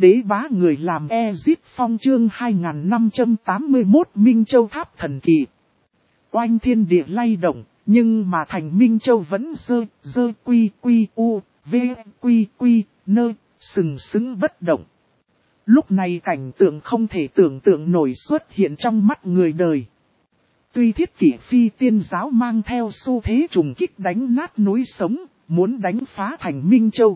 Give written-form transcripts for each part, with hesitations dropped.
đế bá người làm Ezit Phong chương 2581 Minh Châu Tháp thần kỳ. Oanh thiên địa lay động, nhưng mà thành Minh Châu vẫn dơ quy u, v quy nơ, sừng sững bất động. Lúc này cảnh tượng không thể tưởng tượng nổi xuất hiện trong mắt người đời. Tuy Thiết Kỷ Phi Tiên giáo mang theo xu thế trùng kích đánh nát núi sống, muốn đánh phá thành Minh Châu.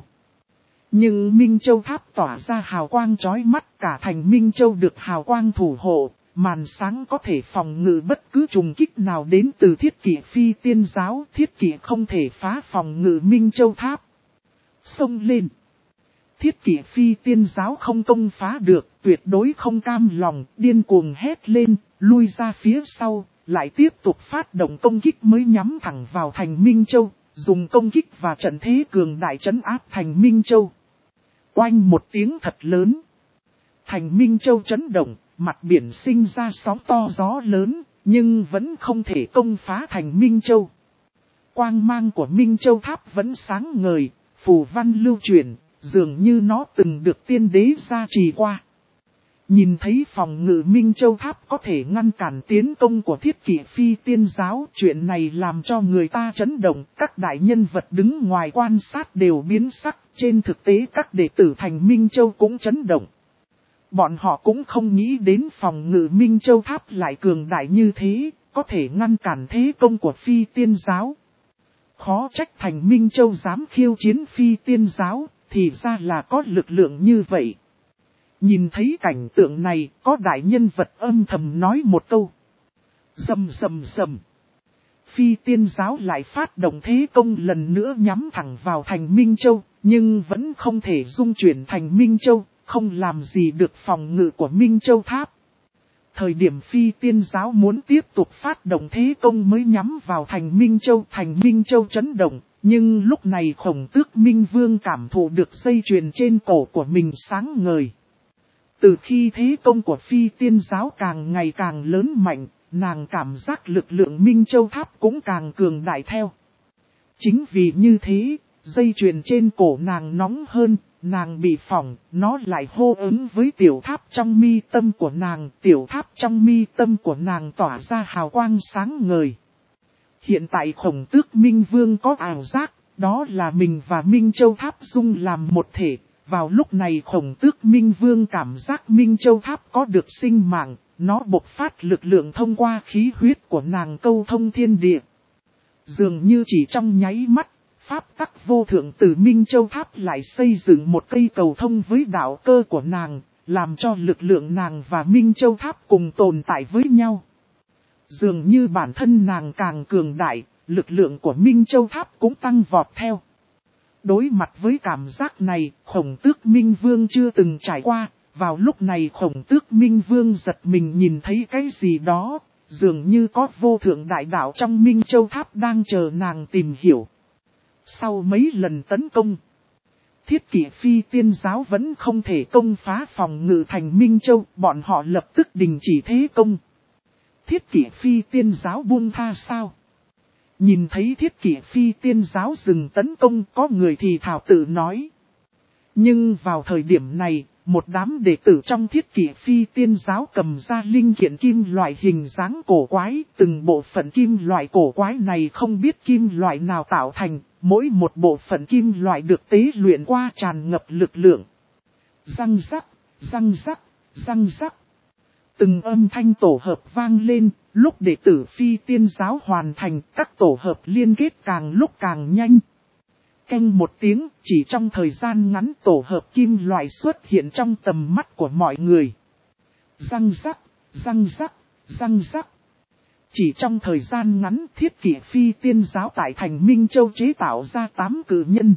Nhưng Minh Châu Tháp tỏa ra hào quang chói mắt, cả thành Minh Châu được hào quang thủ hộ, màn sáng có thể phòng ngự bất cứ trùng kích nào đến từ Thiết Kỷ Phi Tiên giáo. Thiết Kỷ không thể phá phòng ngự Minh Châu Tháp. Xông lên! Thiết Kỷ Phi Tiên giáo không công phá được, tuyệt đối không cam lòng, điên cuồng hét lên, lui ra phía sau, lại tiếp tục phát động công kích mới nhắm thẳng vào thành Minh Châu, dùng công kích và trận thế cường đại trấn áp thành Minh Châu. Oanh một tiếng thật lớn. Thành Minh Châu chấn động, mặt biển sinh ra sóng to gió lớn, nhưng vẫn không thể công phá thành Minh Châu. Quang mang của Minh Châu Tháp vẫn sáng ngời, phù văn lưu truyền, dường như nó từng được tiên đế gia trì qua. Nhìn thấy phòng ngự Minh Châu Tháp có thể ngăn cản tiến công của Thiết Kỷ Phi Tiên giáo, chuyện này làm cho người ta chấn động, các đại nhân vật đứng ngoài quan sát đều biến sắc, trên thực tế các đệ tử thành Minh Châu cũng chấn động. Bọn họ cũng không nghĩ đến phòng ngự Minh Châu Tháp lại cường đại như thế, có thể ngăn cản thế công của Phi Tiên giáo. Khó trách thành Minh Châu dám khiêu chiến Phi Tiên giáo, thì ra là có lực lượng như vậy. Nhìn thấy cảnh tượng này, có đại nhân vật âm thầm nói một câu. Rầm rầm rầm. Phi Tiên giáo lại phát động thế công lần nữa nhắm thẳng vào thành Minh Châu, nhưng vẫn không thể dung chuyển thành Minh Châu, không làm gì được phòng ngự của Minh Châu Tháp. Thời điểm Phi Tiên giáo muốn tiếp tục phát động thế công mới nhắm vào thành Minh Châu chấn động, nhưng lúc này Khổng Tước Minh Vương cảm thụ được dây chuyền trên cổ của mình sáng ngời. Từ khi thế công của Phi Tiên giáo càng ngày càng lớn mạnh, nàng cảm giác lực lượng Minh Châu Tháp cũng càng cường đại theo. Chính vì như thế, dây chuyền trên cổ nàng nóng hơn, nàng bị phỏng, nó lại hô ứng với tiểu tháp trong mi tâm của nàng. Tiểu tháp trong mi tâm của nàng tỏa ra hào quang sáng ngời. Hiện tại Khổng Tước Minh Vương có ảo giác, đó là mình và Minh Châu Tháp dung làm một thể. Vào lúc này Khổng Tước Minh Vương cảm giác Minh Châu Tháp có được sinh mạng, nó bộc phát lực lượng thông qua khí huyết của nàng câu thông thiên địa. Dường như chỉ trong nháy mắt, pháp tắc vô thượng từ Minh Châu Tháp lại xây dựng một cây cầu thông với đạo cơ của nàng, làm cho lực lượng nàng và Minh Châu Tháp cùng tồn tại với nhau. Dường như bản thân nàng càng cường đại, lực lượng của Minh Châu Tháp cũng tăng vọt theo. Đối mặt với cảm giác này, Khổng Tước Minh Vương chưa từng trải qua. Vào lúc này Khổng Tước Minh Vương giật mình nhìn thấy cái gì đó, dường như có vô thượng đại đạo trong Minh Châu Tháp đang chờ nàng tìm hiểu. Sau mấy lần tấn công, Thiết Kỷ Phi Tiên giáo vẫn không thể công phá phòng ngự thành Minh Châu, bọn họ lập tức đình chỉ thế công. Thiết Kỷ Phi Tiên giáo buông tha sao? Nhìn thấy Thiết Kỷ Phi Tiên giáo dừng tấn công, có người thì thảo tự nói. Nhưng vào thời điểm này, một đám đệ tử trong Thiết Kỷ Phi Tiên giáo cầm ra linh kiện kim loại hình dáng cổ quái. Từng bộ phận kim loại cổ quái này không biết kim loại nào tạo thành, mỗi một bộ phận kim loại được tế luyện qua tràn ngập lực lượng. Răng rắc, răng rắc, răng rắc. Từng âm thanh tổ hợp vang lên, lúc đệ tử Phi Tiên giáo hoàn thành, các tổ hợp liên kết càng lúc càng nhanh. Canh một tiếng, chỉ trong thời gian ngắn tổ hợp kim loại xuất hiện trong tầm mắt của mọi người. Răng rắc, răng rắc, răng rắc. Chỉ trong thời gian ngắn, Thiết Kỷ Phi Tiên giáo tại thành Minh Châu chế tạo ra 8 cử nhân.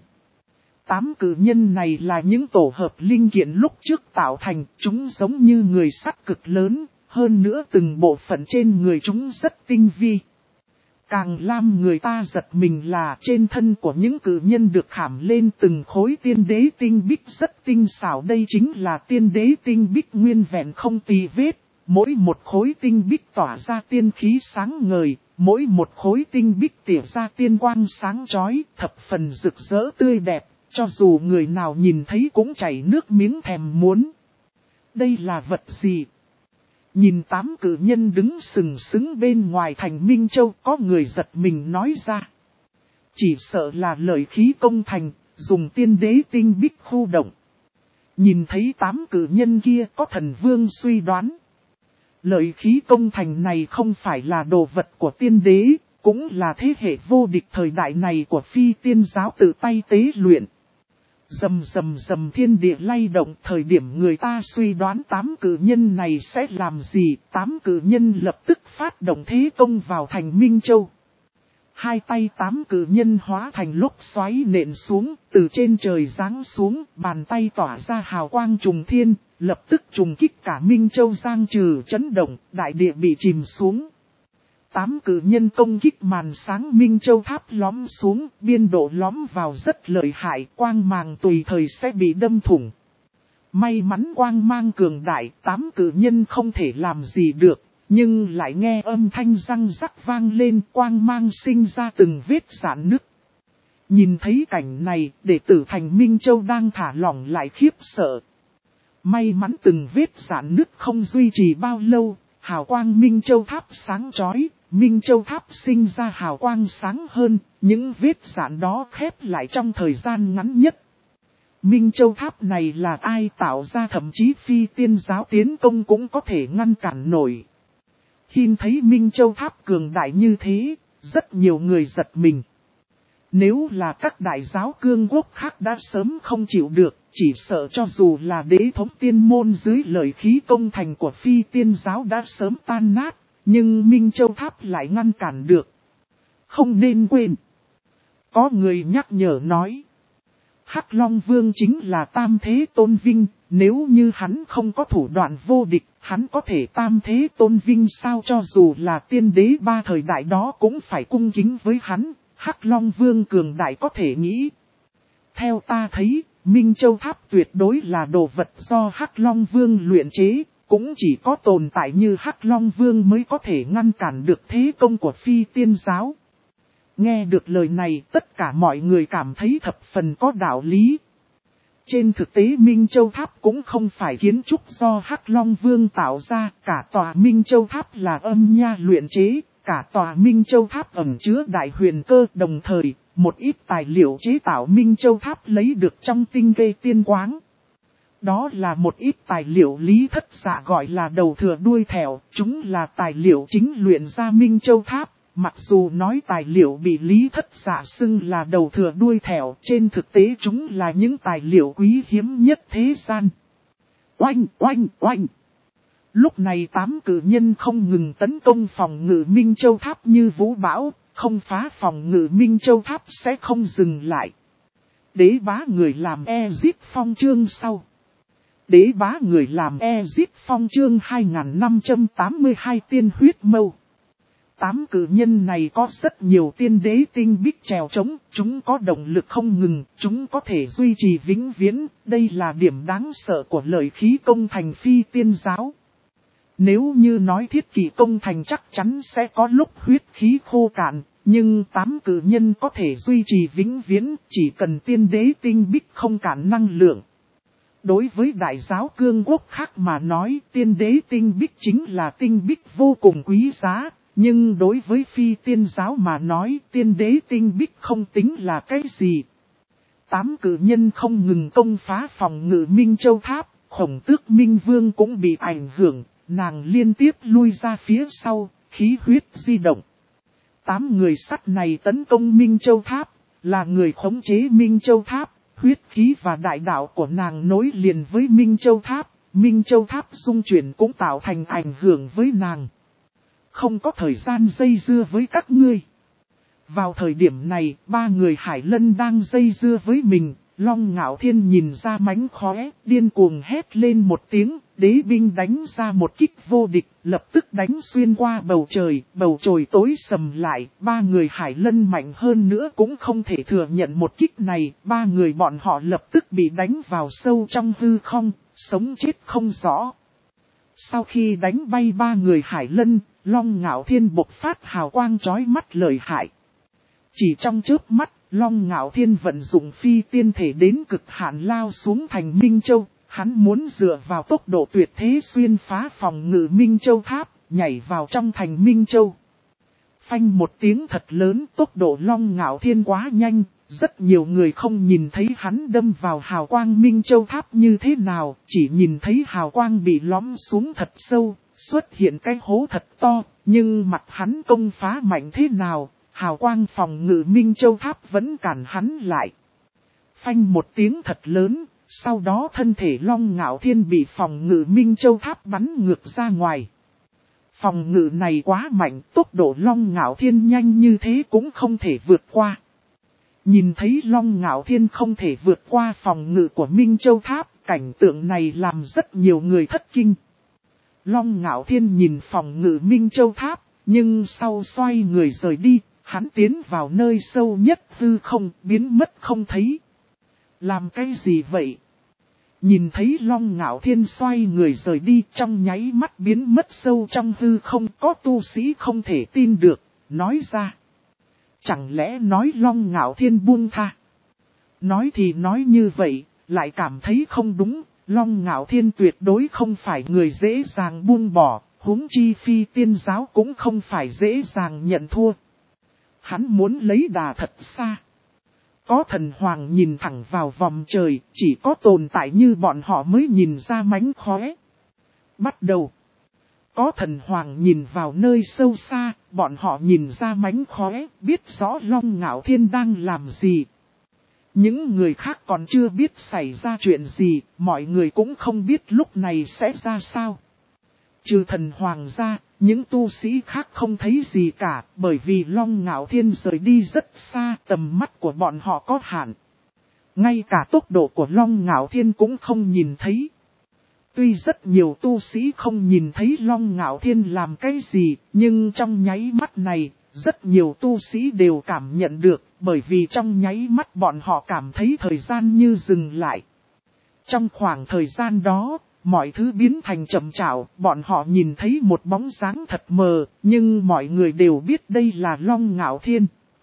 8 cử nhân này là những tổ hợp linh kiện lúc trước tạo thành, chúng giống như người sắt cực lớn, hơn nữa từng bộ phận trên người chúng rất tinh vi. Càng làm người ta giật mình là trên thân của những cử nhân được khảm lên từng khối tiên đế tinh bích rất tinh xảo. Đây chính là tiên đế tinh bích nguyên vẹn không tì vết. Mỗi một khối tinh bích tỏa ra tiên khí sáng ngời, mỗi một khối tinh bích tỉa ra tiên quang sáng chói, thập phần rực rỡ tươi đẹp, Cho dù người nào nhìn thấy cũng chảy nước miếng thèm muốn. Đây là vật gì? Nhìn 8 cử nhân đứng sừng sững bên ngoài thành Minh Châu, có người giật mình nói ra. Chỉ sợ là lợi khí công thành, dùng tiên đế tinh bích khu động. Nhìn thấy 8 cử nhân kia, có thần vương suy đoán. Lợi khí công thành này không phải là đồ vật của tiên đế, cũng là thế hệ vô địch thời đại này của phi tiên giáo tự tay tế luyện. Rầm rầm rầm, thiên địa lay động, thời điểm người ta suy đoán 8 cử nhân này sẽ làm gì, 8 cử nhân lập tức phát động thế công vào thành Minh Châu. Hai tay 8 cử nhân hóa thành lốc xoáy nện xuống, từ trên trời giáng xuống, bàn tay tỏa ra hào quang trùng thiên, lập tức trùng kích cả Minh Châu giang trừ chấn động, đại địa bị chìm xuống. 8 cử nhân công kích màn sáng Minh Châu tháp lõm xuống, biên độ lõm vào rất lợi hại, quang mang tùy thời sẽ bị đâm thủng. May mắn quang mang cường đại, 8 cử nhân không thể làm gì được, nhưng lại nghe âm thanh răng rắc vang lên, quang mang sinh ra từng vết rạn nứt. Nhìn thấy cảnh này, đệ tử thành Minh Châu đang thả lỏng lại khiếp sợ. May mắn từng vết rạn nứt không duy trì bao lâu, hào quang Minh Châu tháp sáng chói, Minh Châu tháp sinh ra hào quang sáng hơn, những vết rạn đó khép lại trong thời gian ngắn nhất. Minh Châu tháp này là ai tạo ra, thậm chí phi tiên giáo tiến công cũng có thể ngăn cản nổi. Khi thấy Minh Châu tháp cường đại như thế, rất nhiều người giật mình. Nếu là các đại giáo cương quốc khác đã sớm không chịu được, chỉ sợ cho dù là đế thống tiên môn dưới lợi khí công thành của phi tiên giáo đã sớm tan nát, nhưng Minh Châu tháp lại ngăn cản được. Không nên quên. Có người nhắc nhở nói. Hắc Long Vương chính là tam thế tôn vinh, nếu như hắn không có thủ đoạn vô địch, hắn có thể tam thế tôn vinh sao, cho dù là tiên đế ba thời đại đó cũng phải cung kính với hắn. Hắc Long Vương cường đại có thể nghĩ. Theo ta thấy, Minh Châu tháp tuyệt đối là đồ vật do Hắc Long Vương luyện chế, cũng chỉ có tồn tại như Hắc Long Vương mới có thể ngăn cản được thế công của phi tiên giáo. Nghe được lời này, tất cả mọi người cảm thấy thập phần có đạo lý. Trên thực tế Minh Châu tháp cũng không phải kiến trúc do Hắc Long Vương tạo ra, cả tòa Minh Châu tháp là âm nha luyện chế. Cả tòa Minh Châu tháp ẩn chứa đại huyền cơ, đồng thời, một ít tài liệu chế tạo Minh Châu tháp lấy được trong tinh vê tiên quáng. Đó là một ít tài liệu Lý Thất Dạ gọi là đầu thừa đuôi thẻo, chúng là tài liệu chính luyện ra Minh Châu tháp. Mặc dù nói tài liệu bị Lý Thất Dạ xưng là đầu thừa đuôi thẻo, trên thực tế chúng là những tài liệu quý hiếm nhất thế gian. Oanh, oanh, oanh! Lúc này 8 cử nhân không ngừng tấn công phòng ngự Minh Châu tháp như vũ bão, không phá phòng ngự Minh Châu tháp sẽ không dừng lại. Đế bá người làm Ezip Phong chương sau. Đế bá người làm Ezip Phong chương 2582 tiên huyết mâu. 8 cử nhân này có rất nhiều tiên đế tinh bích trèo trống, chúng có động lực không ngừng, chúng có thể duy trì vĩnh viễn, đây là điểm đáng sợ của lợi khí công thành phi tiên giáo. Nếu như nói thiết kỷ công thành chắc chắn sẽ có lúc huyết khí khô cạn, nhưng 8 cử nhân có thể duy trì vĩnh viễn, chỉ cần tiên đế tinh bích không cản năng lượng. Đối với đại giáo cương quốc khác mà nói, tiên đế tinh bích chính là tinh bích vô cùng quý giá, nhưng đối với phi tiên giáo mà nói, tiên đế tinh bích không tính là cái gì. 8 cử nhân không ngừng công phá phòng ngự Minh Châu tháp, Khổng Tước Minh Vương cũng bị ảnh hưởng. Nàng liên tiếp lui ra phía sau, khí huyết di động. 8 người sắt này tấn công Minh Châu tháp, là người khống chế Minh Châu tháp, huyết khí và đại đạo của nàng nối liền với Minh Châu tháp, Minh Châu tháp xung chuyển cũng tạo thành ảnh hưởng với nàng. Không có thời gian dây dưa với các ngươi. Vào thời điểm này, 3 người Hải Lân đang dây dưa với mình. Long Ngạo Thiên nhìn ra mánh khóe, điên cuồng hét lên một tiếng, đế binh đánh ra một kích vô địch, lập tức đánh xuyên qua bầu trời tối sầm lại, 3 người Hải Lân mạnh hơn nữa cũng không thể thừa nhận một kích này, 3 người bọn họ lập tức bị đánh vào sâu trong hư không, sống chết không rõ. Sau khi đánh bay 3 người Hải Lân, Long Ngạo Thiên bộc phát hào quang chói mắt lợi hại. Chỉ trong chớp mắt, Long Ngạo Thiên vận dụng phi tiên thể đến cực hạn lao xuống thành Minh Châu, hắn muốn dựa vào tốc độ tuyệt thế xuyên phá phòng ngự Minh Châu tháp, nhảy vào trong thành Minh Châu. Phanh một tiếng thật lớn, tốc độ Long Ngạo Thiên quá nhanh, rất nhiều người không nhìn thấy hắn đâm vào hào quang Minh Châu tháp như thế nào, chỉ nhìn thấy hào quang bị lõm xuống thật sâu, xuất hiện cái hố thật to, nhưng mặt hắn công phá mạnh thế nào, hào quang phòng ngự Minh Châu tháp vẫn cản hắn lại. Phanh một tiếng thật lớn, sau đó thân thể Long Ngạo Thiên bị phòng ngự Minh Châu tháp bắn ngược ra ngoài. Phòng ngự này quá mạnh, tốc độ Long Ngạo Thiên nhanh như thế cũng không thể vượt qua. Nhìn thấy Long Ngạo Thiên không thể vượt qua phòng ngự của Minh Châu tháp, cảnh tượng này làm rất nhiều người thất kinh. Long Ngạo Thiên nhìn phòng ngự Minh Châu tháp, nhưng sau xoay người rời đi, hắn tiến vào nơi sâu nhất hư không, biến mất không thấy. Làm cái gì vậy? Nhìn thấy Long Ngạo Thiên xoay người rời đi, trong nháy mắt biến mất sâu trong hư không, có tu sĩ không thể tin được, nói ra. Chẳng lẽ nói Long Ngạo Thiên buông tha? Nói thì nói như vậy, lại cảm thấy không đúng, Long Ngạo Thiên tuyệt đối không phải người dễ dàng buông bỏ, huống chi phi tiên giáo cũng không phải dễ dàng nhận thua. Hắn muốn lấy đà thật xa. Có thần hoàng nhìn thẳng vào vòng trời, chỉ có tồn tại như bọn họ mới nhìn ra mánh khóe. Bắt đầu. Có thần hoàng nhìn vào nơi sâu xa, bọn họ nhìn ra mánh khóe, biết rõ Long Ngạo Thiên đang làm gì. Những người khác còn chưa biết xảy ra chuyện gì, mọi người cũng không biết lúc này sẽ ra sao. Trừ thần hoàng ra, những tu sĩ khác không thấy gì cả, bởi vì Long Ngạo Thiên rời đi rất xa, tầm mắt của bọn họ có hạn. Ngay cả tốc độ của Long Ngạo Thiên cũng không nhìn thấy. Tuy rất nhiều tu sĩ không nhìn thấy Long Ngạo Thiên làm cái gì, nhưng trong nháy mắt này, rất nhiều tu sĩ đều cảm nhận được, bởi vì trong nháy mắt bọn họ cảm thấy thời gian như dừng lại. Trong khoảng thời gian đó, mọi thứ biến thành chậm chạp, bọn họ nhìn thấy một bóng dáng thật mờ, nhưng mọi người đều biết đây là Long Ngạo Thiên.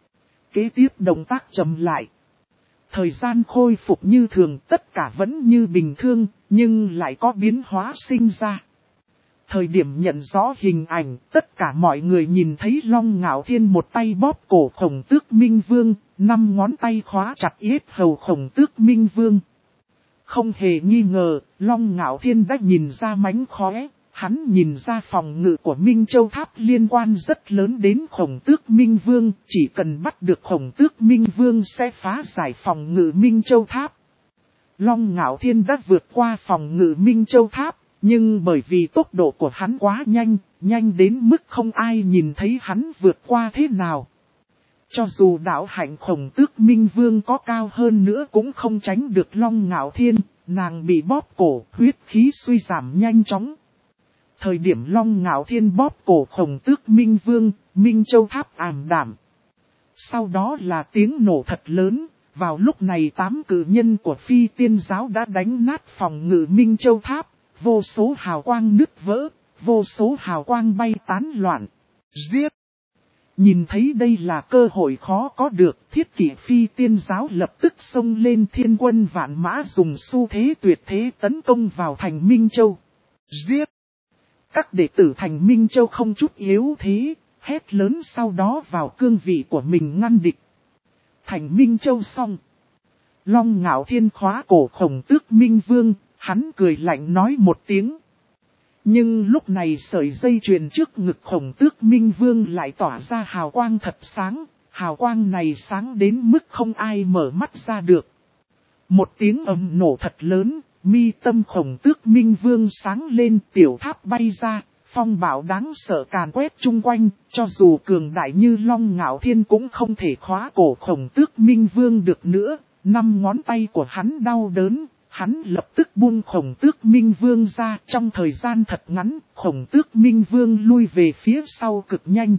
Kế tiếp động tác chậm lại. Thời gian khôi phục như thường, tất cả vẫn như bình thường, nhưng lại có biến hóa sinh ra. Thời điểm nhận rõ hình ảnh, tất cả mọi người nhìn thấy Long Ngạo Thiên một tay bóp cổ Khổng Tước Minh Vương, 5 ngón tay khóa chặt yết hầu Khổng Tước Minh Vương. Không hề nghi ngờ, Long Ngạo Thiên đã nhìn ra mánh khóe, hắn nhìn ra phòng ngự của Minh Châu Tháp liên quan rất lớn đến Khổng Tước Minh Vương, chỉ cần bắt được Khổng Tước Minh Vương sẽ phá giải phòng ngự Minh Châu Tháp. Long Ngạo Thiên đã vượt qua phòng ngự Minh Châu Tháp, nhưng bởi vì tốc độ của hắn quá nhanh, nhanh đến mức không ai nhìn thấy hắn vượt qua thế nào. Cho dù đạo hạnh Khổng Tước Minh Vương có cao hơn nữa cũng không tránh được Long Ngạo Thiên, nàng bị bóp cổ, huyết khí suy giảm nhanh chóng. Thời điểm Long Ngạo Thiên bóp cổ Khổng Tước Minh Vương, Minh Châu Tháp ảm đạm. Sau đó là tiếng nổ thật lớn, vào lúc này 8 cử nhân của phi tiên giáo đã đánh nát phòng ngự Minh Châu Tháp, vô số hào quang nứt vỡ, vô số hào quang bay tán loạn. Giết! Nhìn thấy đây là cơ hội khó có được, Thiết Kỷ phi tiên giáo lập tức xông lên thiên quân vạn mã dùng xu thế tuyệt thế tấn công vào thành Minh Châu. Giết! Các đệ tử thành Minh Châu không chút yếu thế, hét lớn sau đó vào cương vị của mình ngăn địch. Thành Minh Châu xong. Long Ngạo Thiên khóa cổ Khổng Tước Minh Vương, hắn cười lạnh nói một tiếng. Nhưng lúc này sợi dây chuyền trước ngực Khổng Tước Minh Vương lại tỏa ra hào quang thật sáng, hào quang này sáng đến mức không ai mở mắt ra được. Một tiếng ầm nổ thật lớn, mi tâm Khổng Tước Minh Vương sáng lên, tiểu tháp bay ra, phong bạo đáng sợ càn quét chung quanh, cho dù cường đại như Long Ngạo Thiên cũng không thể khóa cổ Khổng Tước Minh Vương được nữa, 5 ngón tay của hắn đau đớn. Hắn lập tức buông Khổng Tước Minh Vương ra, trong thời gian thật ngắn, Khổng Tước Minh Vương lui về phía sau cực nhanh.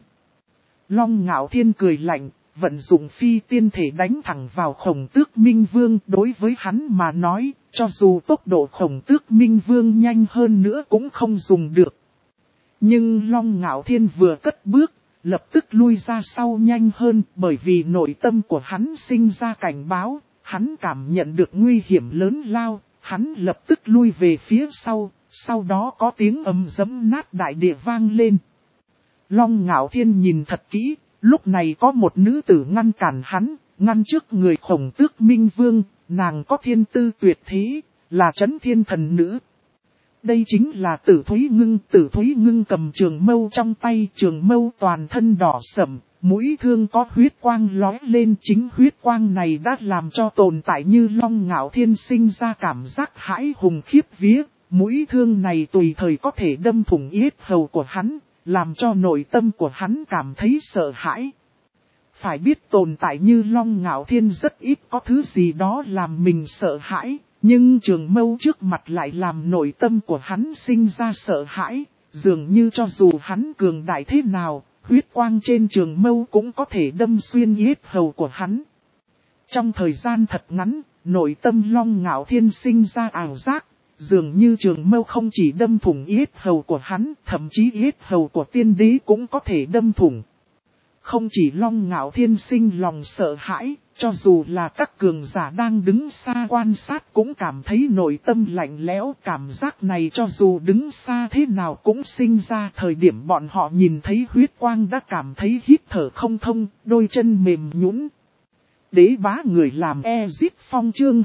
Long Ngạo Thiên cười lạnh, vận dụng phi tiên thể đánh thẳng vào Khổng Tước Minh Vương. Đối với hắn mà nói, cho dù tốc độ Khổng Tước Minh Vương nhanh hơn nữa cũng không dùng được. Nhưng Long Ngạo Thiên vừa cất bước, lập tức lui ra sau nhanh hơn bởi vì nội tâm của hắn sinh ra cảnh báo, hắn cảm nhận được nguy hiểm lớn lao, hắn lập tức lui về phía sau đó có tiếng ầm giẫm nát đại địa vang lên. Long Ngạo Thiên nhìn thật kỹ, lúc này có một nữ tử ngăn cản hắn, ngăn trước người Khổng Tước Minh Vương, nàng có thiên tư tuyệt thế, là Chấn Thiên Thần Nữ. Đây chính là Tử Thúy Ngưng cầm trường mâu trong tay, trường mâu toàn thân đỏ sẫm, mũi thương có huyết quang lóe lên, chính huyết quang này đã làm cho tồn tại như Long Ngạo Thiên sinh ra cảm giác hãi hùng khiếp vía, mũi thương này tùy thời có thể đâm thủng yết hầu của hắn, làm cho nội tâm của hắn cảm thấy sợ hãi. Phải biết tồn tại như Long Ngạo Thiên rất ít có thứ gì đó làm mình sợ hãi. Nhưng trường mâu trước mặt lại làm nội tâm của hắn sinh ra sợ hãi, dường như cho dù hắn cường đại thế nào, huyết quang trên trường mâu cũng có thể đâm xuyên yết hầu của hắn. Trong thời gian thật ngắn, nội tâm Long Ngạo Thiên sinh ra ảo giác, dường như trường mâu không chỉ đâm thủng yết hầu của hắn, thậm chí yết hầu của tiên đế cũng có thể đâm thủng. Không chỉ Long Ngạo Thiên sinh lòng sợ hãi, cho dù là các cường giả đang đứng xa quan sát cũng cảm thấy nội tâm lạnh lẽo, cảm giác này cho dù đứng xa thế nào cũng sinh ra. Thời điểm bọn họ nhìn thấy huyết quang đã cảm thấy hít thở không thông, đôi chân mềm nhũn. Đế bá người làm Ezit Phong chương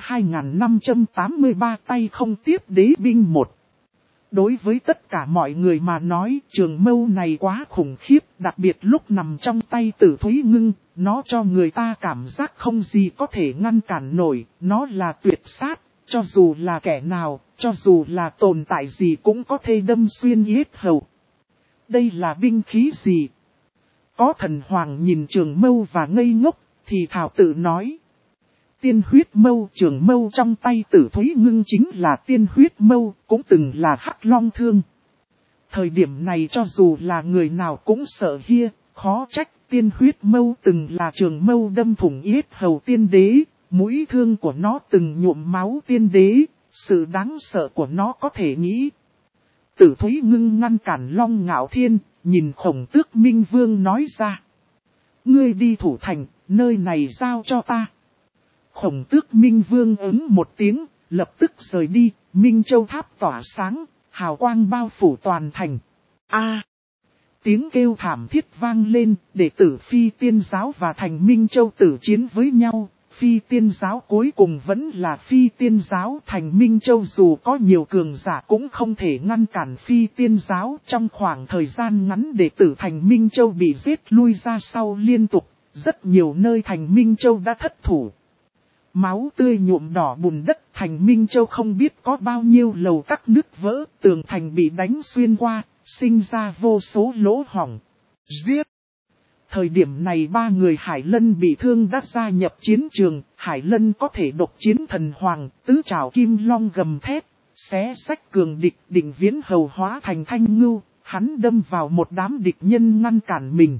2583 tay không tiếp đế binh 1. Đối với tất cả mọi người mà nói, trường mâu này quá khủng khiếp, đặc biệt lúc nằm trong tay Tử Thúy Ngưng, nó cho người ta cảm giác không gì có thể ngăn cản nổi, nó là tuyệt sát, cho dù là kẻ nào, cho dù là tồn tại gì cũng có thể đâm xuyên yết hầu. Đây là binh khí gì? Có thần hoàng nhìn trường mâu và ngây ngốc, thì thảo tự nói. Tiên huyết mâu, trường mâu trong tay Tử Thúy Ngưng chính là tiên huyết mâu, cũng từng là hắc long thương. Thời điểm này cho dù là người nào cũng sợ hia, khó trách tiên huyết mâu từng là trường mâu đâm thủng yết hầu tiên đế, mũi thương của nó từng nhuộm máu tiên đế, sự đáng sợ của nó có thể nghĩ. Tử Thúy Ngưng ngăn cản Long Ngạo Thiên, nhìn Khổng Tước Minh Vương nói ra. Ngươi đi thủ thành, nơi này giao cho ta. Khổng Tước Minh Vương ứng một tiếng, lập tức rời đi, Minh Châu tháp tỏa sáng, hào quang bao phủ toàn thành. Tiếng kêu thảm thiết vang lên, đệ tử Phi Tiên Giáo và thành Minh Châu tử chiến với nhau. Phi Tiên Giáo cuối cùng vẫn là Phi Tiên Giáo, thành Minh Châu dù có nhiều cường giả cũng không thể ngăn cản Phi Tiên Giáo. Trong khoảng thời gian ngắn đệ tử thành Minh Châu bị giết lui ra sau liên tục, rất nhiều nơi thành Minh Châu đã thất thủ. Máu tươi nhuộm đỏ bùn đất, thành Minh Châu không biết có bao nhiêu lầu các nứt vỡ, tường thành bị đánh xuyên qua, sinh ra vô số lỗ hổng. Giết! Thời điểm này ba người Hải Lân bị thương đã gia nhập chiến trường, Hải Lân có thể độc chiến thần hoàng, tứ trảo kim long gầm thét, xé sách cường địch, định viễn hầu hóa thành thanh ngưu, hắn đâm vào một đám địch nhân ngăn cản mình.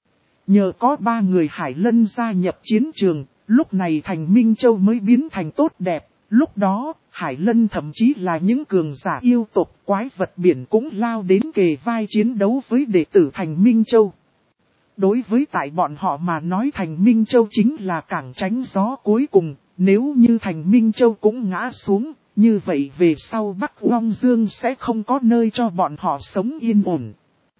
Nhờ có ba người Hải Lân gia nhập chiến trường, lúc này thành Minh Châu mới biến thành tốt đẹp, lúc đó, Hải Lân thậm chí là những cường giả yêu tộc quái vật biển cũng lao đến kề vai chiến đấu với đệ tử thành Minh Châu. Đối với tại bọn họ mà nói thành Minh Châu chính là cảng tránh gió cuối cùng, nếu như thành Minh Châu cũng ngã xuống, như vậy về sau Bắc Long Dương sẽ không có nơi cho bọn họ sống yên ổn.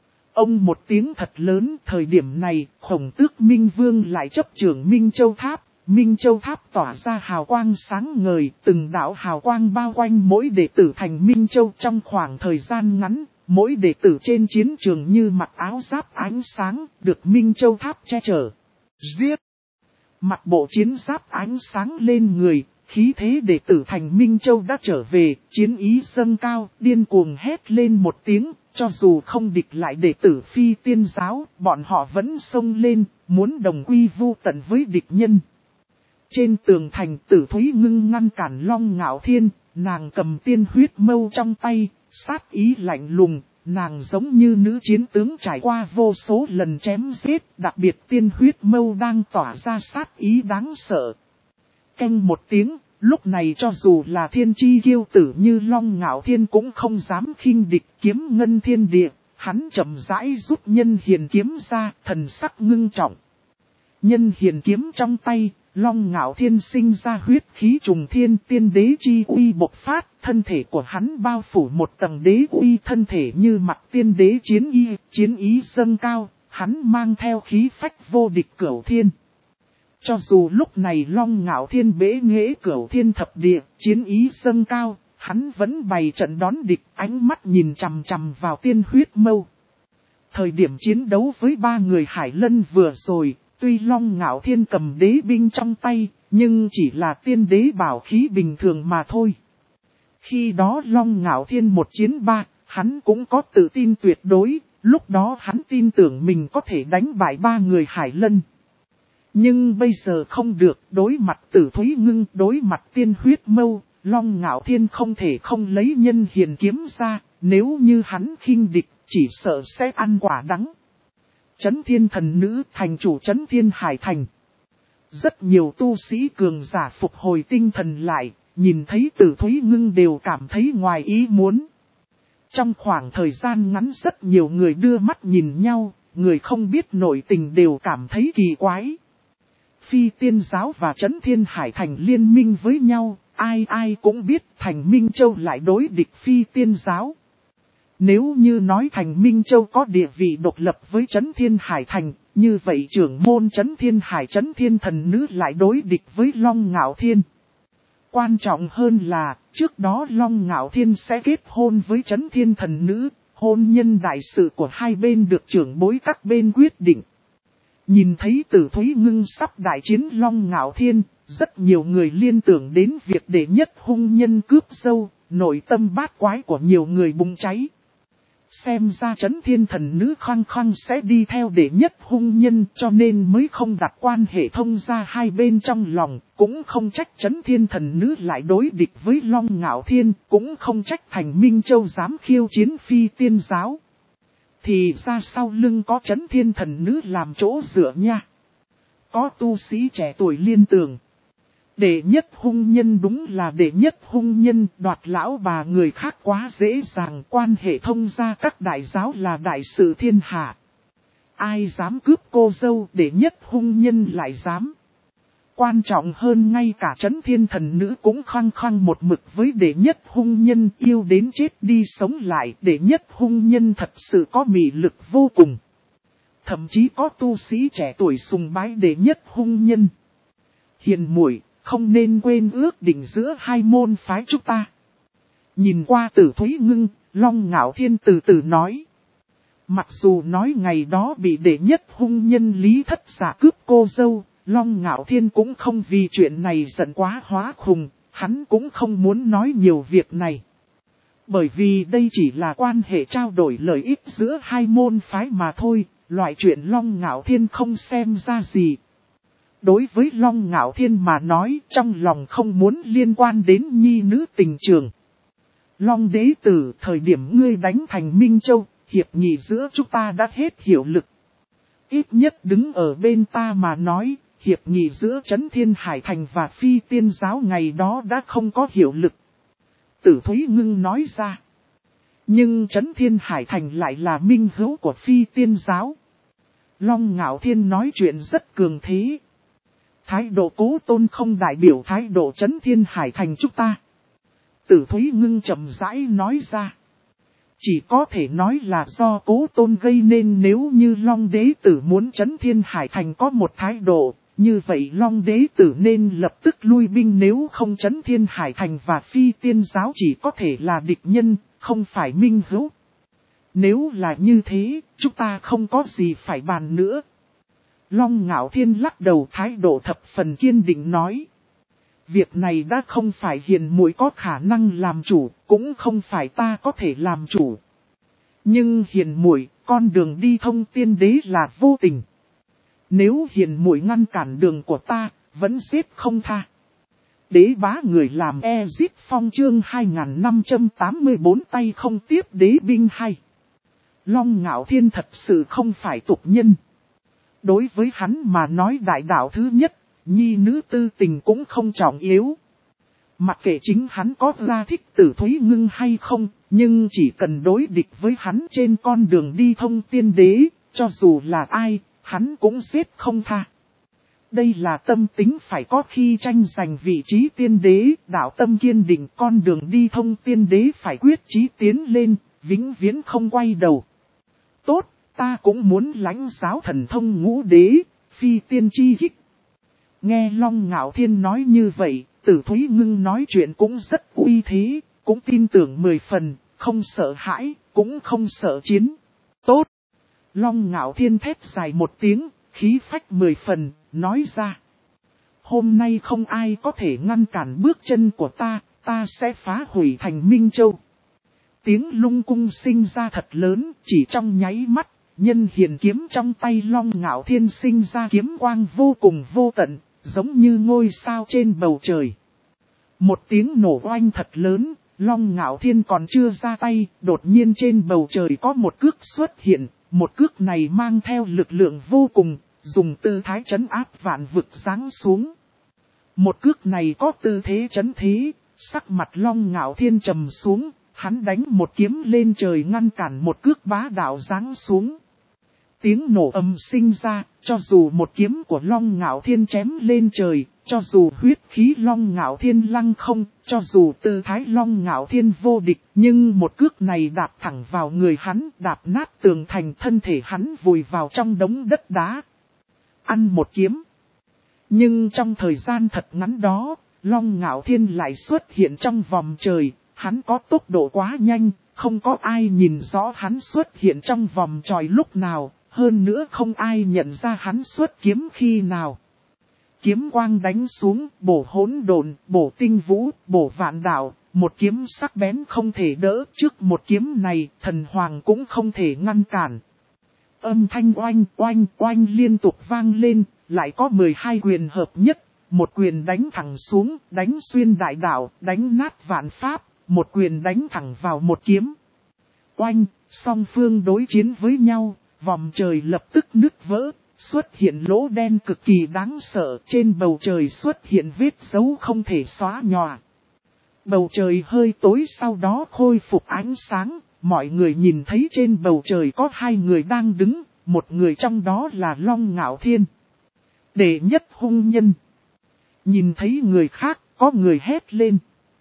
Ông một tiếng thật lớn, thời điểm này, Khổng Tước Minh Vương lại chấp trưởng Minh Châu Tháp. Minh Châu Tháp tỏa ra hào quang sáng ngời, từng đạo hào quang bao quanh mỗi đệ tử thành Minh Châu trong khoảng thời gian ngắn. Mỗi đệ tử trên chiến trường như mặc áo giáp ánh sáng, được Minh Châu Tháp che chở. Giết! Mặc bộ chiến giáp ánh sáng lên người, khí thế đệ tử thành Minh Châu đã trở về, chiến ý dâng cao, điên cuồng hét lên một tiếng, cho dù không địch lại đệ tử Phi Tiên Giáo, bọn họ vẫn xông lên, muốn đồng quy vu tận với địch nhân. Trên tường thành Tử Thúy Ngưng ngăn cản Long Ngạo Thiên, nàng cầm tiên huyết mâu trong tay, sát ý lạnh lùng, nàng giống như nữ chiến tướng trải qua vô số lần chém giết, đặc biệt tiên huyết mâu đang tỏa ra sát ý đáng sợ. Canh một tiếng, lúc này cho dù là thiên chi kiêu tử như Long Ngạo Thiên cũng không dám khinh địch kiếm ngân thiên địa, Hắn chậm rãi rút nhân hiền kiếm ra, thần sắc ngưng trọng. Nhân hiền kiếm trong tay, Long Ngạo Thiên sinh ra huyết khí trùng thiên, tiên đế chi uy bộc phát, thân thể của hắn bao phủ một tầng đế uy, thân thể như mặt tiên đế chiến ý dâng cao, hắn mang theo khí phách vô địch cửu thiên. Cho dù lúc này Long Ngạo Thiên bế nghệ cửu thiên thập địa, chiến ý dâng cao, hắn vẫn bày trận đón địch, ánh mắt nhìn chằm chằm vào tiên huyết mâu. Thời điểm chiến đấu với ba người Hải Lân vừa rồi, tuy Long Ngạo Thiên cầm đế binh trong tay, nhưng chỉ là tiên đế bảo khí bình thường mà thôi. Khi đó Long Ngạo Thiên một chiến ba, hắn cũng có tự tin tuyệt đối, lúc đó hắn tin tưởng mình có thể đánh bại ba người Hải Lân. Nhưng bây giờ không được, đối mặt Tử Thúy Ngưng, đối mặt tiên huyết mâu, Long Ngạo Thiên không thể không lấy nhân hiền kiếm ra, nếu như hắn khinh địch, chỉ sợ sẽ ăn quả đắng. Chấn Thiên Thần Nữ, thành chủ Chấn Thiên Hải Thành. Rất nhiều tu sĩ cường giả phục hồi tinh thần lại, nhìn thấy Tử Thúy Ngưng đều cảm thấy ngoài ý muốn. Trong khoảng thời gian ngắn rất nhiều người đưa mắt nhìn nhau, người không biết nội tình đều cảm thấy kỳ quái. Phi Tiên Giáo và Chấn Thiên Hải Thành liên minh với nhau, ai cũng biết Thành Minh Châu lại đối địch Phi Tiên Giáo. Nếu như nói Thành Minh Châu có địa vị độc lập với Chấn Thiên Hải Thành, như vậy trưởng môn Chấn Thiên Hải Chấn Thiên Thần Nữ lại đối địch với Long Ngạo Thiên. Quan trọng hơn là, trước đó Long Ngạo Thiên sẽ kết hôn với Chấn Thiên Thần Nữ, hôn nhân đại sự của hai bên được trưởng bối các bên quyết định. Nhìn thấy Tử Thúy Ngưng sắp đại chiến Long Ngạo Thiên, rất nhiều người liên tưởng đến việc đệ nhất hung nhân cướp dâu, nội tâm bát quái của nhiều người bùng cháy. Xem ra Chấn Thiên Thần Nữ khăng khăng sẽ đi theo đệ nhất hung nhân, cho nên mới không đặt quan hệ thông ra hai bên trong lòng, cũng không trách Chấn Thiên Thần Nữ lại đối địch với Long Ngạo Thiên, cũng không trách Thành Minh Châu dám khiêu chiến Phi Tiên Giáo. Thì ra sau lưng có Chấn Thiên Thần Nữ làm chỗ dựa nha. Có tu sĩ trẻ tuổi liên tưởng. Đệ nhất hung nhân đúng là đệ nhất hung nhân, đoạt lão bà người khác quá dễ dàng, quan hệ thông gia các đại giáo là đại sự thiên hạ. Ai dám cướp cô dâu, đệ nhất hung nhân lại dám. Quan trọng hơn ngay cả Chấn Thiên Thần Nữ cũng khăng khăng một mực với đệ nhất hung nhân, yêu đến chết đi sống lại, đệ nhất hung nhân thật sự có mị lực vô cùng. Thậm chí có tu sĩ trẻ tuổi sùng bái đệ nhất hung nhân. Hiền muội, không nên quên ước định giữa hai môn phái chúng ta. Nhìn qua Tử Thúy Ngưng, Long Ngạo Thiên từ từ nói. Mặc dù nói ngày đó bị đệ nhất hung nhân Lý Thất Giả cướp cô dâu, Long Ngạo Thiên cũng không vì chuyện này giận quá hóa khùng, hắn cũng không muốn nói nhiều việc này. Bởi vì đây chỉ là quan hệ trao đổi lợi ích giữa hai môn phái mà thôi, loại chuyện Long Ngạo Thiên không xem ra gì. Đối với Long Ngạo Thiên mà nói, trong lòng không muốn liên quan đến nhi nữ tình trường. Long đế tử, thời điểm ngươi đánh Thành Minh Châu, hiệp nghị giữa chúng ta đã hết hiệu lực. Ít nhất đứng ở bên ta mà nói, hiệp nghị giữa Chấn Thiên Hải Thành và Phi Tiên Giáo ngày đó đã không có hiệu lực. Tử Thúy Ngưng nói ra. Nhưng Chấn Thiên Hải Thành lại là minh hữu của Phi Tiên Giáo. Long Ngạo Thiên nói chuyện rất cường thế. Thái độ Cố Tôn không đại biểu thái độ Chấn Thiên Hải Thành chúng ta. Tử Thúy Ngưng chậm rãi nói ra. Chỉ có thể nói là do Cố Tôn gây nên, nếu như Long đế tử muốn Chấn Thiên Hải Thành có một thái độ, như vậy Long đế tử nên lập tức lui binh, nếu không Chấn Thiên Hải Thành và Phi Tiên Giáo chỉ có thể là địch nhân, không phải minh hữu. Nếu là như thế, chúng ta không có gì phải bàn nữa. Long Ngạo Thiên lắc đầu, thái độ thập phần kiên định nói. Việc này đã không phải hiền muội có khả năng làm chủ, cũng không phải ta có thể làm chủ. Nhưng hiền muội, con đường đi thông tiên đế là vô tình. Nếu hiền muội ngăn cản đường của ta, vẫn giết không tha. Đế bá người làm Giết Phong chương 2584 tay không tiếp đế binh hay. Long Ngạo Thiên thật sự không phải tục nhân. Đối với hắn mà nói đại đạo thứ nhất, nhi nữ tư tình cũng không trọng yếu. Mặc kệ chính hắn có ra thích Tử Thúy Ngưng hay không, nhưng chỉ cần đối địch với hắn trên con đường đi thông tiên đế, cho dù là ai, hắn cũng giết không tha. Đây là tâm tính phải có khi tranh giành vị trí tiên đế, đạo tâm kiên định, con đường đi thông tiên đế phải quyết chí tiến lên, vĩnh viễn không quay đầu. Tốt, ta cũng muốn lãnh giáo thần thông ngũ đế, phi tiên chi hích. Nghe Long Ngạo Thiên nói như vậy, Tử Thúy Ngưng nói chuyện cũng rất uy thế, cũng tin tưởng 10 phần, không sợ hãi, cũng không sợ chiến. Tốt! Long Ngạo Thiên thét dài một tiếng, khí phách 10 phần, nói ra. Hôm nay không ai có thể ngăn cản bước chân của ta, ta sẽ phá hủy thành Minh Châu. Tiếng lung cung sinh ra thật lớn, chỉ trong nháy mắt, nhân hiền kiếm trong tay Long Ngạo Thiên sinh ra kiếm quang vô cùng vô tận, giống như ngôi sao trên bầu trời. Một tiếng nổ oanh thật lớn, Long Ngạo Thiên còn chưa ra tay, đột nhiên trên bầu trời có một cước xuất hiện, một cước này mang theo lực lượng vô cùng, dùng tư thái trấn áp vạn vực giáng xuống. Một cước này có tư thế trấn thế, sắc mặt Long Ngạo Thiên trầm xuống, hắn đánh một kiếm lên trời ngăn cản một cước bá đạo giáng xuống. Tiếng nổ ầm sinh ra, cho dù một kiếm của Long Ngạo Thiên chém lên trời, cho dù huyết khí Long Ngạo Thiên lăng không, cho dù tư thái Long Ngạo Thiên vô địch, nhưng một cước này đạp thẳng vào người hắn, đạp nát tường thành, thân thể hắn vùi vào trong đống đất đá. Ăn một kiếm. Nhưng trong thời gian thật ngắn đó, Long Ngạo Thiên lại xuất hiện trong vòng trời, hắn có tốc độ quá nhanh, không có ai nhìn rõ hắn xuất hiện trong vòng trời lúc nào. Hơn nữa không ai nhận ra hắn xuất kiếm khi nào. Kiếm quang đánh xuống, bổ hỗn độn, bổ tinh vũ, bổ vạn đạo, một kiếm sắc bén không thể đỡ. Trước một kiếm này, thần hoàng cũng không thể ngăn cản. Âm thanh oanh oanh oanh liên tục vang lên, lại có 12 quyền hợp nhất. Một quyền đánh thẳng xuống, đánh xuyên đại đạo, đánh nát vạn pháp, một quyền đánh thẳng vào một kiếm. Oanh, song phương đối chiến với nhau. Vòng trời lập tức nứt vỡ, xuất hiện lỗ đen cực kỳ đáng sợ, trên bầu trời xuất hiện vết dấu không thể xóa nhòa. Bầu trời hơi tối sau đó khôi phục ánh sáng, mọi người nhìn thấy trên bầu trời có 2 người đang đứng, một người trong đó là Long Ngạo Thiên. Đệ nhất hung nhân. Nhìn thấy người khác, có người hét lên.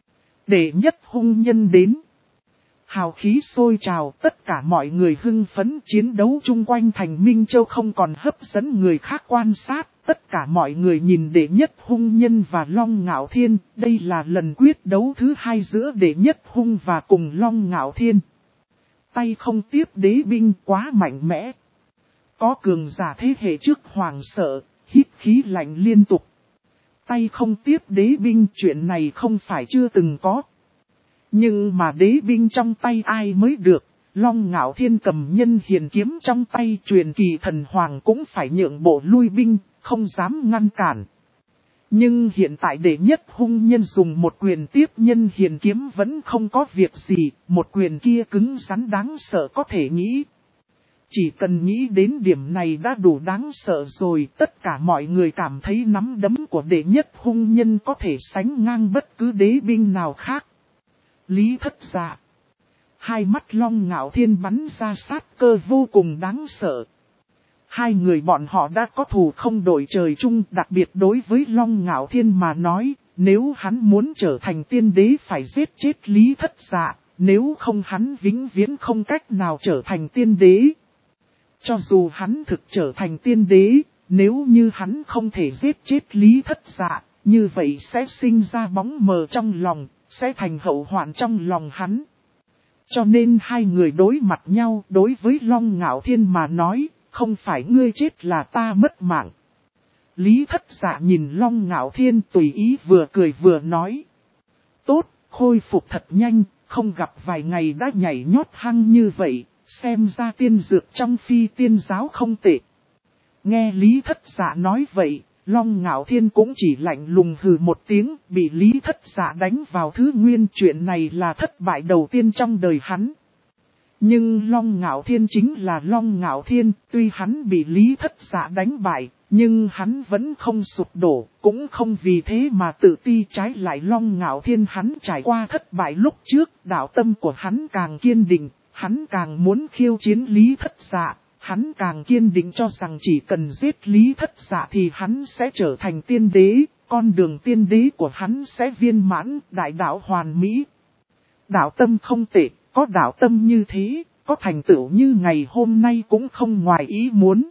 Đệ nhất hung nhân đến. Hào khí sôi trào, tất cả mọi người hưng phấn chiến đấu chung quanh thành Minh Châu không còn hấp dẫn người khác quan sát. Tất cả mọi người nhìn đệ nhất hung nhân và Long Ngạo Thiên, đây là lần quyết đấu thứ 2 giữa đệ nhất hung và cùng Long Ngạo Thiên. Tay không tiếp đế binh quá mạnh mẽ. Có cường giả thế hệ trước hoàng sợ, hít khí lạnh liên tục. Tay không tiếp đế binh chuyện này không phải chưa từng có. Nhưng mà đế binh trong tay ai mới được, Long Ngạo Thiên cầm nhân hiền kiếm trong tay truyền kỳ thần hoàng cũng phải nhượng bộ lui binh, không dám ngăn cản. Nhưng hiện tại đệ nhất hung nhân dùng một quyền tiếp nhân hiền kiếm vẫn không có việc gì, một quyền kia cứng rắn đáng sợ có thể nghĩ. Chỉ cần nghĩ đến điểm này đã đủ đáng sợ rồi, tất cả mọi người cảm thấy nắm đấm của đệ nhất hung nhân có thể sánh ngang bất cứ đế binh nào khác. Lý Thất Dạ. Hai mắt Long Ngạo Thiên bắn ra sát cơ vô cùng đáng sợ. 2 người bọn họ đã có thù không đổi trời chung, đặc biệt đối với Long Ngạo Thiên mà nói, nếu hắn muốn trở thành tiên đế phải giết chết Lý Thất Dạ, nếu không hắn vĩnh viễn không cách nào trở thành tiên đế. Cho dù hắn thực trở thành tiên đế, nếu như hắn không thể giết chết Lý Thất Dạ, như vậy sẽ sinh ra bóng mờ trong lòng, sẽ thành hậu hoạn trong lòng hắn. Cho nên 2 người đối mặt nhau, đối với Long Ngạo Thiên mà nói, không phải ngươi chết là ta mất mạng. Lý Thất Dạ nhìn Long Ngạo Thiên tùy ý vừa cười vừa nói. Tốt, khôi phục thật nhanh, không gặp vài ngày đã nhảy nhót hăng như vậy, xem ra tiên dược trong phi tiên giáo không tệ. Nghe Lý Thất Dạ nói vậy, Long Ngạo Thiên cũng chỉ lạnh lùng hừ một tiếng, bị Lý Thất Dạ đánh vào thứ nguyên, chuyện này là thất bại đầu tiên trong đời hắn. Nhưng Long Ngạo Thiên chính là Long Ngạo Thiên, tuy hắn bị Lý Thất Dạ đánh bại, Nhưng hắn vẫn không sụp đổ, cũng không vì thế mà tự ti, trái lại Long Ngạo Thiên hắn trải qua thất bại lúc trước, đạo tâm của hắn càng kiên định, hắn càng muốn khiêu chiến Lý Thất Dạ, hắn càng kiên định cho rằng chỉ cần giết Lý Thất Dạ thì hắn sẽ trở thành tiên đế, con đường tiên đế của hắn sẽ viên mãn, đại đạo hoàn mỹ. Đạo tâm không tệ, có đạo tâm như thế, có thành tựu như ngày hôm nay cũng không ngoài ý muốn.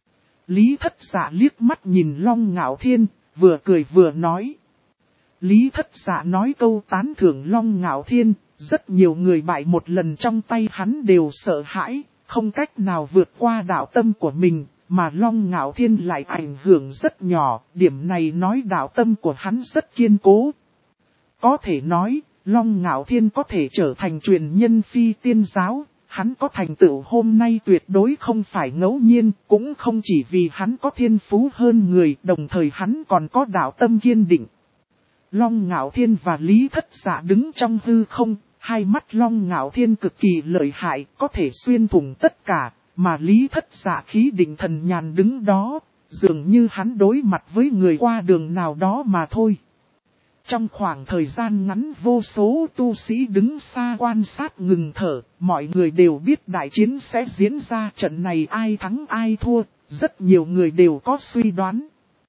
Lý Thất Dạ liếc mắt nhìn Long Ngạo Thiên, vừa cười vừa nói. Lý Thất Dạ nói câu tán thưởng Long Ngạo Thiên, rất nhiều người bại một lần trong tay hắn đều sợ hãi, không cách nào vượt qua đạo tâm của mình, mà Long Ngạo Thiên lại ảnh hưởng rất nhỏ, điểm này nói đạo tâm của hắn rất kiên cố. Có thể nói, Long Ngạo Thiên có thể trở thành truyền nhân phi tiên giáo. Hắn có thành tựu hôm nay tuyệt đối không phải ngẫu nhiên, cũng không chỉ vì hắn có thiên phú hơn người, đồng thời hắn còn có đạo tâm kiên định. Long Ngạo Thiên và Lý Thất Dạ đứng trong hư không, hai mắt Long Ngạo Thiên cực kỳ lợi hại, có thể xuyên thủng tất cả, mà Lý Thất Dạ khí định thần nhàn đứng đó, dường như hắn đối mặt với người qua đường nào đó mà thôi. Trong khoảng thời gian ngắn vô số tu sĩ đứng xa quan sát ngừng thở, mọi người đều biết đại chiến sẽ diễn ra, trận này ai thắng ai thua, rất nhiều người đều có suy đoán.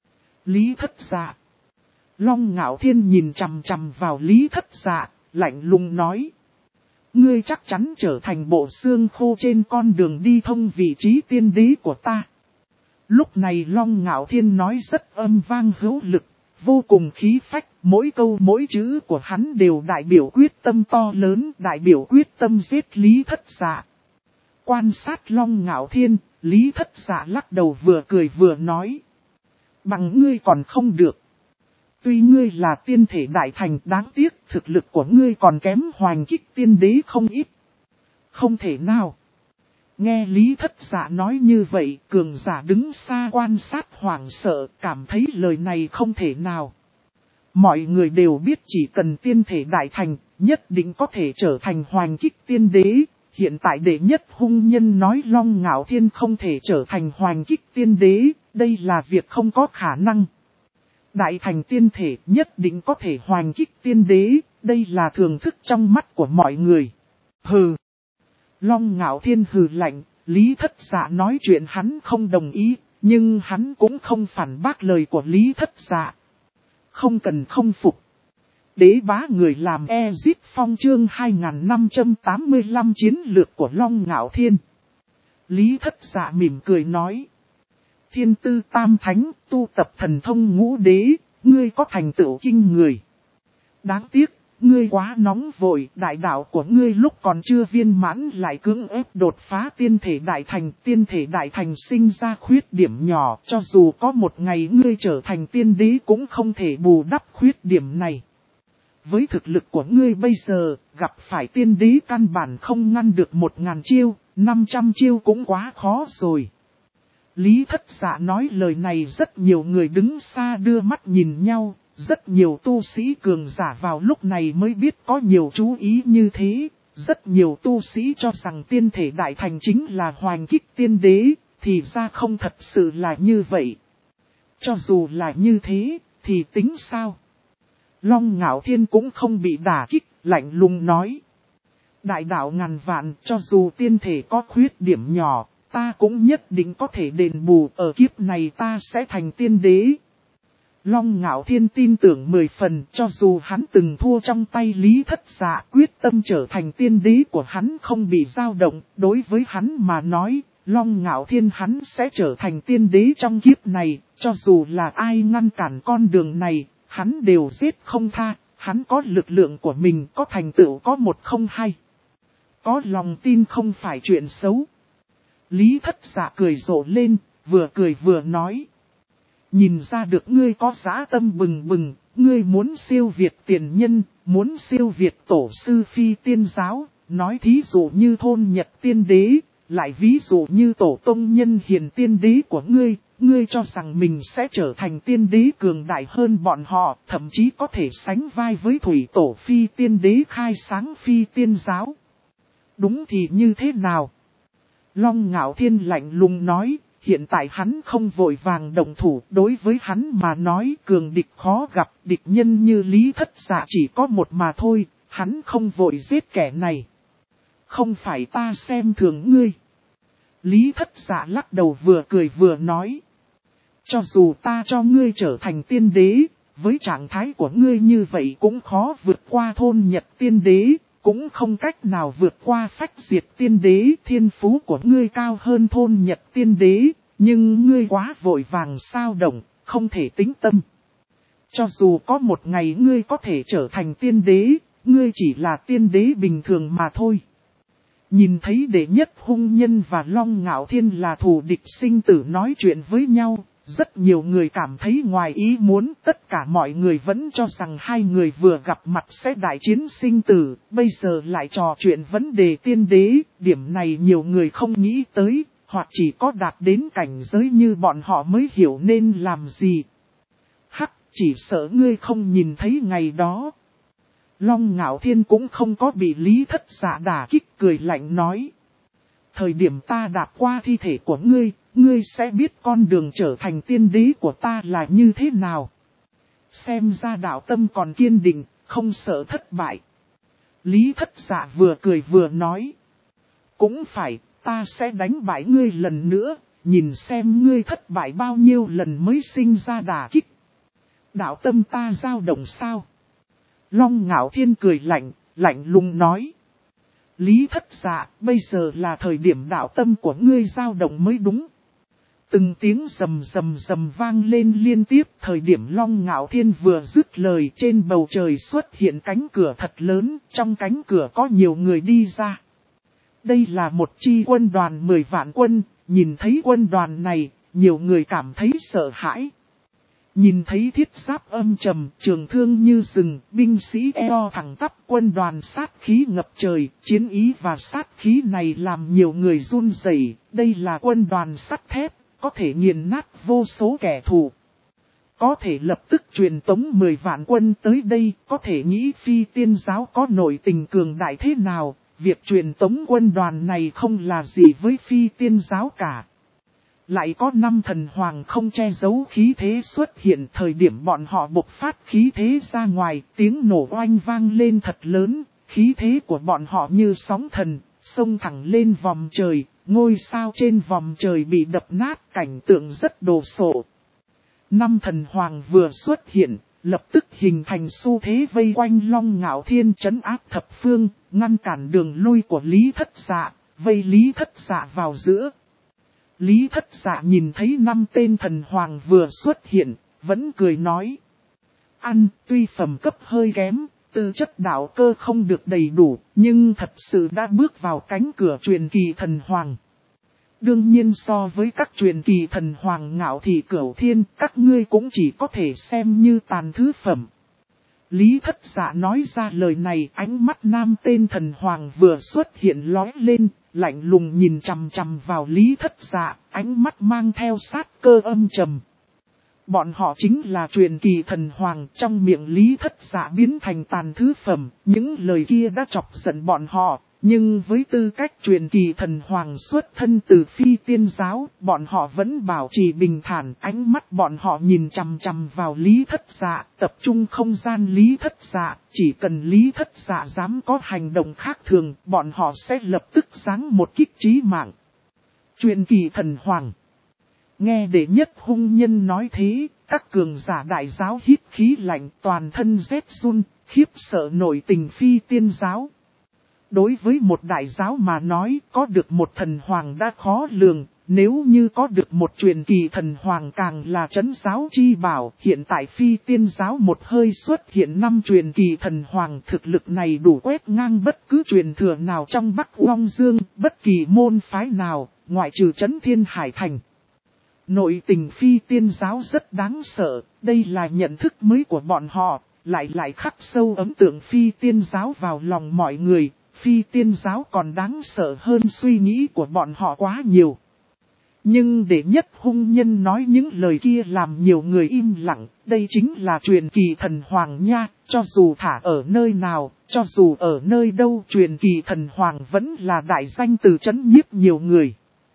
Lý Thất Dạ. Long Ngạo Thiên nhìn chằm chằm vào Lý Thất Dạ, lạnh lùng nói. Ngươi chắc chắn trở thành bộ xương khô trên con đường đi thông vị trí tiên đế của ta. Lúc này Long Ngạo Thiên nói rất âm vang hữu lực, vô cùng khí phách, mỗi câu mỗi chữ của hắn đều đại biểu quyết tâm to lớn, đại biểu quyết tâm giết Lý Thất Dạ. Quan sát Long Ngạo Thiên, Lý Thất Dạ lắc đầu vừa cười vừa nói. Bằng ngươi còn không được. Tuy ngươi là tiên thể đại thành, đáng tiếc thực lực của ngươi còn kém Hoành Kích tiên đế không ít. Không thể nào. Nghe Lý Thất Dạ nói như vậy, cường giả đứng xa quan sát hoảng sợ, cảm thấy lời này không thể nào. Mọi người đều biết chỉ cần tiên thể đại thành, nhất định có thể trở thành Hoành Kích tiên đế. Hiện tại đệ nhất hung nhân nói Long Ngạo Thiên không thể trở thành Hoành Kích tiên đế, đây là việc không có khả năng. Đại thành tiên thể nhất định có thể Hoành Kích tiên đế, đây là thường thức trong mắt của mọi người. Hừ. Long Ngạo Thiên hừ lạnh, Lý Thất Dạ nói chuyện hắn không đồng ý, nhưng hắn cũng không phản bác lời của Lý Thất Dạ. Không cần không phục. Đế bá người làm Ezip Phong chương 2585 chiến lược của Long Ngạo Thiên. Lý Thất Dạ mỉm cười nói. Thiên tư tam thánh, tu tập thần thông ngũ đế, ngươi có thành tựu kinh người. Đáng tiếc, ngươi quá nóng vội, đại đạo của ngươi lúc còn chưa viên mãn lại cưỡng ép đột phá tiên thể đại thành sinh ra khuyết điểm nhỏ, cho dù có một ngày ngươi trở thành tiên đế cũng không thể bù đắp khuyết điểm này. Với thực lực của ngươi bây giờ, gặp phải tiên đế căn bản không ngăn được 1000 chiêu, 500 chiêu cũng quá khó rồi. Lý Thất Dạ nói lời này rất nhiều người đứng xa đưa mắt nhìn nhau, rất nhiều tu sĩ cường giả vào lúc này mới biết có nhiều chú ý như thế, rất nhiều tu sĩ cho rằng tiên thể đại thành chính là Hoành Kích tiên đế, thì ra không thật sự là như vậy. Cho dù là như thế, thì tính sao? Long Ngạo Thiên cũng không bị đả kích, lạnh lùng nói. Đại đạo ngàn vạn, cho dù tiên thể có khuyết điểm nhỏ, ta cũng nhất định có thể đền bù, ở kiếp này ta sẽ thành tiên đế. Long Ngạo Thiên tin tưởng 10 phần, cho dù hắn từng thua trong tay Lý Thất Dạ, quyết tâm trở thành tiên đế của hắn không bị dao động, đối với hắn mà nói, Long Ngạo Thiên hắn sẽ trở thành tiên đế trong kiếp này, cho dù là ai ngăn cản con đường này, hắn đều giết không tha, hắn có lực lượng của mình, có thành tựu có một không hai. Có lòng tin không phải chuyện xấu. Lý Thất Dạ cười rộ lên, vừa cười vừa nói. Nhìn ra được ngươi có dã tâm bừng bừng, ngươi muốn siêu việt tiền nhân, muốn siêu việt tổ sư phi tiên giáo, nói thí dụ như thôn Nhật tiên đế, lại ví dụ như tổ tông nhân hiền tiên đế của ngươi, ngươi cho rằng mình sẽ trở thành tiên đế cường đại hơn bọn họ, thậm chí có thể sánh vai với thủy tổ phi tiên đế khai sáng phi tiên giáo. Đúng thì như thế nào? Long Ngạo Thiên lạnh lùng nói, hiện tại hắn không vội vàng động thủ, đối với hắn mà nói cường địch khó gặp, địch nhân như Lý Thất Dạ chỉ có một mà thôi, hắn không vội giết kẻ này. Không phải ta xem thường ngươi. Lý Thất Dạ lắc đầu vừa cười vừa nói. Cho dù ta cho ngươi trở thành tiên đế, với trạng thái của ngươi như vậy cũng khó vượt qua thôn Nhật tiên đế, cũng không cách nào vượt qua phách diệt tiên đế. Thiên phú của ngươi cao hơn thôn Nhật tiên đế, nhưng ngươi quá vội vàng sao động, không thể tĩnh tâm. Cho dù có một ngày ngươi có thể trở thành tiên đế, ngươi chỉ là tiên đế bình thường mà thôi. Nhìn thấy đệ nhất hung nhân và Long Ngạo Thiên là thù địch sinh tử nói chuyện với nhau, rất nhiều người cảm thấy ngoài ý muốn. Tất cả mọi người vẫn cho rằng hai người vừa gặp mặt sẽ đại chiến sinh tử, bây giờ lại trò chuyện vấn đề tiên đế. Điểm này nhiều người không nghĩ tới, hoặc chỉ có đạt đến cảnh giới như bọn họ mới hiểu nên làm gì. Hắc, chỉ sợ ngươi không nhìn thấy ngày đó. Long Ngạo Thiên cũng không có bị Lý Thất Dạ đả kích, cười lạnh nói. Thời điểm ta đạp qua thi thể của ngươi, ngươi sẽ biết con đường trở thành tiên đế của ta là như thế nào. Xem ra đạo tâm còn kiên định, không sợ thất bại. Lý Thất Dạ vừa cười vừa nói. Cũng phải, ta sẽ đánh bại ngươi lần nữa, nhìn xem ngươi thất bại bao nhiêu lần mới sinh ra đả kích. Đạo tâm ta dao động sao? Long Ngạo Thiên cười lạnh, lạnh lùng nói. Lý Thất Dạ, bây giờ là thời điểm đạo tâm của ngươi dao động mới đúng. Từng tiếng rầm rầm rầm vang lên liên tiếp. Thời điểm Long Ngạo Thiên vừa dứt lời, trên bầu trời xuất hiện cánh cửa thật lớn, trong cánh cửa có nhiều người đi ra. Đây là một chi quân đoàn 10 vạn quân, nhìn thấy quân đoàn này, nhiều người cảm thấy sợ hãi. Nhìn thấy thiết giáp âm trầm, trường thương như rừng, binh sĩ eo thẳng tắp, quân đoàn sát khí ngập trời, chiến ý và sát khí này làm nhiều người run rẩy. Đây là quân đoàn sắt thép, có thể nghiền nát vô số kẻ thù. Có thể lập tức truyền tống 10 vạn quân tới đây, có thể nghĩ Phi Tiên giáo có nội tình cường đại thế nào, việc truyền tống quân đoàn này không là gì với Phi Tiên giáo cả. Lại có 5 thần hoàng không che giấu khí thế xuất hiện. Thời điểm bọn họ bộc phát khí thế ra ngoài, tiếng nổ oanh vang lên thật lớn, khí thế của bọn họ như sóng thần, xông thẳng lên vòm trời, ngôi sao trên vòm trời bị đập nát, cảnh tượng rất đồ sộ. 5 thần hoàng vừa xuất hiện, lập tức hình thành xu thế vây quanh Long Ngạo Thiên, trấn áp thập phương, ngăn cản đường lui của Lý Thất Dạ, vây Lý Thất Dạ vào giữa. Lý Thất Dạ nhìn thấy 5 tên thần hoàng vừa xuất hiện, vẫn cười nói. Tuy phẩm cấp hơi kém, tư chất đạo cơ không được đầy đủ, nhưng thật sự đã bước vào cánh cửa truyền kỳ thần hoàng. Đương nhiên so với các truyền kỳ thần hoàng Ngạo Thị Cửu Thiên, các ngươi cũng chỉ có thể xem như tàn thứ phẩm. Lý Thất Dạ nói ra lời này, ánh mắt 5 tên thần hoàng vừa xuất hiện lóe lên, lạnh lùng nhìn chằm chằm vào Lý Thất Dạ, ánh mắt mang theo sát cơ âm trầm. Bọn họ chính là truyền kỳ thần hoàng, trong miệng Lý Thất Dạ biến thành tàn thứ phẩm, những lời kia đã chọc giận bọn họ. Nhưng với tư cách truyền kỳ thần hoàng xuất thân từ Phi Tiên giáo, bọn họ vẫn bảo trì bình thản, ánh mắt bọn họ nhìn chằm chằm vào Lý Thất Dạ, tập trung không gian Lý Thất Dạ, chỉ cần Lý Thất Dạ dám có hành động khác thường, bọn họ sẽ lập tức giáng một kích chí mạng. Truyền kỳ thần hoàng. Nghe đệ nhất hung nhân nói thế, các cường giả đại giáo hít khí lạnh, toàn thân rét run, khiếp sợ nội tình Phi Tiên giáo. Đối với một đại giáo mà nói, có được một thần hoàng đã khó lường, nếu như có được một truyền kỳ thần hoàng càng là trấn giáo chi bảo. Hiện tại Phi Tiên giáo một hơi xuất hiện 5 truyền kỳ thần hoàng, thực lực này đủ quét ngang bất cứ truyền thừa nào trong Bắc Long Dương, bất kỳ môn phái nào, ngoại trừ Trấn Thiên Hải Thành. Nội tình Phi Tiên giáo rất đáng sợ, đây là nhận thức mới của bọn họ, lại khắc sâu ấn tượng Phi Tiên giáo vào lòng mọi người. Phi Tiên giáo còn đáng sợ hơn suy nghĩ của bọn họ quá nhiều. Nhưng đệ nhất hung nhân nói những lời kia làm nhiều người im lặng, đây chính là truyền kỳ thần hoàng nha, cho dù thả ở nơi nào, cho dù ở nơi đâu, truyền kỳ thần hoàng vẫn là đại danh từ trấn nhiếp nhiều người.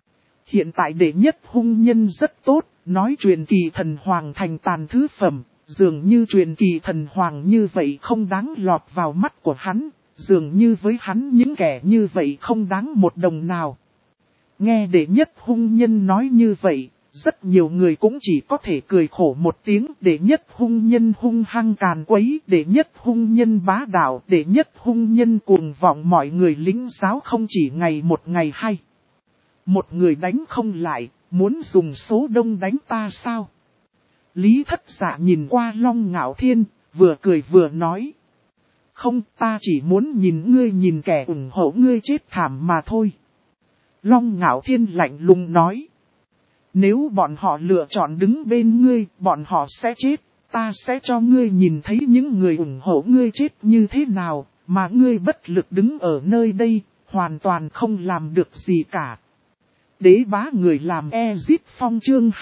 Hiện tại đệ nhất hung nhân rất tốt, nói truyền kỳ thần hoàng thành tàn thứ phẩm, dường như truyền kỳ thần hoàng như vậy không đáng lọt vào mắt của hắn, dường như với hắn những kẻ như vậy không đáng một đồng nào. Nghe đệ nhất hung nhân nói như vậy, rất nhiều người cũng chỉ có thể cười khổ một tiếng. Đệ nhất hung nhân hung hăng càn quấy, đệ nhất hung nhân bá đạo, đệ nhất hung nhân cuồng vọng, mọi người lính giáo không chỉ ngày một ngày hai. Một người đánh không lại, muốn dùng số đông đánh ta sao? Lý Thất Dạ nhìn qua Long Ngạo Thiên, vừa cười vừa nói. Không, ta chỉ muốn nhìn kẻ ủng hộ ngươi chết thảm mà thôi. Long Ngạo Thiên lạnh lùng nói. Nếu bọn họ lựa chọn đứng bên ngươi, bọn họ sẽ chết. Ta sẽ cho ngươi nhìn thấy những người ủng hộ ngươi chết như thế nào, mà ngươi bất lực đứng ở nơi đây, hoàn toàn không làm được gì cả. Đế bá người làm Ezip Phong chương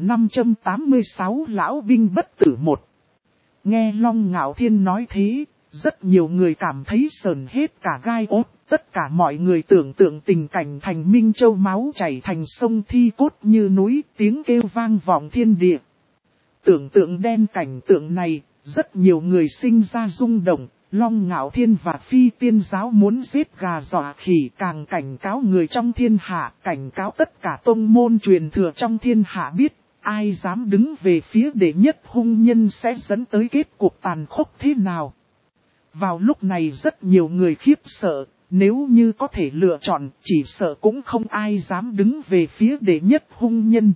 2586 lão binh bất tử một. Nghe Long Ngạo Thiên nói thế, rất nhiều người cảm thấy sờn hết cả gai ốt. Tất cả mọi người tưởng tượng tình cảnh thành Minh Châu máu chảy thành sông thi cốt như núi, tiếng kêu vang vọng thiên địa. Tưởng tượng đen cảnh tượng này, rất nhiều người sinh ra rung động. Long Ngạo Thiên và Phi Tiên Giáo muốn giết gà dọa khỉ, càng cảnh cáo người trong thiên hạ, cảnh cáo tất cả tông môn truyền thừa trong thiên hạ biết, ai dám đứng về phía đệ nhất hung nhân sẽ dẫn tới kết cục tàn khốc thế nào. Vào lúc này rất nhiều người khiếp sợ, nếu như có thể lựa chọn, chỉ sợ cũng không ai dám đứng về phía đệ nhất hung nhân.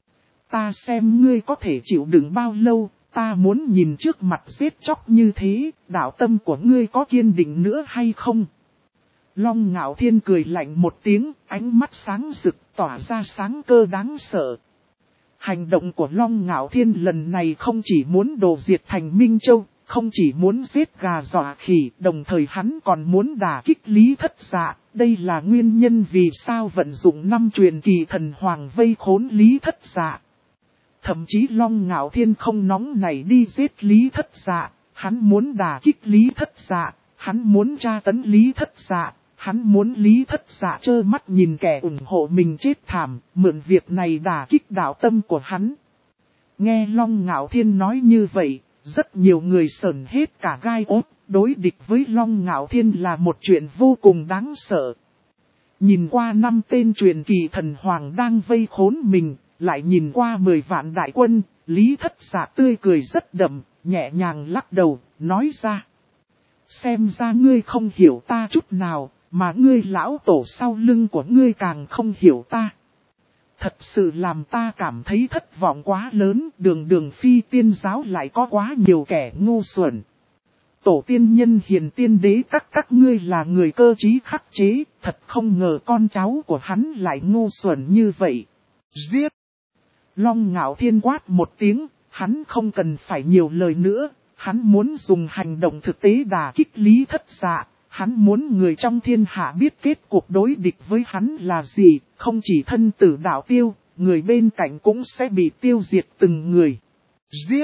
Ta xem ngươi có thể chịu đựng bao lâu. Ta muốn nhìn trước mặt giết chóc như thế, đạo tâm của ngươi có kiên định nữa hay không? Long Ngạo Thiên cười lạnh một tiếng, ánh mắt sáng rực tỏa ra sáng cơ đáng sợ. Hành động của Long Ngạo Thiên lần này không chỉ muốn đổ diệt thành Minh Châu, không chỉ muốn giết gà dọa khỉ, đồng thời hắn còn muốn đả kích Lý Thất Dạ. Đây là nguyên nhân vì sao vận dụng 5 truyền kỳ thần hoàng vây khốn Lý Thất Dạ. Thậm chí Long Ngạo Thiên không nóng này đi giết Lý Thất Dạ, hắn muốn đả kích Lý Thất Dạ, hắn muốn tra tấn Lý Thất Dạ, hắn muốn Lý Thất Dạ trơ mắt nhìn kẻ ủng hộ mình chết thảm, mượn việc này đả kích đạo tâm của hắn. Nghe Long Ngạo Thiên nói như vậy, rất nhiều người sởn hết cả gai ốt, đối địch với Long Ngạo Thiên là một chuyện vô cùng đáng sợ. Nhìn qua 5 tên truyền kỳ thần hoàng đang vây khốn mình. Lại nhìn qua 10 vạn đại quân, Lý Thất Dạ tươi cười rất đậm, nhẹ nhàng lắc đầu, nói ra. Xem ra ngươi không hiểu ta chút nào, mà ngươi lão tổ sau lưng của ngươi càng không hiểu ta. Thật sự làm ta cảm thấy thất vọng quá lớn, đường Phi Tiên Giáo lại có quá nhiều kẻ ngu xuẩn. Tổ tiên nhân hiền tiên đế các ngươi là người cơ trí khắc chế, thật không ngờ con cháu của hắn lại ngu xuẩn như vậy. Giết! Long Ngạo Thiên quát một tiếng, hắn không cần phải nhiều lời nữa, hắn muốn dùng hành động thực tế đả kích Lý Thất Dạ, hắn muốn người trong thiên hạ biết kết cuộc đối địch với hắn là gì, không chỉ thân tử đạo tiêu, người bên cạnh cũng sẽ bị tiêu diệt từng người. Giết!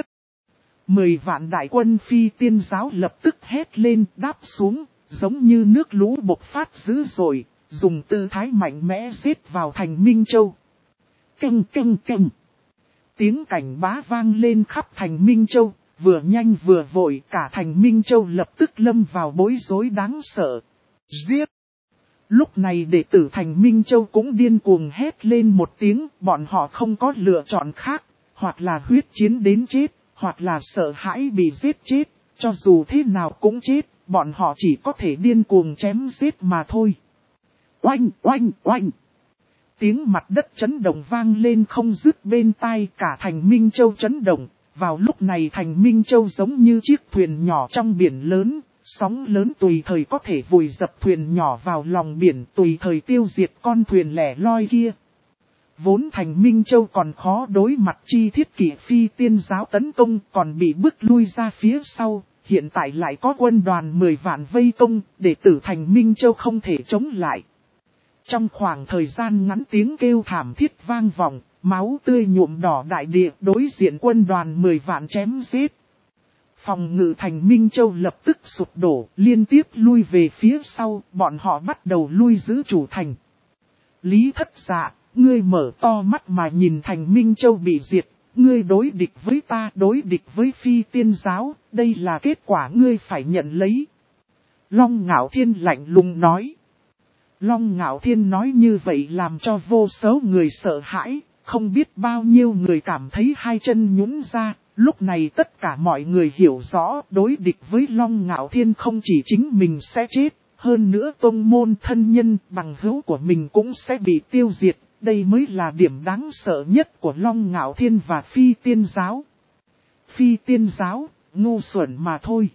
10 vạn đại quân Phi Tiên Giáo lập tức hét lên đáp xuống, giống như nước lũ bộc phát dữ dội, dùng tư thái mạnh mẽ giết vào thành Minh Châu. Căng căng căng. Tiếng cảnh bá vang lên khắp thành Minh Châu, vừa nhanh vừa vội cả thành Minh Châu lập tức lâm vào bối rối đáng sợ. Giết! Lúc này đệ tử thành Minh Châu cũng điên cuồng hét lên một tiếng, bọn họ không có lựa chọn khác, hoặc là huyết chiến đến chết, hoặc là sợ hãi bị giết chết, cho dù thế nào cũng chết, bọn họ chỉ có thể điên cuồng chém giết mà thôi. Oanh oanh oanh! Tiếng mặt đất chấn động vang lên không dứt bên tai, cả thành Minh Châu chấn động. Vào lúc này thành Minh Châu giống như chiếc thuyền nhỏ trong biển lớn, sóng lớn tùy thời có thể vùi dập thuyền nhỏ vào lòng biển, tùy thời tiêu diệt con thuyền lẻ loi kia. Vốn thành Minh Châu còn khó đối mặt chi thiết kỷ Phi Tiên Giáo tấn công, còn bị bức lui ra phía sau, hiện tại lại có quân đoàn 10 vạn vây công, đệ tử thành Minh Châu không thể chống lại. Trong khoảng thời gian ngắn tiếng kêu thảm thiết vang vọng, máu tươi nhuộm đỏ đại địa, đối diện quân đoàn 10 vạn chém giết. Phòng ngự thành Minh Châu lập tức sụp đổ, liên tiếp lui về phía sau, bọn họ bắt đầu lui giữ chủ thành. Lý Thất Dạ, ngươi mở to mắt mà nhìn Thành Minh Châu bị diệt, ngươi đối địch với ta, đối địch với Phi Tiên giáo, đây là kết quả ngươi phải nhận lấy. Long Ngạo Thiên lạnh lùng nói. Long Ngạo Thiên nói như vậy làm cho vô số người sợ hãi, không biết bao nhiêu người cảm thấy hai chân nhũn ra. Lúc này tất cả mọi người hiểu rõ đối địch với Long Ngạo Thiên không chỉ chính mình sẽ chết, hơn nữa tông môn thân nhân bằng hữu của mình cũng sẽ bị tiêu diệt. Đây mới là điểm đáng sợ nhất của Long Ngạo Thiên và Phi Tiên giáo. Phi Tiên giáo, ngu xuẩn mà thôi.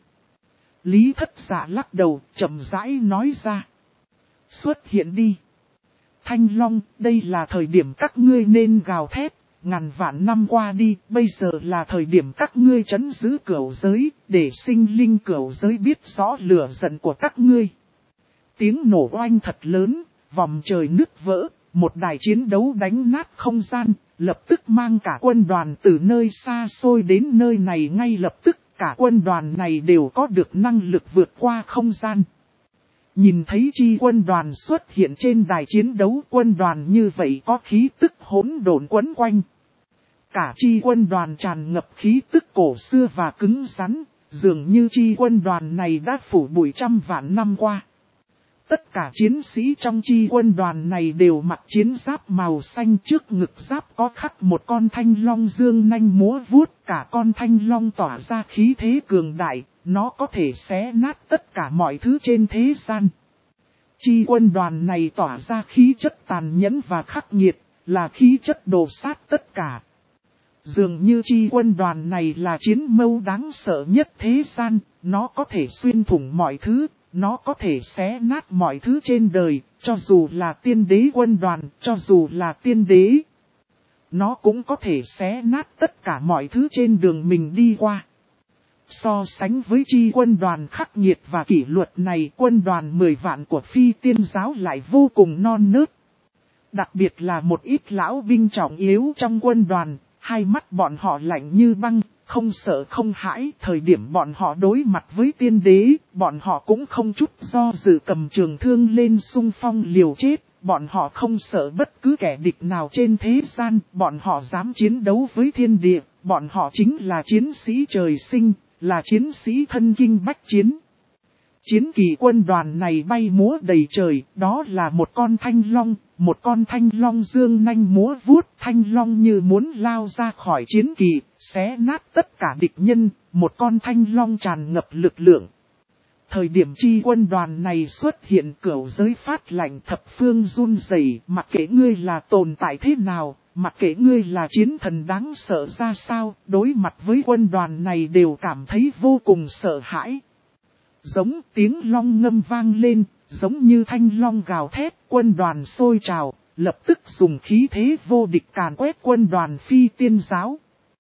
Lý Thất Dạ lắc đầu, chậm rãi nói ra. Xuất hiện đi. Thanh Long, đây là thời điểm các ngươi nên gào thét. Ngàn vạn năm qua đi, bây giờ là thời điểm các ngươi trấn giữ cửu giới, để sinh linh cửu giới biết rõ lửa giận của các ngươi. Tiếng nổ oanh thật lớn, vòng trời nứt vỡ, một đài chiến đấu đánh nát không gian, lập tức mang cả quân đoàn từ nơi xa xôi đến nơi này ngay lập tức, cả quân đoàn này đều có được năng lực vượt qua không gian. Nhìn thấy chi quân đoàn xuất hiện trên đài chiến đấu, quân đoàn như vậy có khí tức hỗn độn quấn quanh. Cả chi quân đoàn tràn ngập khí tức cổ xưa và cứng rắn, dường như chi quân đoàn này đã phủ bụi trăm vạn năm qua. Tất cả chiến sĩ trong chi quân đoàn này đều mặc chiến giáp màu xanh, trước ngực giáp có khắc một con thanh long dương nanh múa vuốt, cả con thanh long tỏa ra khí thế cường đại, nó có thể xé nát tất cả mọi thứ trên thế gian. Chi quân đoàn này tỏa ra khí chất tàn nhẫn và khắc nghiệt, là khí chất đồ sát tất cả. Dường như chi quân đoàn này là chiến mâu đáng sợ nhất thế gian, nó có thể xuyên thủng mọi thứ, nó có thể xé nát mọi thứ trên đời, cho dù là tiên đế quân đoàn, cho dù là tiên đế. Nó cũng có thể xé nát tất cả mọi thứ trên đường mình đi qua. So sánh với chi quân đoàn khắc nghiệt và kỷ luật này, quân đoàn 10 vạn của Phi Tiên giáo lại vô cùng non nớt. Đặc biệt là một ít lão binh trọng yếu trong quân đoàn, hai mắt bọn họ lạnh như băng, không sợ không hãi. Thời điểm bọn họ đối mặt với tiên đế, bọn họ cũng không chút do dự cầm trường thương lên xung phong liều chết. Bọn họ không sợ bất cứ kẻ địch nào trên thế gian, bọn họ dám chiến đấu với thiên địa, bọn họ chính là chiến sĩ trời sinh, là chiến sĩ thân kinh bách chiến. Chiến kỳ quân đoàn này bay múa đầy trời, đó là một con thanh long dương nanh múa vuốt, thanh long như muốn lao ra khỏi chiến kỳ, xé nát tất cả địch nhân, một con thanh long tràn ngập lực lượng. Thời điểm chi quân đoàn này xuất hiện, cửu giới phát lạnh, thập phương run rẩy, mặc kệ ngươi là tồn tại thế nào, mặc kệ ngươi là chiến thần đáng sợ ra sao, đối mặt với quân đoàn này đều cảm thấy vô cùng sợ hãi. Giống tiếng long ngâm vang lên, giống như thanh long gào thét, quân đoàn sôi trào, lập tức dùng khí thế vô địch càn quét quân đoàn Phi Tiên giáo.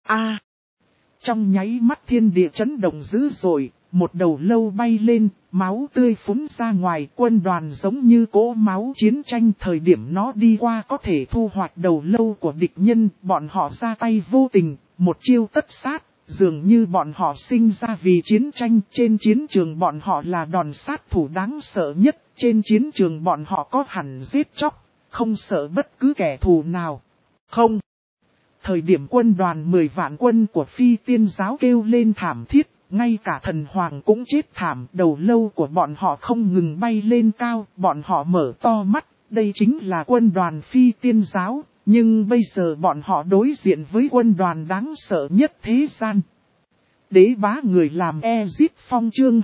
Trong nháy mắt thiên địa chấn động dữ dội, một đầu lâu bay lên, máu tươi phúng ra ngoài, quân đoàn giống như cỗ máu chiến tranh. Thời điểm nó đi qua có thể thu hoạch đầu lâu của địch nhân, bọn họ ra tay vô tình, một chiêu tất sát. Dường như bọn họ sinh ra vì chiến tranh, trên chiến trường bọn họ là đòn sát thủ đáng sợ nhất, trên chiến trường bọn họ có hẳn giết chóc, không sợ bất cứ kẻ thù nào. Không. Thời điểm quân đoàn 10 vạn quân của Phi Tiên giáo kêu lên thảm thiết, ngay cả thần hoàng cũng chết thảm, đầu lâu của bọn họ không ngừng bay lên cao, bọn họ mở to mắt, đây chính là quân đoàn Phi Tiên giáo. Nhưng bây giờ bọn họ đối diện với quân đoàn đáng sợ nhất thế gian. Đế bá người làm Ezip Phong chương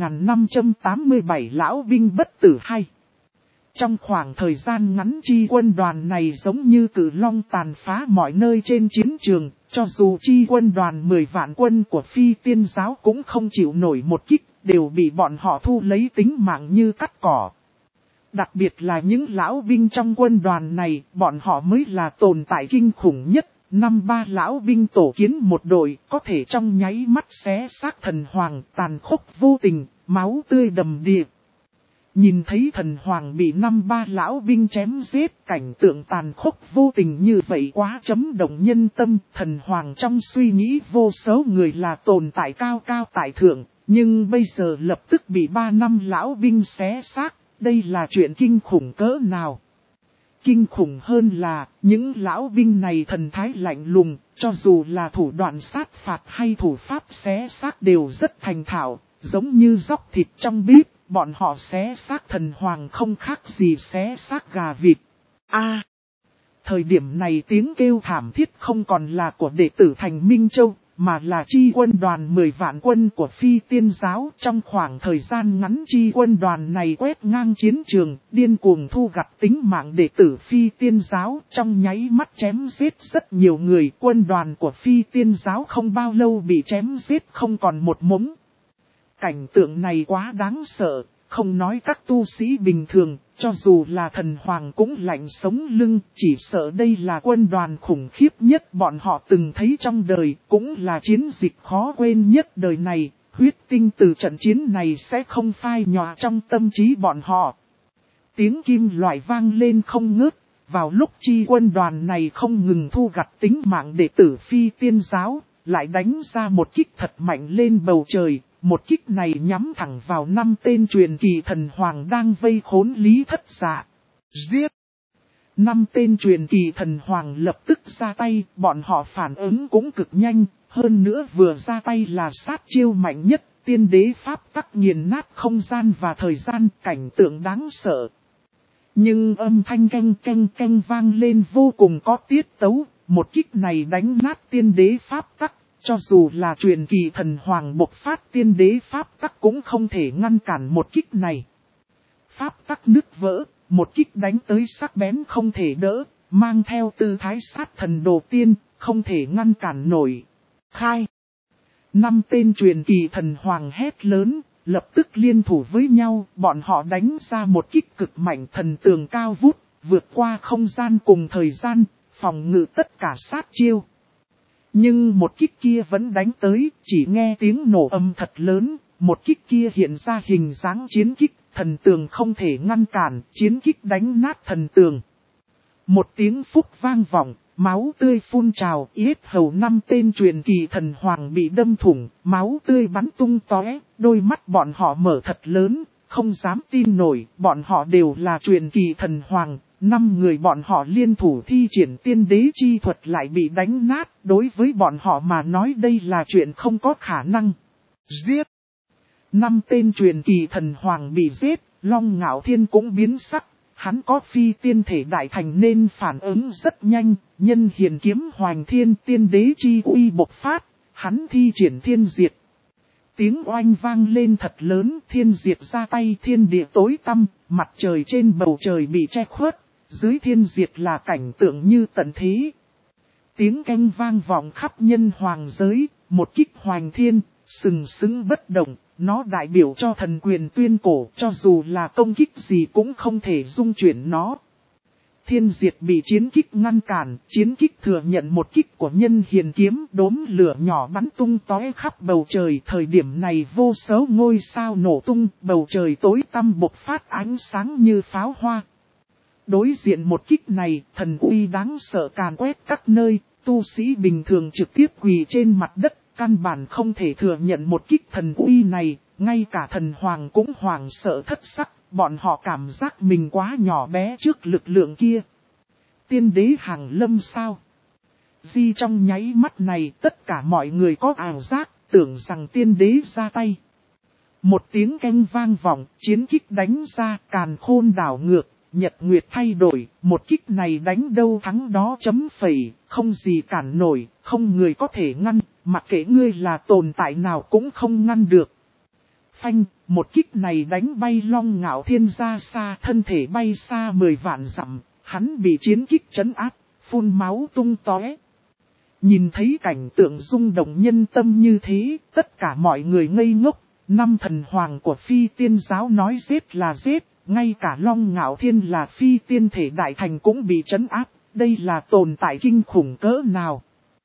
2587 lão binh bất tử hay. Trong khoảng thời gian ngắn chi quân đoàn này giống như cự long tàn phá mọi nơi trên chiến trường, cho dù chi quân đoàn 10 vạn quân của Phi Tiên giáo cũng không chịu nổi một kích, đều bị bọn họ thu lấy tính mạng như cắt cỏ. Đặc biệt là những lão binh trong quân đoàn này, bọn họ mới là tồn tại kinh khủng nhất. 5-3 lão binh tổ kiến một đội, có thể trong nháy mắt xé xác thần hoàng, tàn khốc vô tình, máu tươi đầm đìa. Nhìn thấy thần hoàng bị 5-3 lão binh chém giết, cảnh tượng tàn khốc vô tình như vậy quá chấm động nhân tâm. Thần hoàng trong suy nghĩ vô số người là tồn tại cao cao tại thượng, nhưng bây giờ lập tức bị 3-5 lão binh xé xác. Đây là chuyện kinh khủng cỡ nào? Kinh khủng hơn là, những lão binh này thần thái lạnh lùng, cho dù là thủ đoạn sát phạt hay thủ pháp xé xác đều rất thành thạo, giống như dóc thịt trong bếp, bọn họ xé xác thần hoàng không khác gì xé xác gà vịt. Thời điểm này tiếng kêu thảm thiết không còn là của đệ tử thành Minh Châu, mà là chi quân đoàn 10 vạn quân của Phi Tiên giáo. Trong khoảng thời gian ngắn chi quân đoàn này quét ngang chiến trường, điên cuồng thu gặt tính mạng đệ tử Phi Tiên giáo, trong nháy mắt chém giết rất nhiều người. Quân đoàn của Phi Tiên giáo không bao lâu bị chém giết không còn một mống. Cảnh tượng này quá đáng sợ, không nói các tu sĩ bình thường, cho dù là thần hoàng cũng lạnh sống lưng, chỉ sợ đây là quân đoàn khủng khiếp nhất bọn họ từng thấy trong đời, cũng là chiến dịch khó quên nhất đời này, huyết tinh từ trận chiến này sẽ không phai nhòa trong tâm trí bọn họ. Tiếng kim loại vang lên không ngớt, vào lúc chi quân đoàn này không ngừng thu gặt tính mạng đệ tử Phi Tiên giáo, lại đánh ra một kích thật mạnh lên bầu trời. Một kích này nhắm thẳng vào 5 tên truyền kỳ thần hoàng đang vây khốn Lý Thất Dạ. Giết! 5 tên truyền kỳ thần hoàng lập tức ra tay, bọn họ phản ứng cũng cực nhanh, hơn nữa vừa ra tay là sát chiêu mạnh nhất, tiên đế pháp tắc nghiền nát không gian và thời gian, cảnh tượng đáng sợ. Nhưng âm thanh canh canh canh vang lên vô cùng có tiết tấu, một kích này đánh nát tiên đế pháp tắc. Cho dù là truyền kỳ thần hoàng bộc phát tiên đế pháp tắc cũng không thể ngăn cản một kích này. Pháp tắc nứt vỡ, một kích đánh tới sắc bén không thể đỡ, mang theo tư thái sát thần đồ tiên, không thể ngăn cản nổi. Khai! 5 tên truyền kỳ thần hoàng hét lớn, lập tức liên thủ với nhau, bọn họ đánh ra một kích cực mạnh thần tường cao vút, vượt qua không gian cùng thời gian, phòng ngự tất cả sát chiêu. Nhưng một kích kia vẫn đánh tới, chỉ nghe tiếng nổ âm thật lớn, một kích kia hiện ra hình dáng chiến kích, thần tường không thể ngăn cản, chiến kích đánh nát thần tường. Một tiếng phúc vang vọng, máu tươi phun trào, yết hầu 5 tên truyền kỳ thần hoàng bị đâm thủng, máu tươi bắn tung tóe, đôi mắt bọn họ mở thật lớn, không dám tin nổi, bọn họ đều là truyền kỳ thần hoàng. 5 người bọn họ liên thủ thi triển tiên đế chi thuật lại bị đánh nát, đối với bọn họ mà nói đây là chuyện không có khả năng. Giết! 5 tên truyền kỳ thần hoàng bị giết, Long Ngạo Thiên cũng biến sắc, hắn có phi tiên thể đại thành nên phản ứng rất nhanh, nhân hiền kiếm hoành thiên tiên đế chi uy bộc phát, hắn thi triển thiên diệt. Tiếng oanh vang lên thật lớn, thiên diệt ra tay, thiên địa tối tăm, mặt trời trên bầu trời bị che khuất. Dưới thiên diệt là cảnh tượng như tận thế. Tiếng canh vang vọng khắp nhân hoàng giới, một kích hoành thiên, sừng sững bất động, nó đại biểu cho thần quyền tuyên cổ, cho dù là công kích gì cũng không thể dung chuyển nó. Thiên diệt bị chiến kích ngăn cản, chiến kích thừa nhận một kích của nhân hiền kiếm, đốm lửa nhỏ bắn tung tóe khắp bầu trời. Thời điểm này vô số ngôi sao nổ tung, bầu trời tối tăm bộc phát ánh sáng như pháo hoa. Đối diện một kích này, thần uy đáng sợ càn quét các nơi, tu sĩ bình thường trực tiếp quỳ trên mặt đất, căn bản không thể thừa nhận một kích thần uy này, ngay cả thần hoàng cũng hoảng sợ thất sắc, bọn họ cảm giác mình quá nhỏ bé trước lực lượng kia. Tiên đế hàng lâm sao? Di trong nháy mắt này tất cả mọi người có ảo giác, tưởng rằng tiên đế ra tay. Một tiếng canh vang vọng, chiến kích đánh ra, càn khôn đảo ngược. Nhật Nguyệt thay đổi, một kích này đánh đâu thắng đó chấm phẩy, không gì cản nổi, không người có thể ngăn, mặc kệ ngươi là tồn tại nào cũng không ngăn được. Phanh, một kích này đánh bay Long Ngạo Thiên ra xa, thân thể bay xa 10 vạn dặm, hắn bị chiến kích trấn áp, phun máu tung tóe. Nhìn thấy cảnh tượng rung động nhân tâm như thế, tất cả mọi người ngây ngốc, 5 thần hoàng của Phi Tiên giáo nói giết là giết. Ngay cả Long Ngạo Thiên là phi tiên thể đại thành cũng bị trấn áp, đây là tồn tại kinh khủng cỡ nào.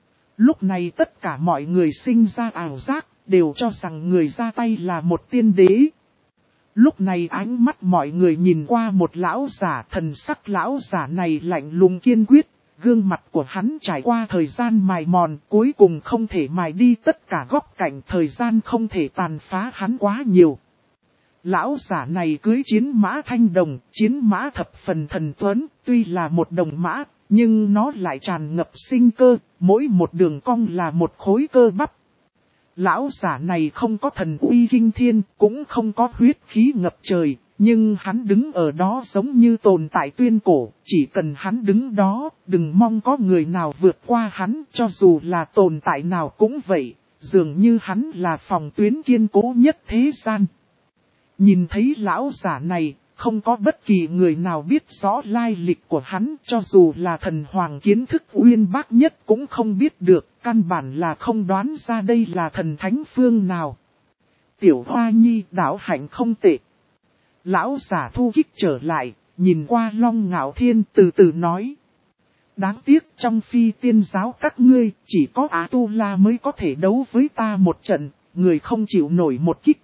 Lúc này tất cả mọi người sinh ra ảo giác, đều cho rằng người ra tay là một tiên đế. Lúc này ánh mắt mọi người nhìn qua một lão giả, thần sắc lão giả này lạnh lùng kiên quyết, gương mặt của hắn trải qua thời gian mài mòn, cuối cùng không thể mài đi tất cả góc cạnh, thời gian không thể tàn phá hắn quá nhiều. Lão giả này cưới chiến mã thanh đồng, chiến mã thập phần thần tuấn, tuy là một đồng mã, nhưng nó lại tràn ngập sinh cơ, mỗi một đường cong là một khối cơ bắp. Lão giả này không có thần uy kinh thiên, cũng không có huyết khí ngập trời, nhưng hắn đứng ở đó giống như tồn tại tuyên cổ, chỉ cần hắn đứng đó, đừng mong có người nào vượt qua hắn, cho dù là tồn tại nào cũng vậy, dường như hắn là phòng tuyến kiên cố nhất thế gian. Nhìn thấy lão giả này, không có bất kỳ người nào biết rõ lai lịch của hắn, cho dù là thần hoàng kiến thức uyên bác nhất cũng không biết được, căn bản là không đoán ra đây là thần thánh phương nào. Tiểu Hoa Nhi đạo hạnh không tệ. Lão giả thu kích trở lại, nhìn qua Long Ngạo Thiên từ từ nói. Đáng tiếc trong phi tiên giáo các ngươi, chỉ có A-tu-la mới có thể đấu với ta một trận, người không chịu nổi một kích.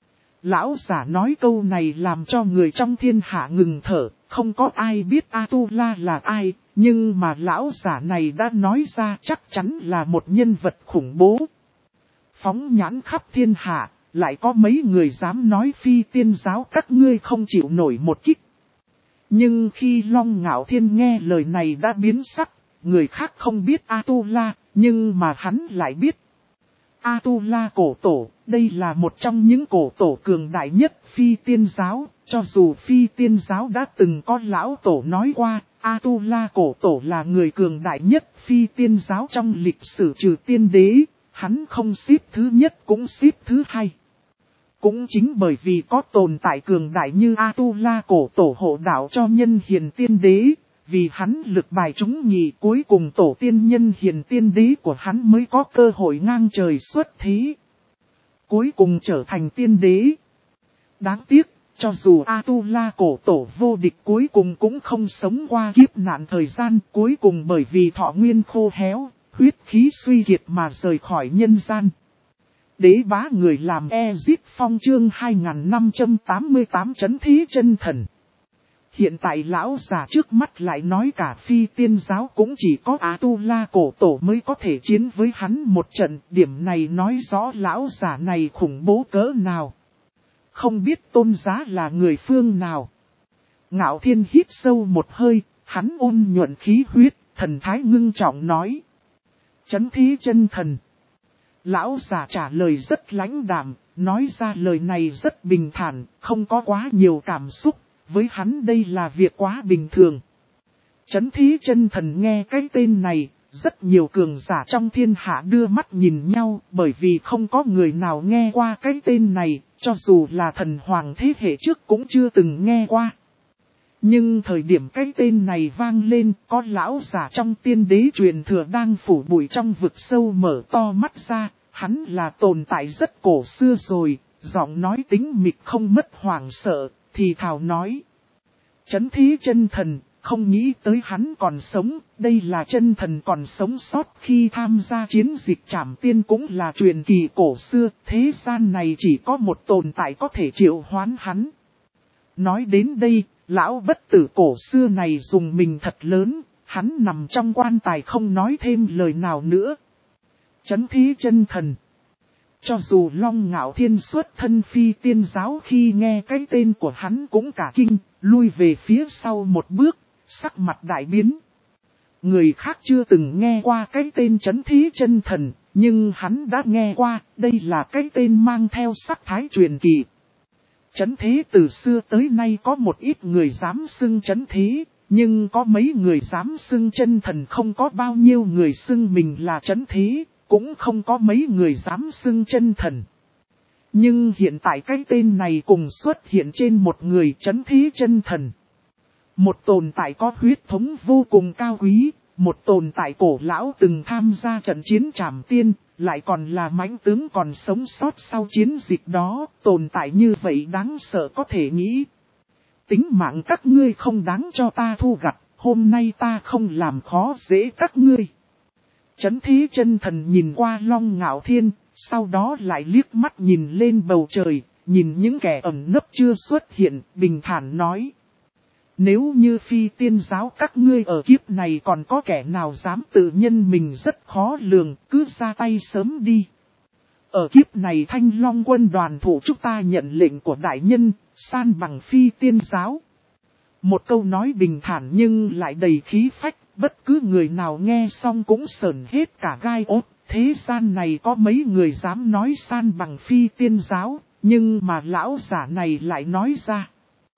Lão giả nói câu này làm cho người trong thiên hạ ngừng thở, không có ai biết A-tu-la là ai, nhưng mà lão giả này đã nói ra chắc chắn là một nhân vật khủng bố. Phóng nhãn khắp thiên hạ, lại có mấy người dám nói phi tiên giáo các ngươi không chịu nổi một kích. Nhưng khi Long Ngạo Thiên nghe lời này đã biến sắc, người khác không biết A-tu-la, nhưng mà hắn lại biết. A-tu-la cổ tổ, đây là một trong những cổ tổ cường đại nhất phi tiên giáo, cho dù phi tiên giáo đã từng có lão tổ nói qua, A-tu-la cổ tổ là người cường đại nhất phi tiên giáo trong lịch sử trừ tiên đế, hắn không xếp thứ nhất cũng xếp thứ hai. Cũng chính bởi vì có tồn tại cường đại như A-tu-la cổ tổ hộ đạo cho nhân hiền tiên đế, vì hắn lực bài chúng nhì cuối cùng tổ tiên nhân hiền tiên đế của hắn mới có cơ hội ngang trời xuất thế. Cuối cùng trở thành tiên đế. Đáng tiếc, cho dù A-tu-la cổ tổ vô địch cuối cùng cũng không sống qua kiếp nạn thời gian, cuối cùng bởi vì thọ nguyên khô héo, huyết khí suy kiệt mà rời khỏi nhân gian. Đế bá người làm Ezit Phong chương 2588 chấn thế chân thần. Hiện tại lão già trước mắt lại nói cả phi tiên giáo cũng chỉ có A-tu-la cổ tổ mới có thể chiến với hắn một trận. Điểm này nói rõ lão già này khủng bố cỡ nào. Không biết tôn giá là người phương nào. Ngạo Thiên hít sâu một hơi, hắn ôn nhuận khí huyết, thần thái ngưng trọng nói. Chấn thế chân thần. Lão già trả lời rất lãnh đạm, nói ra lời này rất bình thản, không có quá nhiều cảm xúc, với hắn đây là việc quá bình thường. Chấn thế chân thần nghe cái tên này, rất nhiều cường giả trong thiên hạ đưa mắt nhìn nhau, bởi vì không có người nào nghe qua cái tên này, cho dù là thần hoàng thế hệ trước cũng chưa từng nghe qua. Nhưng thời điểm cái tên này vang lên, có lão giả trong tiên đế truyền thừa đang phủ bụi trong vực sâu mở to mắt ra, hắn là tồn tại rất cổ xưa rồi, giọng nói tính mịch không mất hoàng sợ, thì thào nói. Chấn thế chân thần, không nghĩ tới hắn còn sống, đây là chân thần còn sống sót khi tham gia chiến dịch trảm tiên cũng là truyền kỳ cổ xưa, thế gian này chỉ có một tồn tại có thể triệu hoán hắn. Nói đến đây, lão bất tử cổ xưa này dùng mình thật lớn, hắn nằm trong quan tài không nói thêm lời nào nữa. Chấn thế chân thần. Cho dù Long Ngạo Thiên xuất thân phi tiên giáo khi nghe cái tên của hắn cũng cả kinh, lui về phía sau một bước, sắc mặt đại biến. Người khác chưa từng nghe qua cái tên chấn thế chân thần, nhưng hắn đã nghe qua, đây là cái tên mang theo sắc thái truyền kỳ. Chấn thế từ xưa tới nay có một ít người dám xưng chấn thế, nhưng có mấy người dám xưng chân thần, không có bao nhiêu người xưng mình là chấn thế, cũng không có mấy người dám xưng chân thần. Nhưng hiện tại cái tên này cùng xuất hiện trên một người chấn thế chân thần. Một tồn tại có huyết thống vô cùng cao quý, một tồn tại cổ lão từng tham gia trận chiến trảm tiên, lại còn là mãnh tướng còn sống sót sau chiến dịch đó, tồn tại như vậy đáng sợ có thể nghĩ. Tính mạng các ngươi không đáng cho ta thu gặt, hôm nay ta không làm khó dễ các ngươi. Chấn thế chân thần nhìn qua Long Ngạo Thiên, sau đó lại liếc mắt nhìn lên bầu trời, nhìn những kẻ ẩn nấp chưa xuất hiện, bình thản nói. Nếu như phi tiên giáo các ngươi ở kiếp này còn có kẻ nào dám tự nhân mình rất khó lường, cứ ra tay sớm đi. Ở kiếp này Thanh Long quân đoàn thủ chúng ta nhận lệnh của đại nhân, san bằng phi tiên giáo. Một câu nói bình thản nhưng lại đầy khí phách, bất cứ người nào nghe xong cũng sởn hết cả gai ốt. Thế gian này có mấy người dám nói san bằng phi tiên giáo, nhưng mà lão giả này lại nói ra.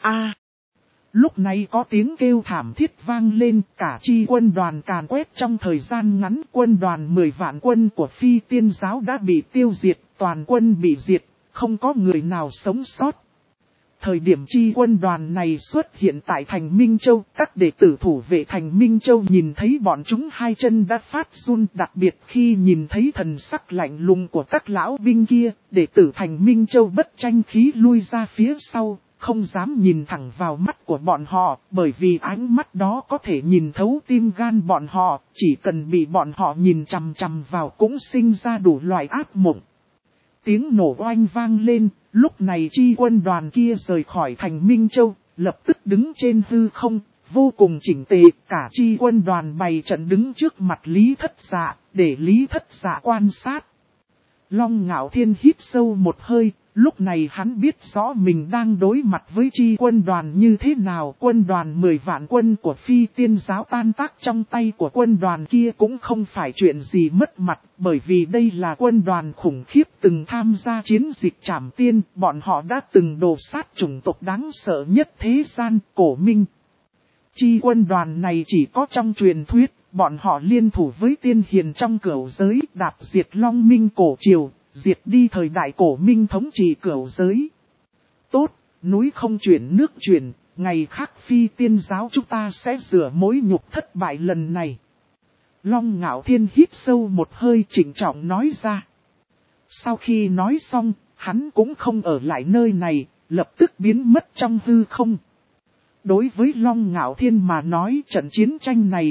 Lúc này có tiếng kêu thảm thiết vang lên, cả chi quân đoàn càn quét trong thời gian ngắn. Quân đoàn 10 vạn quân của phi tiên giáo đã bị tiêu diệt, toàn quân bị diệt, không có người nào sống sót. Thời điểm chi quân đoàn này xuất hiện tại thành Minh Châu, các đệ tử thủ vệ thành Minh Châu nhìn thấy bọn chúng hai chân đã phát run, đặc biệt khi nhìn thấy thần sắc lạnh lùng của các lão binh kia, đệ tử thành Minh Châu bất tranh khí lui ra phía sau, không dám nhìn thẳng vào mắt của bọn họ, bởi vì ánh mắt đó có thể nhìn thấu tim gan bọn họ, chỉ cần bị bọn họ nhìn chằm chằm vào cũng sinh ra đủ loại ác mộng. Tiếng nổ oanh vang lên, lúc này chi quân đoàn kia rời khỏi thành Minh Châu, lập tức đứng trên hư không, vô cùng chỉnh tề, cả chi quân đoàn bày trận đứng trước mặt Lý Thất Dạ, để Lý Thất Dạ quan sát. Long Ngạo Thiên hít sâu một hơi, lúc này hắn biết rõ mình đang đối mặt với chi quân đoàn như thế nào. Quân đoàn 10 vạn quân của phi tiên giáo tan tác trong tay của quân đoàn kia cũng không phải chuyện gì mất mặt, bởi vì đây là quân đoàn khủng khiếp từng tham gia chiến dịch trảm tiên, bọn họ đã từng đồ sát chủng tộc đáng sợ nhất thế gian, Cổ Minh. Chi quân đoàn này chỉ có trong truyền thuyết, bọn họ liên thủ với tiên hiền trong cửu giới, đạp diệt Long Minh cổ triều, diệt đi thời đại Cổ Minh thống trị cửu giới. Tốt, núi không chuyển nước chuyển, ngày khác phi tiên giáo chúng ta sẽ rửa mối nhục thất bại lần này. Long Ngạo Thiên hít sâu một hơi trịnh trọng nói ra. Sau khi nói xong, hắn cũng không ở lại nơi này, lập tức biến mất trong hư không. Đối với Long Ngạo Thiên mà nói trận chiến tranh này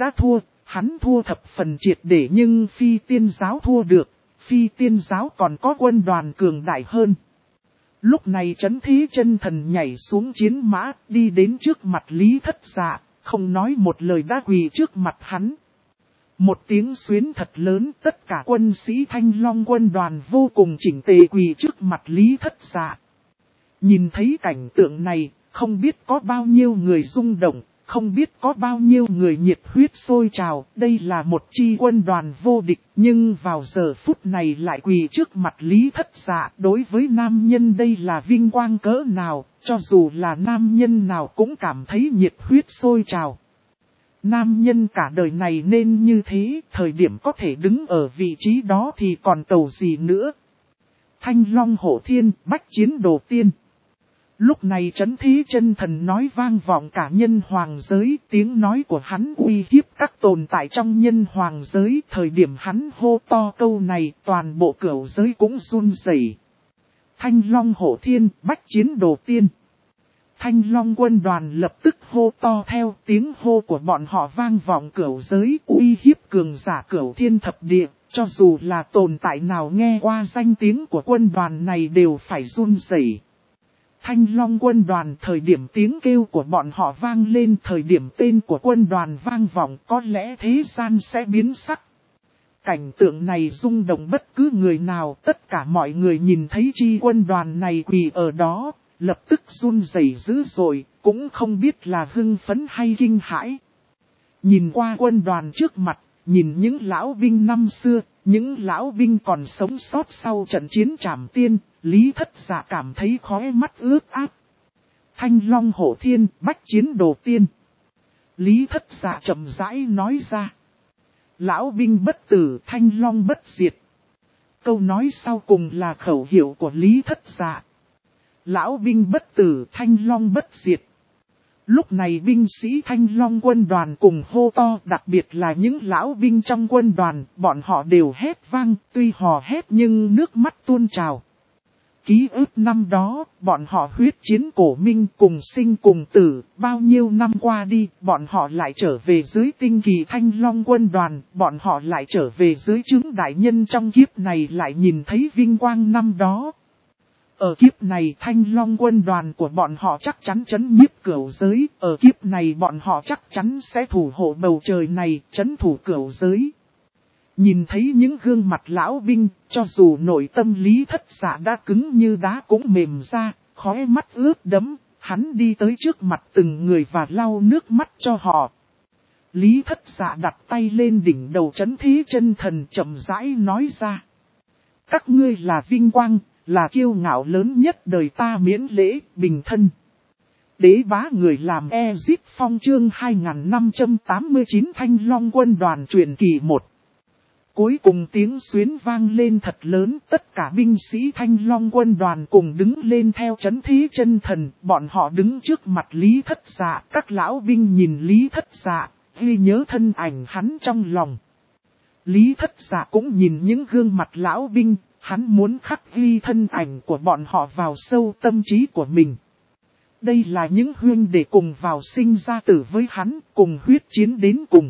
hắn thua thập phần triệt để, nhưng phi tiên giáo thua được, phi tiên giáo còn có quân đoàn cường đại hơn. Lúc này Trấn Thế Chân Thần nhảy xuống chiến mã, đi đến trước mặt Lý Thất Dạ, không nói một lời đã quỳ trước mặt hắn. Một tiếng xuyến thật lớn, tất cả quân sĩ Thanh Long quân đoàn vô cùng chỉnh tề quỳ trước mặt Lý Thất Dạ. Nhìn thấy cảnh tượng này, không biết có bao nhiêu người rung động, không biết có bao nhiêu người nhiệt huyết sôi trào. Đây là một chi quân đoàn vô địch, nhưng vào giờ phút này lại quỳ trước mặt Lý Thất Dạ. Đối với nam nhân đây là vinh quang cỡ nào, cho dù là nam nhân nào cũng cảm thấy nhiệt huyết sôi trào. Nam nhân cả đời này nên như thế, thời điểm có thể đứng ở vị trí đó thì còn tầu gì nữa. Thanh Long Hổ Thiên, bách chiến đồ tiên. Lúc này Trấn Thế Chân Thần nói vang vọng cả nhân hoàng giới, tiếng nói của hắn uy hiếp các tồn tại trong nhân hoàng giới. Thời điểm hắn hô to câu này, toàn bộ cửu giới cũng run rẩy. Thanh Long Hổ Thiên, bách chiến đồ tiên. Thanh Long quân đoàn lập tức hô to theo, tiếng hô của bọn họ vang vọng cửu giới, uy hiếp cường giả cửu thiên thập địa. Cho dù là tồn tại nào nghe qua danh tiếng của quân đoàn này đều phải run rẩy. Thanh Long quân đoàn, thời điểm tiếng kêu của bọn họ vang lên, thời điểm tên của quân đoàn vang vọng, có lẽ thế gian sẽ biến sắc. Cảnh tượng này rung động bất cứ người nào, tất cả mọi người nhìn thấy chi quân đoàn này quỳ ở đó, lập tức run rẩy dữ dội, cũng không biết là hưng phấn hay kinh hãi. Nhìn qua quân đoàn trước mặt, nhìn những lão binh năm xưa, những lão binh còn sống sót sau trận chiến trảm tiên, Lý Thất Dạ cảm thấy khóe mắt ướt át. Thanh Long Hổ Thiên, bách chiến đồ tiên. Lý Thất Dạ chậm rãi nói ra. Lão binh bất tử, Thanh Long bất diệt. Câu nói sau cùng là khẩu hiệu của Lý Thất Dạ. Lão binh bất tử, Thanh Long bất diệt. Lúc này binh sĩ Thanh Long quân đoàn cùng hô to, đặc biệt là những lão binh trong quân đoàn, bọn họ đều hét vang, tuy hò hét nhưng nước mắt tuôn trào. Ký ức năm đó, bọn họ huyết chiến Cổ Minh cùng sinh cùng tử, bao nhiêu năm qua đi, bọn họ lại trở về dưới tinh kỳ Thanh Long quân đoàn, bọn họ lại trở về dưới chứng đại nhân trong kiếp này lại nhìn thấy vinh quang năm đó. Ở kiếp này Thanh Long quân đoàn của bọn họ chắc chắn trấn nhiếp cửu giới, ở kiếp này bọn họ chắc chắn sẽ thủ hộ bầu trời này, trấn thủ cửu giới. Nhìn thấy những gương mặt lão binh, cho dù nội tâm Lý Thất Dạ đã cứng như đá cũng mềm ra, khóe mắt ướt đẫm, hắn đi tới trước mặt từng người và lau nước mắt cho họ. Lý Thất Dạ đặt tay lên đỉnh đầu Trấn Thế Chân Thần chậm rãi nói ra. Các ngươi là vinh quang, là kiêu ngạo lớn nhất đời ta, miễn lễ, bình thân. Đế bá người làm Ezit Phong chương 2589 Thanh Long quân đoàn truyền kỳ 1. Cuối cùng tiếng xuyến vang lên thật lớn, tất cả binh sĩ Thanh Long quân đoàn cùng đứng lên theo Trấn Thế Chân Thần, bọn họ đứng trước mặt Lý Thất Dạ, các lão binh nhìn Lý Thất Dạ, ghi nhớ thân ảnh hắn trong lòng. Lý Thất Dạ cũng nhìn những gương mặt lão binh, hắn muốn khắc ghi thân ảnh của bọn họ vào sâu tâm trí của mình. Đây là những huynh đệ cùng vào sinh ra tử với hắn, cùng huyết chiến đến cùng.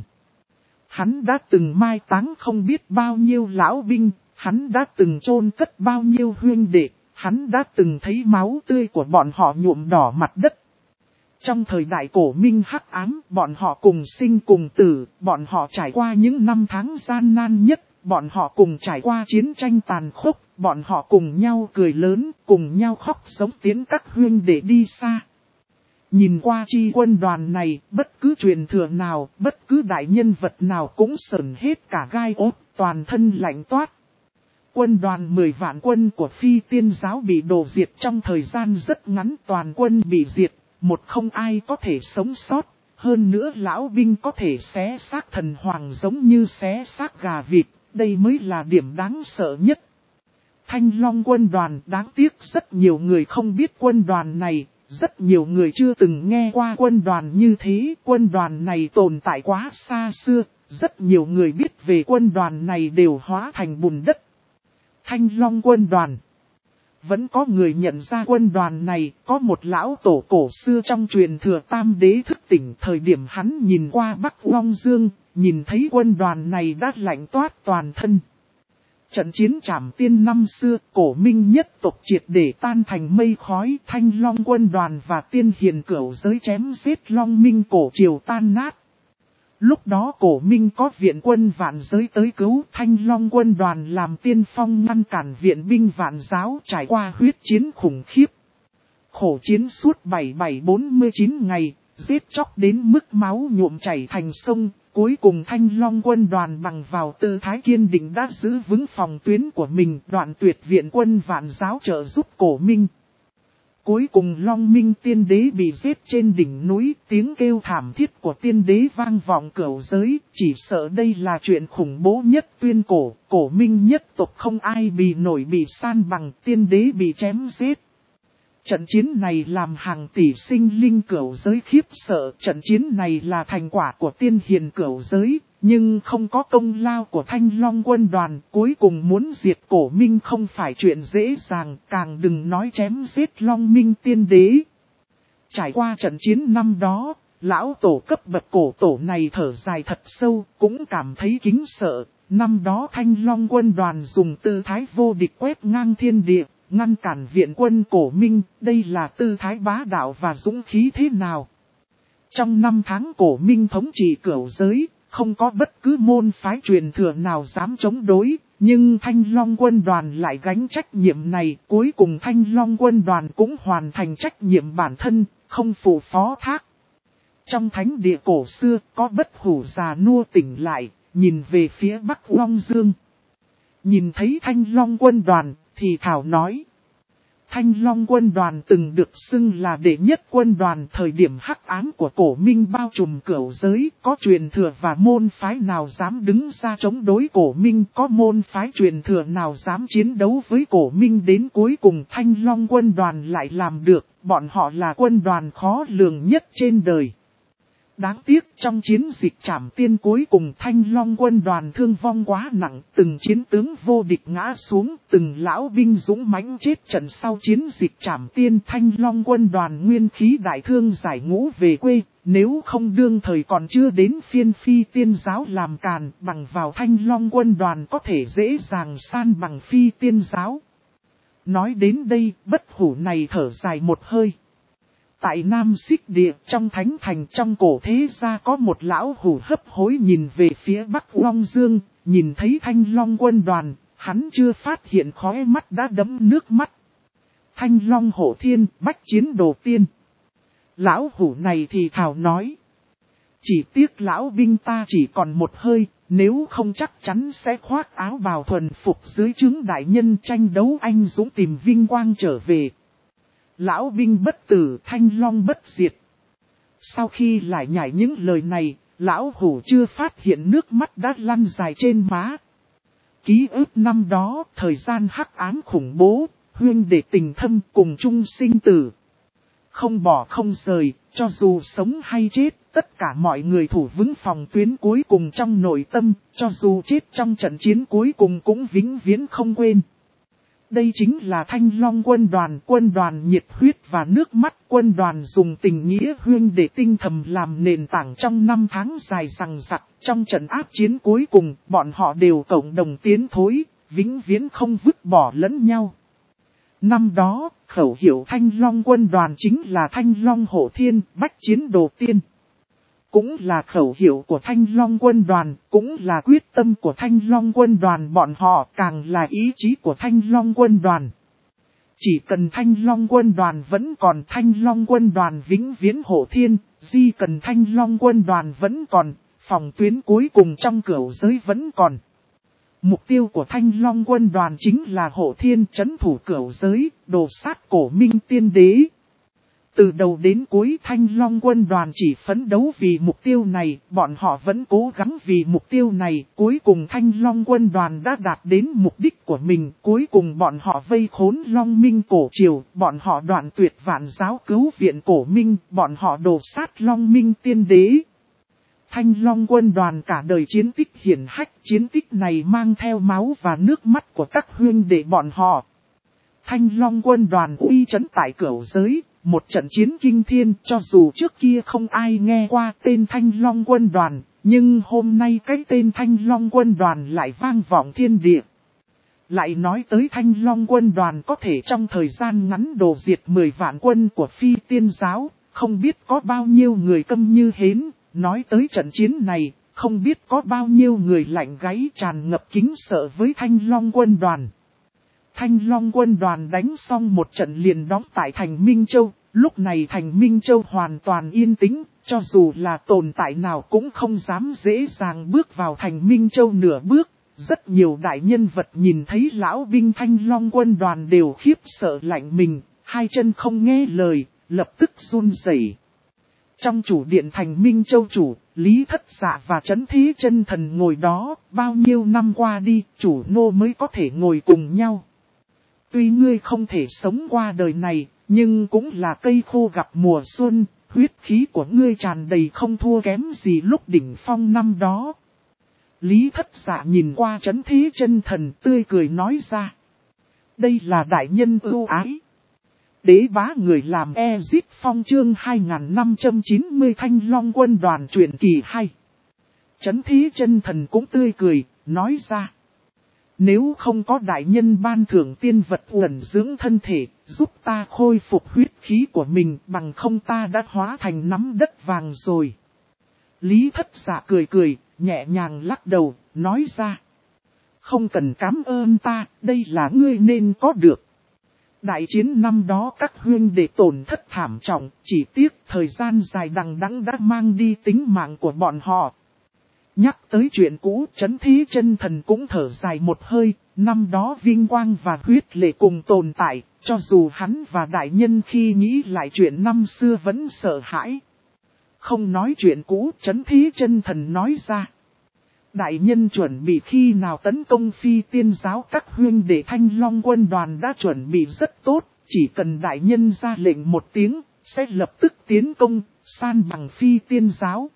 Hắn đã từng mai táng không biết bao nhiêu lão binh, hắn đã từng chôn cất bao nhiêu huynh đệ, hắn đã từng thấy máu tươi của bọn họ nhuộm đỏ mặt đất. Trong thời đại cổ minh hắc ám, bọn họ cùng sinh cùng tử, bọn họ trải qua những năm tháng gian nan nhất, bọn họ cùng trải qua chiến tranh tàn khốc, bọn họ cùng nhau cười lớn, cùng nhau khóc sống tiến các huynh để đi xa. Nhìn qua chi quân đoàn này, bất cứ truyền thừa nào, bất cứ đại nhân vật nào cũng sởn hết cả gai ốt, toàn thân lạnh toát. Quân đoàn 10 vạn quân của Phi Tiên giáo bị đổ diệt trong thời gian rất ngắn, toàn quân bị diệt, một không ai có thể sống sót, hơn nữa lão binh có thể xé xác thần hoàng giống như xé xác gà vịt, đây mới là điểm đáng sợ nhất. Thanh Long quân đoàn, đáng tiếc rất nhiều người không biết quân đoàn này, rất nhiều người chưa từng nghe qua quân đoàn như thế, quân đoàn này tồn tại quá xa xưa, rất nhiều người biết về quân đoàn này đều hóa thành bùn đất. Thanh Long quân đoàn. Vẫn có người nhận ra quân đoàn này, có một lão tổ cổ xưa trong truyền thừa Tam Đế thức tỉnh, thời điểm hắn nhìn qua Bắc Long Dương, nhìn thấy quân đoàn này đã lạnh toát toàn thân. Trận chiến Trảm Tiên năm xưa, cổ minh nhất tộc triệt để tan thành mây khói, Thanh Long quân đoàn và Tiên Hiền Cửu giới chém giết Long Minh cổ triều tan nát. Lúc đó cổ minh có viện quân vạn giới tới cứu, Thanh Long quân đoàn làm tiên phong ngăn cản viện binh vạn giáo, trải qua huyết chiến khủng khiếp. Khổ chiến suốt 77-49 ngày, giết chóc đến mức máu nhuộm chảy thành sông, cuối cùng Thanh Long quân đoàn bằng vào tư thái kiên định đã giữ vững phòng tuyến của mình, đoạn tuyệt viện quân vạn giáo trợ giúp cổ minh. Cuối cùng Long Minh tiên đế bị giết trên đỉnh núi, tiếng kêu thảm thiết của tiên đế vang vọng cửu giới, chỉ sợ đây là chuyện khủng bố nhất tuyên cổ, cổ minh nhất tộc không ai bị nổi, bị san bằng, tiên đế bị chém giết. Trận chiến này làm hàng tỷ sinh linh cửu giới khiếp sợ, trận chiến này là thành quả của tiên hiền cửu giới, nhưng không có công lao của Thanh Long quân đoàn, cuối cùng muốn diệt cổ minh không phải chuyện dễ dàng, càng đừng nói chém giết Long Minh tiên đế. Trải qua trận chiến năm đó, lão tổ cấp bậc cổ tổ này thở dài thật sâu, cũng cảm thấy kính sợ. Năm đó Thanh Long quân đoàn dùng tư thái vô địch quét ngang thiên địa, ngăn cản viện quân cổ minh, đây là tư thái bá đạo và dũng khí thế nào. Trong 5 tháng cổ minh thống trị cửu giới, không có bất cứ môn phái truyền thừa nào dám chống đối, nhưng Thanh Long quân đoàn lại gánh trách nhiệm này, cuối cùng Thanh Long quân đoàn cũng hoàn thành trách nhiệm bản thân, không phụ phó thác. Trong thánh địa cổ xưa, có bất hủ già nua tỉnh lại, nhìn về phía Bắc Long Dương. Nhìn thấy Thanh Long quân đoàn, thì thảo nói. Thanh Long quân đoàn từng được xưng là đệ nhất quân đoàn, thời điểm hắc ám của cổ minh bao trùm cửu giới, có truyền thừa và môn phái nào dám đứng ra chống đối cổ minh, có môn phái truyền thừa nào dám chiến đấu với cổ minh, đến cuối cùng Thanh Long quân đoàn lại làm được, bọn họ là quân đoàn khó lường nhất trên đời. Đáng tiếc trong chiến dịch Trảm Tiên cuối cùng Thanh Long quân đoàn thương vong quá nặng, từng chiến tướng vô địch ngã xuống, từng lão binh dũng mãnh chết trận. Sau chiến dịch Trảm Tiên, Thanh Long quân đoàn nguyên khí đại thương giải ngũ về quê, nếu không đương thời còn chưa đến phiên Phi Tiên giáo làm càn, bằng vào Thanh Long quân đoàn có thể dễ dàng san bằng Phi Tiên giáo. Nói đến đây, bất hủ này thở dài một hơi. Tại Nam Xích Địa, trong thánh thành trong cổ thế gia có một lão hủ hấp hối nhìn về phía Bắc Long Dương, nhìn thấy Thanh Long quân đoàn, hắn chưa phát hiện khóe mắt đã đẫm nước mắt. Thanh Long Hổ Thiên, bách chiến đồ tiên. Lão hủ này thì thào nói. Chỉ tiếc lão binh ta chỉ còn một hơi, nếu không chắc chắn sẽ khoác áo bào thuần phục dưới trướng đại nhân tranh đấu anh dũng tìm vinh quang trở về. Lão binh bất tử, Thanh Long bất diệt. Sau khi lại nhảy những lời này, lão hủ chưa phát hiện nước mắt đã lăn dài trên má. Ký ức năm đó, thời gian hắc ám khủng bố, huyên đệ tình thâm cùng chung sinh tử. Không bỏ không rời, cho dù sống hay chết, tất cả mọi người thủ vững phòng tuyến cuối cùng trong nội tâm, cho dù chết trong trận chiến cuối cùng cũng vĩnh viễn không quên. Đây chính là Thanh Long quân đoàn nhiệt huyết và nước mắt, quân đoàn dùng tình nghĩa huyên để tinh thầm làm nền tảng trong 5 tháng dài dằng dặc. Trong trận áp chiến cuối cùng, bọn họ đều cộng đồng tiến thối, vĩnh viễn không vứt bỏ lẫn nhau. Năm đó, khẩu hiệu Thanh Long quân đoàn chính là Thanh Long Hổ Thiên, bách chiến đồ tiên. Cũng là khẩu hiệu của Thanh Long quân đoàn, cũng là quyết tâm của Thanh Long quân đoàn, bọn họ càng là ý chí của Thanh Long quân đoàn. Chỉ cần Thanh Long quân đoàn vẫn còn, Thanh Long quân đoàn vĩnh viễn Hổ Thiên, chỉ cần Thanh Long quân đoàn vẫn còn, phòng tuyến cuối cùng trong cửu giới vẫn còn. Mục tiêu của Thanh Long quân đoàn chính là Hổ Thiên, trấn thủ cửu giới, đồ sát cổ minh tiên đế. Từ đầu đến cuối Thanh Long quân đoàn chỉ phấn đấu vì mục tiêu này, bọn họ vẫn cố gắng vì mục tiêu này. Cuối cùng Thanh Long quân đoàn đã đạt đến mục đích của mình, cuối cùng bọn họ vây khốn Long Minh cổ triều, bọn họ đoạn tuyệt vạn giáo cứu viện cổ Minh, bọn họ đổ sát Long Minh tiên đế. Thanh Long quân đoàn cả đời chiến tích hiển hách, chiến tích này mang theo máu và nước mắt của các huynh đệ bọn họ. Thanh Long quân đoàn uy chấn tại cửu giới, một trận chiến kinh thiên, cho dù trước kia không ai nghe qua tên Thanh Long quân đoàn, nhưng hôm nay cái tên Thanh Long quân đoàn lại vang vọng thiên địa. Lại nói tới Thanh Long quân đoàn có thể trong thời gian ngắn đồ diệt 10 vạn quân của Phi Tiên giáo, không biết có bao nhiêu người câm như hến. Nói tới trận chiến này, không biết có bao nhiêu người lạnh gáy tràn ngập kính sợ với Thanh Long quân đoàn. Thanh Long quân đoàn đánh xong một trận liền đóng tại thành Minh Châu, lúc này thành Minh Châu hoàn toàn yên tĩnh, cho dù là tồn tại nào cũng không dám dễ dàng bước vào thành Minh Châu nửa bước. Rất nhiều đại nhân vật nhìn thấy lão binh Thanh Long quân đoàn đều khiếp sợ lạnh mình, hai chân không nghe lời, lập tức run rẩy. Trong chủ điện thành Minh Châu chủ, Lý Thất Dạ và Trấn Thế Chân Thần ngồi đó, bao nhiêu năm qua đi, chủ nô mới có thể ngồi cùng nhau. Tuy ngươi không thể sống qua đời này, nhưng cũng là cây khô gặp mùa xuân, huyết khí của ngươi tràn đầy không thua kém gì lúc đỉnh phong năm đó. Lý Thất Dạ nhìn qua Trấn Thế Chân Thần tươi cười nói ra. Đây là đại nhân ưu ái. Đế bá người làm Ezit Phong chương 2590 Thanh Long quân đoàn truyện kỳ 2. Trấn Thế Chân Thần cũng tươi cười, nói ra. Nếu không có đại nhân ban thưởng tiên vật ẩn dưỡng thân thể, giúp ta khôi phục huyết khí của mình, bằng không ta đã hóa thành nắm đất vàng rồi. Lý Thất Dạ cười cười, nhẹ nhàng lắc đầu, nói ra. Không cần cảm ơn ta, đây là ngươi nên có được. Đại chiến năm đó các huynh đệ tổn thất thảm trọng, chỉ tiếc thời gian dài đằng đẵng đã mang đi tính mạng của bọn họ. Nhắc tới chuyện cũ, Trấn Thế Chân Thần cũng thở dài một hơi, năm đó vinh quang và huyết lệ cùng tồn tại, cho dù hắn và đại nhân khi nghĩ lại chuyện năm xưa vẫn sợ hãi. Không nói chuyện cũ, Trấn Thế Chân Thần nói ra. Đại nhân chuẩn bị khi nào tấn công Phi Tiên giáo, các huynh đệ Thanh Long quân đoàn đã chuẩn bị rất tốt, chỉ cần đại nhân ra lệnh một tiếng, sẽ lập tức tiến công, san bằng Phi Tiên giáo.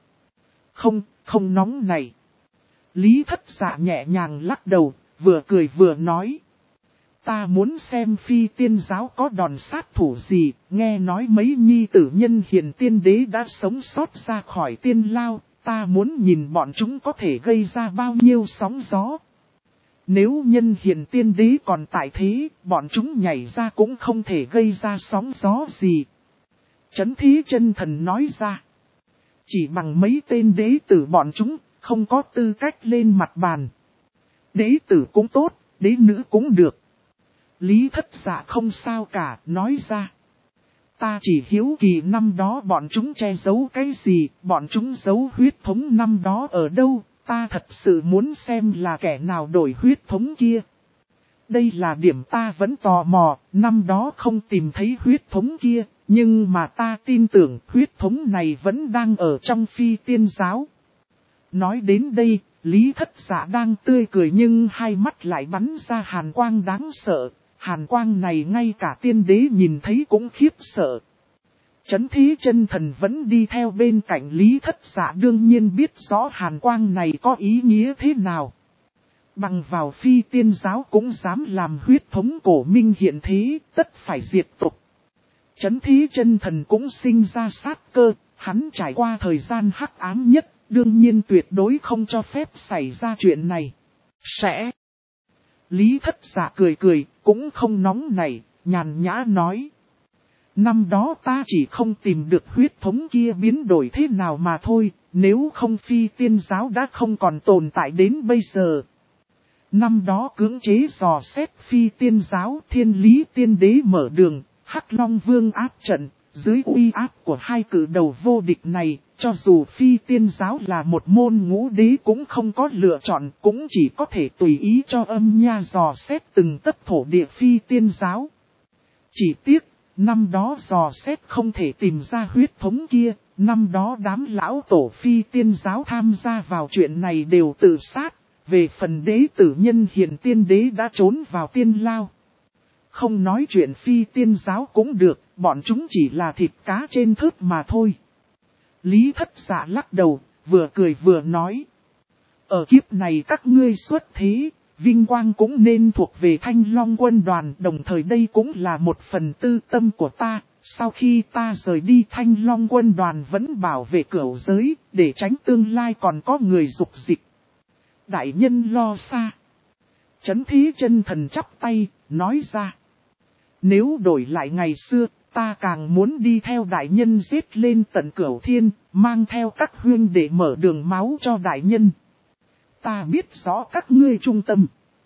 Không nóng này. Lý Thất Dạ nhẹ nhàng lắc đầu, vừa cười vừa nói. Ta muốn xem Phi Tiên giáo có đòn sát thủ gì, nghe nói mấy nhi tử nhân hiền tiên đế đã sống sót ra khỏi tiên lao. Ta muốn nhìn bọn chúng có thể gây ra bao nhiêu sóng gió. Nếu nhân hiền tiên đế còn tại thế, bọn chúng nhảy ra cũng không thể gây ra sóng gió gì. Trấn Thế Chân Thần nói ra. Chỉ bằng mấy tên đế tử bọn chúng, không có tư cách lên mặt bàn. Đế tử cũng tốt, đế nữ cũng được. Lý Thất Dạ không sao cả, nói ra. Ta chỉ hiếu kỳ năm đó bọn chúng che giấu cái gì, bọn chúng giấu huyết thống năm đó ở đâu, ta thật sự muốn xem là kẻ nào đổi huyết thống kia. Đây là điểm ta vẫn tò mò, năm đó không tìm thấy huyết thống kia, nhưng mà ta tin tưởng huyết thống này vẫn đang ở trong phi tiên giáo. Nói đến đây, Lý Thất Dạ đang tươi cười nhưng hai mắt lại bắn ra hàn quang đáng sợ. Hàn quang này ngay cả tiên đế nhìn thấy cũng khiếp sợ. Chấn Thế Chân Thần vẫn đi theo bên cạnh Lý Thất Dạ, đương nhiên biết rõ hàn quang này có ý nghĩa thế nào. Bằng vào phi tiên giáo cũng dám làm huyết thống cổ minh hiện thế, tất phải diệt tộc. Chấn Thế Chân Thần cũng sinh ra sát cơ, hắn trải qua thời gian hắc ám nhất, đương nhiên tuyệt đối không cho phép xảy ra chuyện này. Sẽ. Lý Thất Dạ cười cười, cũng không nóng nảy, nhàn nhã nói. Năm đó ta chỉ không tìm được huyết thống kia biến đổi thế nào mà thôi, nếu không phi tiên giáo đã không còn tồn tại đến bây giờ. Năm đó cưỡng chế dò xét phi tiên giáo, Thiên Lý Tiên Đế mở đường, Hắc Long Vương áp trận, dưới uy áp của hai cử đầu vô địch này, cho dù phi tiên giáo là một môn ngũ đế cũng không có lựa chọn, cũng chỉ có thể tùy ý cho âm nha dò xét từng tấc thổ địa phi tiên giáo. Chỉ tiếc, năm đó dò xét không thể tìm ra huyết thống kia, năm đó đám lão tổ phi tiên giáo tham gia vào chuyện này đều tự sát, về phần đế tử Nhân Hiền Tiên Đế đã trốn vào tiên lao. Không nói chuyện phi tiên giáo cũng được, bọn chúng chỉ là thịt cá trên thớt mà thôi. Lý Thất Dạ lắc đầu, vừa cười vừa nói. Ở kiếp này các ngươi xuất thế, vinh quang cũng nên thuộc về Thanh Long quân đoàn, đồng thời đây cũng là một phần tư tâm của ta. Sau khi ta rời đi, Thanh Long quân đoàn vẫn bảo vệ cửu giới, để tránh tương lai còn có người dục dịch. Đại nhân lo xa. Chấn Thế Chân Thần chắp tay, nói ra. Nếu đổi lại ngày xưa, ta càng muốn đi theo đại nhân giết lên tận cửu thiên, mang theo các huynh để mở đường máu cho đại nhân. Ta biết rõ các ngươi trung tâm.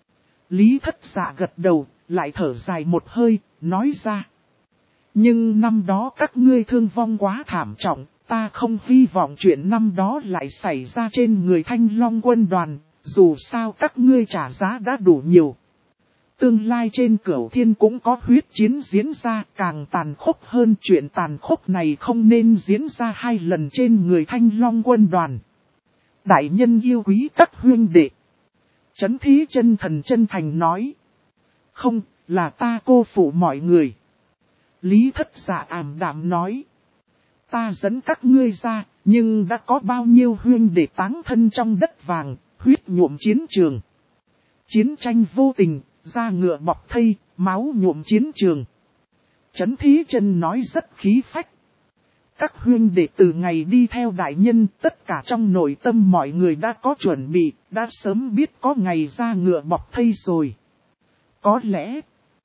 Lý Thất Dạ gật đầu, lại thở dài một hơi, nói ra. Nhưng năm đó các ngươi thương vong quá thảm trọng, ta không hy vọng chuyện năm đó lại xảy ra trên người Thanh Long quân đoàn, dù sao các ngươi trả giá đã đủ nhiều. Tương lai trên cửu thiên cũng có huyết chiến diễn ra, càng tàn khốc hơn, chuyện tàn khốc này không nên diễn ra hai lần trên người Thanh Long quân đoàn. Đại nhân yêu quý các huynh đệ. Chấn Thế Chân Thần chân thành nói. Không, là ta cô phụ mọi người. Lý Thất Dạ ảm đạm nói. Ta dẫn các ngươi ra, nhưng đã có bao nhiêu huynh đệ táng thân trong đất vàng, huyết nhuộm chiến trường. Chiến tranh vô tình, da ngựa bọc thây, máu nhuộm chiến trường. Chấn Thế Chân nói rất khí phách. Các huynh đệ từ ngày đi theo đại nhân, tất cả trong nội tâm mọi người đã có chuẩn bị, đã sớm biết có ngày da ngựa bọc thây rồi. Có lẽ,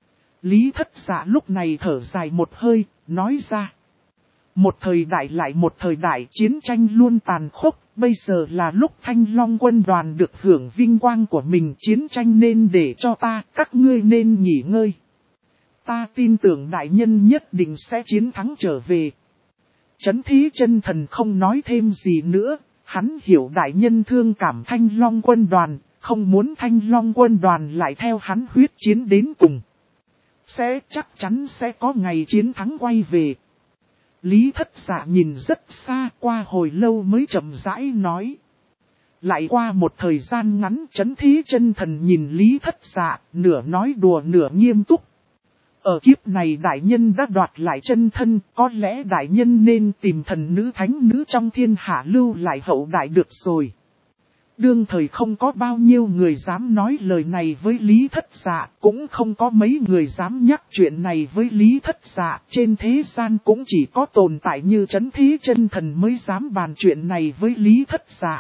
Lý Thất Dạ lúc này thở dài một hơi, nói ra. Một thời đại lại một thời đại, chiến tranh luôn tàn khốc, bây giờ là lúc Thanh Long quân đoàn được hưởng vinh quang của mình, chiến tranh nên để cho ta, các ngươi nên nghỉ ngơi. Ta tin tưởng đại nhân nhất định sẽ chiến thắng trở về. Chấn Thế Chân Thần không nói thêm gì nữa, hắn hiểu đại nhân thương cảm Thanh Long quân đoàn, không muốn Thanh Long quân đoàn lại theo hắn huyết chiến đến cùng. Chắc chắn sẽ có ngày chiến thắng quay về. Lý Thất Dạ nhìn rất xa, qua hồi lâu mới chậm rãi nói. Lại qua một thời gian ngắn, Chấn Thế Chân Thần nhìn Lý Thất Dạ, nửa nói đùa nửa nghiêm túc. Ở kiếp này đại nhân đã đoạt lại chân thân, có lẽ đại nhân nên tìm thần nữ thánh nữ trong thiên hạ lưu lại hậu đại được rồi. Đương thời không có bao nhiêu người dám nói lời này với Lý Thất Dạ, cũng không có mấy người dám nhắc chuyện này với Lý Thất Dạ, trên thế gian cũng chỉ có tồn tại như Chấn Thế Chân Thần mới dám bàn chuyện này với Lý Thất Dạ.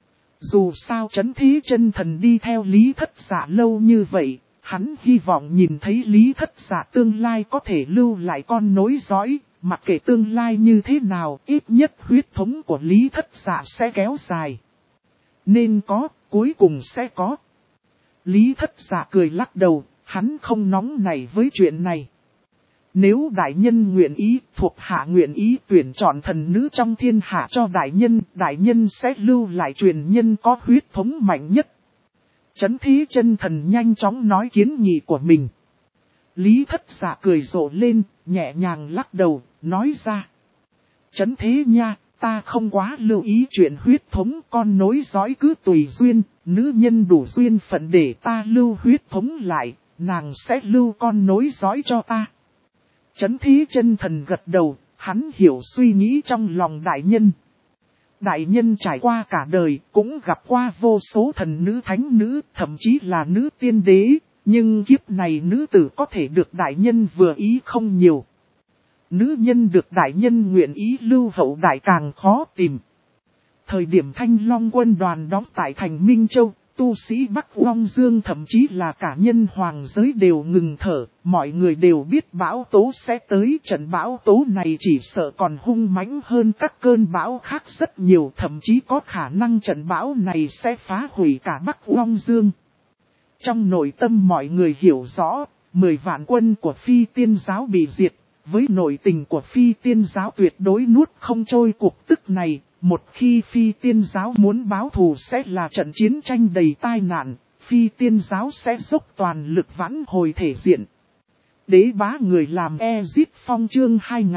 Dù sao Chấn Thế Chân Thần đi theo Lý Thất Dạ lâu như vậy, hắn hy vọng nhìn thấy Lý Thất Dạ tương lai có thể lưu lại con nối dõi, mặc kệ tương lai như thế nào, ít nhất huyết thống của Lý Thất Dạ sẽ kéo dài. Nên có, cuối cùng sẽ có. Lý Thất Dạ cười lắc đầu, hắn không nóng nảy với chuyện này. Nếu đại nhân nguyện ý, thuộc hạ nguyện ý tuyển chọn thần nữ trong thiên hạ cho đại nhân sẽ lưu lại truyền nhân có huyết thống mạnh nhất. Chấn Thế Chân Thần nhanh chóng nói kiến nghị của mình. Lý Thất Dạ cười rộ lên, nhẹ nhàng lắc đầu, nói ra. Chấn Thế nha, ta không quá lưu ý chuyện huyết thống, con nối dõi cứ tùy duyên, nữ nhân đủ duyên phận để ta lưu huyết thống lại, nàng sẽ lưu con nối dõi cho ta. Chấn Thế Chân Thần gật đầu, hắn hiểu suy nghĩ trong lòng đại nhân. Đại nhân trải qua cả đời, cũng gặp qua vô số thần nữ thánh nữ, thậm chí là nữ tiên đế, nhưng kiếp này nữ tử có thể được đại nhân vừa ý không nhiều. Nữ nhân được đại nhân nguyện ý lưu hậu đại càng khó tìm. Thời điểm Thanh Long quân đoàn đóng tại thành Minh Châu, tu sĩ Bắc Long Dương thậm chí là cả nhân hoàng giới đều ngừng thở, mọi người đều biết bão tố sẽ tới. Trận bão tố này chỉ sợ còn hung mãnh hơn các cơn bão khác rất nhiều, thậm chí có khả năng trận bão này sẽ phá hủy cả Bắc Long Dương. Trong nội tâm mọi người hiểu rõ, 10 vạn quân của Phi Tiên giáo bị diệt, với nội tình của Phi Tiên giáo tuyệt đối nuốt không trôi cuộc tức này. Một khi Phi Tiên giáo muốn báo thù sẽ là trận chiến tranh đầy tai nạn, Phi Tiên giáo sẽ dốc toàn lực vãn hồi thể diện. Đế bá người làm Ezit Phong chương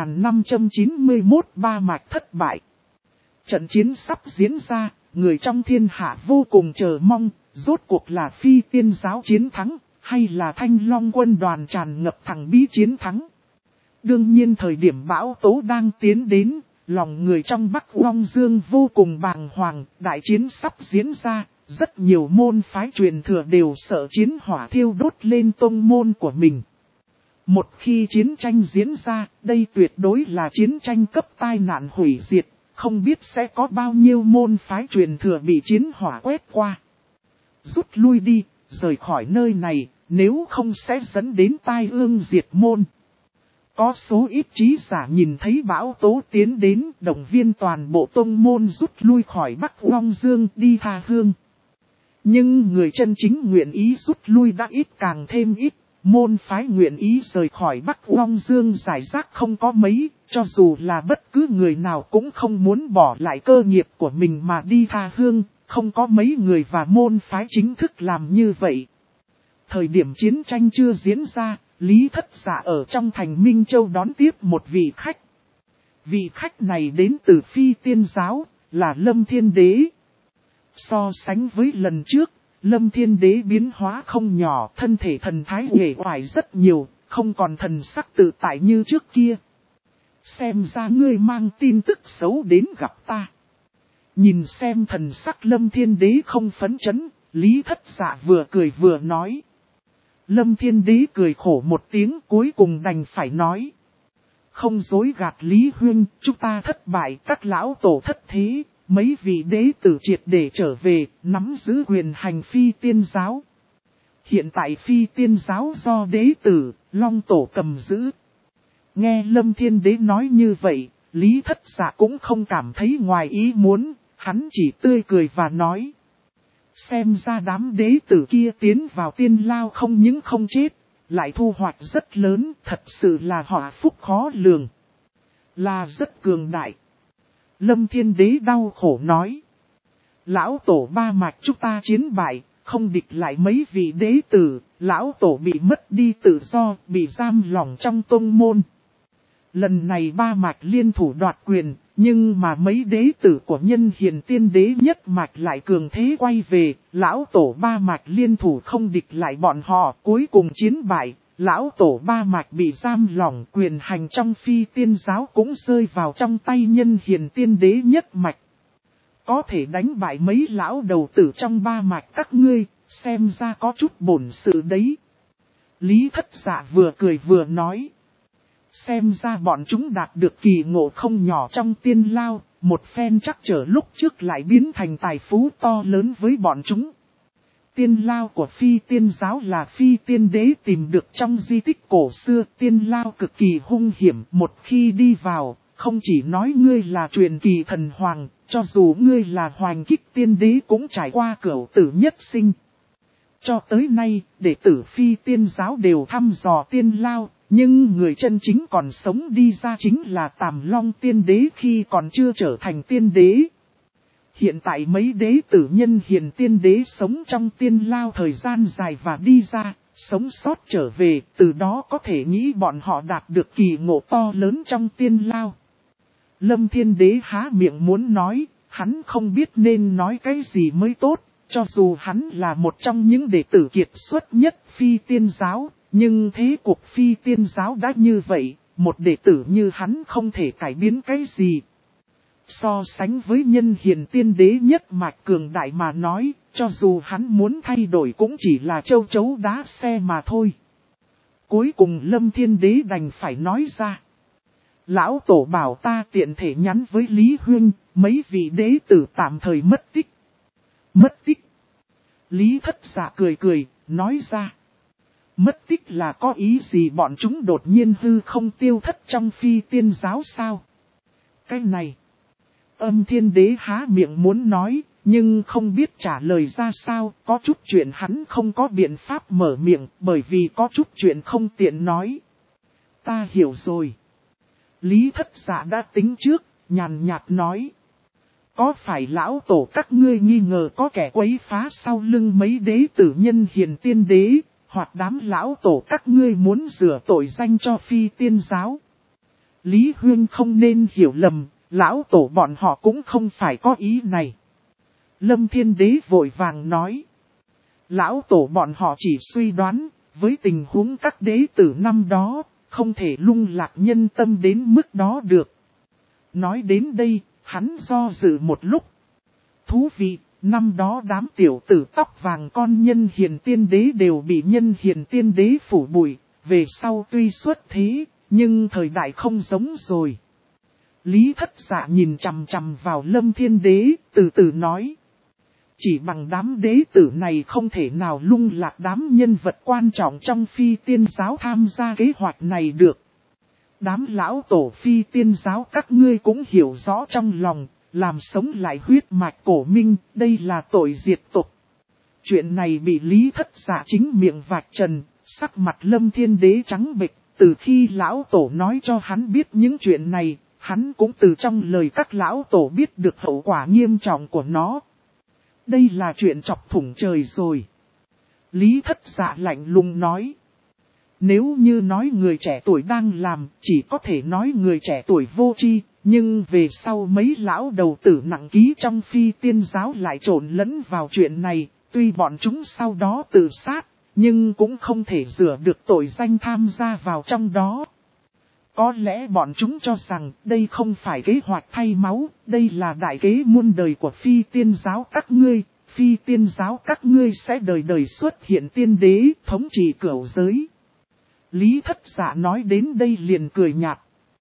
2591 ba mạch thất bại. Trận chiến sắp diễn ra, người trong thiên hạ vô cùng chờ mong, rốt cuộc là Phi Tiên giáo chiến thắng, hay là Thanh Long quân đoàn tràn ngập thằng bí chiến thắng. Đương nhiên thời điểm bão tố đang tiến đến, lòng người trong Bắc Long Dương vô cùng bàng hoàng, đại chiến sắp diễn ra, rất nhiều môn phái truyền thừa đều sợ chiến hỏa thiêu đốt lên tông môn của mình. Một khi chiến tranh diễn ra, đây tuyệt đối là chiến tranh cấp tai nạn hủy diệt, không biết sẽ có bao nhiêu môn phái truyền thừa bị chiến hỏa quét qua. Rút lui đi, rời khỏi nơi này, nếu không sẽ dẫn đến tai ương diệt môn. Có số ít trí giả nhìn thấy bão tố tiến đến, động viên toàn bộ tông môn rút lui khỏi Bắc Long Dương đi tha hương. Nhưng người chân chính nguyện ý rút lui đã ít càng thêm ít, môn phái nguyện ý rời khỏi Bắc Long Dương giải rác không có mấy, cho dù là bất cứ người nào cũng không muốn bỏ lại cơ nghiệp của mình mà đi tha hương, không có mấy người và môn phái chính thức làm như vậy. Thời điểm chiến tranh chưa diễn ra, Lý Thất Dạ ở trong thành Minh Châu đón tiếp một vị khách. Vị khách này đến từ Phi Tiên giáo, là Lâm Thiên Đế. So sánh với lần trước, Lâm Thiên Đế biến hóa không nhỏ, thân thể thần thái uể oải rất nhiều, không còn thần sắc tự tại như trước kia. Xem ra ngươi mang tin tức xấu đến gặp ta. Nhìn xem thần sắc Lâm Thiên Đế không phấn chấn, Lý Thất Dạ vừa cười vừa nói. Lâm Thiên Đế cười khổ một tiếng cuối cùng đành phải nói. Không dối gạt Lý Huynh, chúng ta thất bại, các lão tổ thất thế, mấy vị đế tử triệt để trở về, nắm giữ quyền hành Phi Tiên giáo. Hiện tại Phi Tiên giáo do đế tử, Long tổ cầm giữ. Nghe Lâm Thiên Đế nói như vậy, Lý Thất Dạ cũng không cảm thấy ngoài ý muốn, hắn chỉ tươi cười và nói. Xem ra đám đế tử kia tiến vào tiên lao không những không chết, lại thu hoạch rất lớn, thật sự là họa phúc khó lường. Là rất cường đại. Lâm Thiên Đế đau khổ nói. Lão tổ ba mạch chúng ta chiến bại, không địch lại mấy vị đế tử, lão tổ bị mất đi tự do, bị giam lỏng trong tông môn. Lần này ba mạch liên thủ đoạt quyền, nhưng mà mấy đế tử của nhân hiền tiên đế nhất mạch lại cường thế quay về, lão tổ ba mạch liên thủ không địch lại bọn họ, cuối cùng chiến bại, lão tổ ba mạch bị giam lỏng, quyền hành trong Phi Tiên giáo cũng rơi vào trong tay nhân hiền tiên đế nhất mạch. Có thể đánh bại mấy lão đầu tử trong ba mạch các ngươi, xem ra có chút bổn sự đấy. Lý Thất Dạ vừa cười vừa nói. Xem ra bọn chúng đạt được kỳ ngộ không nhỏ trong tiên lao, một phen chắc trở lúc trước lại biến thành tài phú to lớn với bọn chúng. Tiên lao của Phi Tiên giáo là Phi Tiên đế tìm được trong di tích cổ xưa, tiên lao cực kỳ hung hiểm, một khi đi vào, không chỉ nói ngươi là truyền kỳ thần hoàng, cho dù ngươi là hoàng kích tiên đế cũng trải qua cửu tử nhất sinh. Cho tới nay, đệ tử phi tiên giáo đều thăm dò tiên lao, nhưng người chân chính còn sống đi ra chính là Tàm Long tiên đế khi còn chưa trở thành tiên đế. Hiện tại mấy đế tử nhân hiền tiên đế sống trong tiên lao thời gian dài và đi ra, sống sót trở về, từ đó có thể nghĩ bọn họ đạt được kỳ ngộ to lớn trong tiên lao. Lâm Thiên Đế há miệng muốn nói, hắn không biết nên nói cái gì mới tốt, cho dù hắn là một trong những đệ tử kiệt xuất nhất phi tiên giáo, nhưng thế cuộc phi tiên giáo đã như vậy, một đệ tử như hắn không thể cải biến cái gì. So sánh với nhân hiền tiên đế nhất mạch cường đại mà nói, cho dù hắn muốn thay đổi cũng chỉ là châu chấu đá xe mà thôi. Cuối cùng Lâm Thiên Đế đành phải nói ra. Lão tổ bảo ta tiện thể nhắn với Lý Huynh, mấy vị đế tử tạm thời mất tích. Mất tích. Lý Thất Dạ cười cười, nói ra. Mất tích là có ý gì, bọn chúng đột nhiên hư không tiêu thất trong phi tiên giáo sao? Cái này. Âm Thiên Đế há miệng muốn nói, nhưng không biết trả lời ra sao, có chút chuyện hắn không có biện pháp mở miệng, bởi vì có chút chuyện không tiện nói. Ta hiểu rồi. Lý Thất Dạ đã tính trước, nhàn nhạt nói. Có phải lão tổ các ngươi nghi ngờ có kẻ quấy phá sau lưng mấy đế tử nhân hiền tiên đế, hoặc đám lão tổ các ngươi muốn rửa tội danh cho phi tiên giáo? Lý Huyên không nên hiểu lầm, lão tổ bọn họ cũng không phải có ý này. Lâm Thiên Đế vội vàng nói. Lão tổ bọn họ chỉ suy đoán, với tình huống các đế tử năm đó, không thể lung lạc nhân tâm đến mức đó được. Nói đến đây, hắn do dự một lúc. Thú vị, năm đó đám tiểu tử tóc vàng con nhân hiền tiên đế đều bị nhân hiền tiên đế phủ bụi, về sau tuy xuất thế, nhưng thời đại không giống rồi. Lý Thất Dạ nhìn chằm chằm vào Lâm Thiên Đế, từ từ nói. Chỉ bằng đám đế tử này không thể nào lung lạc đám nhân vật quan trọng trong phi tiên giáo tham gia kế hoạch này được. Đám lão tổ phi tiên giáo các ngươi cũng hiểu rõ trong lòng, làm sống lại huyết mạch cổ minh, đây là tội diệt tộc. Chuyện này bị Lý Thất Dạ chính miệng vạch trần, sắc mặt Lâm Thiên Đế trắng bệch, từ khi lão tổ nói cho hắn biết những chuyện này, hắn cũng từ trong lời các lão tổ biết được hậu quả nghiêm trọng của nó. Đây là chuyện chọc thủng trời rồi. Lý Thất Dạ lạnh lùng nói. Nếu như nói người trẻ tuổi đang làm, chỉ có thể nói người trẻ tuổi vô tri, nhưng về sau mấy lão đầu tử nặng ký trong phi tiên giáo lại trộn lẫn vào chuyện này, tuy bọn chúng sau đó tự sát, nhưng cũng không thể rửa được tội danh tham gia vào trong đó. Có lẽ bọn chúng cho rằng đây không phải kế hoạch thay máu, đây là đại kế muôn đời của phi tiên giáo các ngươi. Phi tiên giáo các ngươi sẽ đời đời xuất hiện tiên đế, thống trị cửu giới. Lý Thất Dạ nói đến đây liền cười nhạt.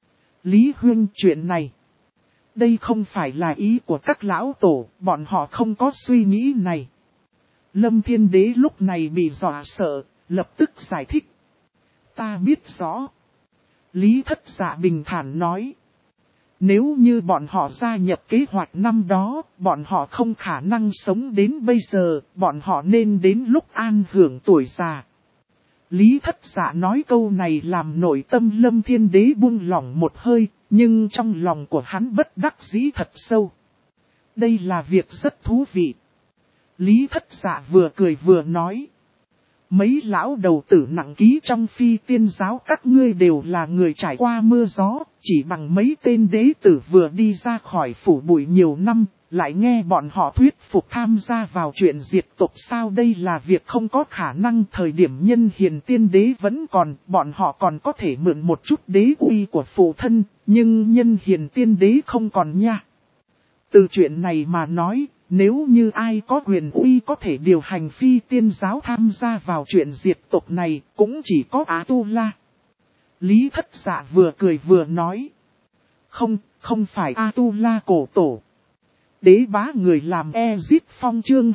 Lý Huyên, chuyện này, đây không phải là ý của các lão tổ, bọn họ không có suy nghĩ này. Lâm Thiên Đế lúc này bị dọa sợ, lập tức giải thích. Ta biết rõ. Lý Thất Dạ bình thản nói. Nếu như bọn họ gia nhập kế hoạch năm đó, bọn họ không khả năng sống đến bây giờ, bọn họ nên đến lúc an hưởng tuổi già. Lý Thất Dạ nói câu này làm nội tâm Lâm Thiên Đế buông lỏng một hơi, nhưng trong lòng của hắn bất đắc dĩ thật sâu. Đây là việc rất thú vị. Lý Thất Dạ vừa cười vừa nói. Mấy lão đầu tử nặng ký trong phi tiên giáo các ngươi đều là người trải qua mưa gió, chỉ bằng mấy tên đế tử vừa đi ra khỏi phủ bụi nhiều năm, lại nghe bọn họ thuyết phục tham gia vào chuyện diệt tộc sao, đây là việc không có khả năng. Thời điểm nhân hiền tiên đế vẫn còn, bọn họ còn có thể mượn một chút đế uy của phụ thân, nhưng nhân hiền tiên đế không còn nha. Từ chuyện này mà nói, nếu như ai có quyền uy có thể điều hành phi tiên giáo tham gia vào chuyện diệt tộc này, cũng chỉ có A-tu-la. Lý Thất Dạ vừa cười vừa nói. Không phải A-tu-la cổ tổ. Đế bá người làm Ezit Phong chương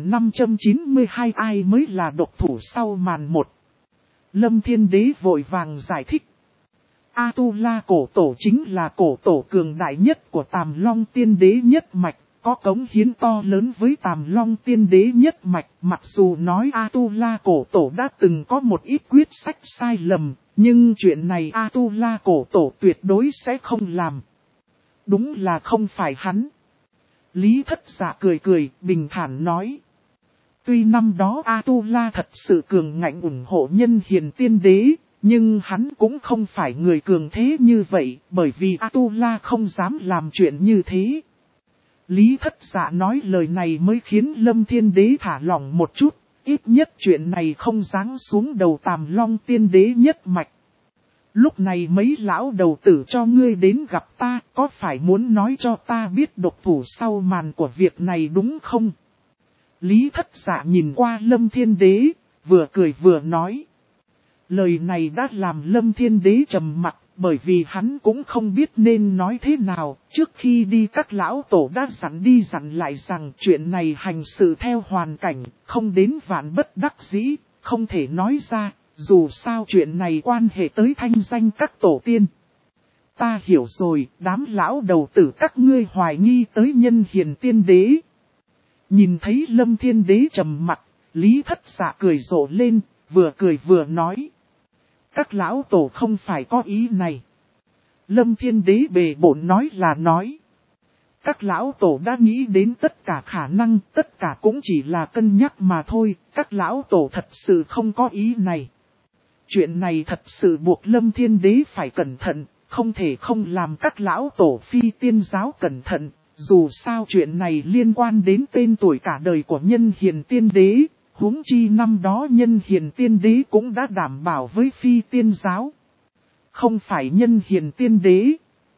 2592 ai mới là độc thủ sau màn một. Lâm Thiên Đế vội vàng giải thích. A-tu-la cổ tổ chính là cổ tổ cường đại nhất của Tàm Long tiên đế nhất mạch. có cống hiến to lớn với Tàm Long Tiên Đế nhất mạch. Mặc dù nói A-tu-la cổ tổ đã từng có một ít quyết sách sai lầm, nhưng chuyện này A-tu-la cổ tổ tuyệt đối sẽ không làm. Đúng là không phải hắn. Lý Thất Dạ cười cười, bình thản nói. Tuy năm đó A-tu-la thật sự cường ngạnh ủng hộ Nhân Hiền Tiên Đế, nhưng hắn cũng không phải người cường thế như vậy, bởi vì A-tu-la không dám làm chuyện như thế. Lý Thất Dạ nói lời này mới khiến Lâm Thiên Đế thả lỏng một chút, ít nhất chuyện này không giáng xuống đầu Tàm Long Tiên Đế nhất mạch. Lúc này mấy lão đầu tử cho ngươi đến gặp ta, có phải muốn nói cho ta biết độc thủ sau màn của việc này đúng không? Lý Thất Dạ nhìn qua Lâm Thiên Đế, vừa cười vừa nói. Lời này đã làm Lâm Thiên Đế trầm mặt, bởi vì hắn cũng không biết nên nói thế nào. Trước khi đi các lão tổ đã dặn đi dặn lại rằng chuyện này hành sự theo hoàn cảnh, không đến vạn bất đắc dĩ, không thể nói ra, dù sao chuyện này quan hệ tới thanh danh các tổ tiên. Ta hiểu rồi, đám lão đầu tử các ngươi hoài nghi tới Nhân Hiền Tiên Đế. Nhìn thấy Lâm Thiên Đế trầm mặt, Lý Thất Dạ cười rộ lên, vừa cười vừa nói. Các lão tổ không phải có ý này. Lâm Thiên Đế bề bổn nói là nói. Các lão tổ đã nghĩ đến tất cả khả năng, tất cả cũng chỉ là cân nhắc mà thôi, các lão tổ thật sự không có ý này. Chuyện này thật sự buộc Lâm Thiên Đế phải cẩn thận, không thể không làm các lão tổ phi tiên giáo cẩn thận, dù sao chuyện này liên quan đến tên tuổi cả đời của Nhân Hiền Tiên Đế. Huống chi năm đó Nhân Hiền Tiên Đế cũng đã đảm bảo với phi tiên giáo. Không phải Nhân Hiền Tiên Đế.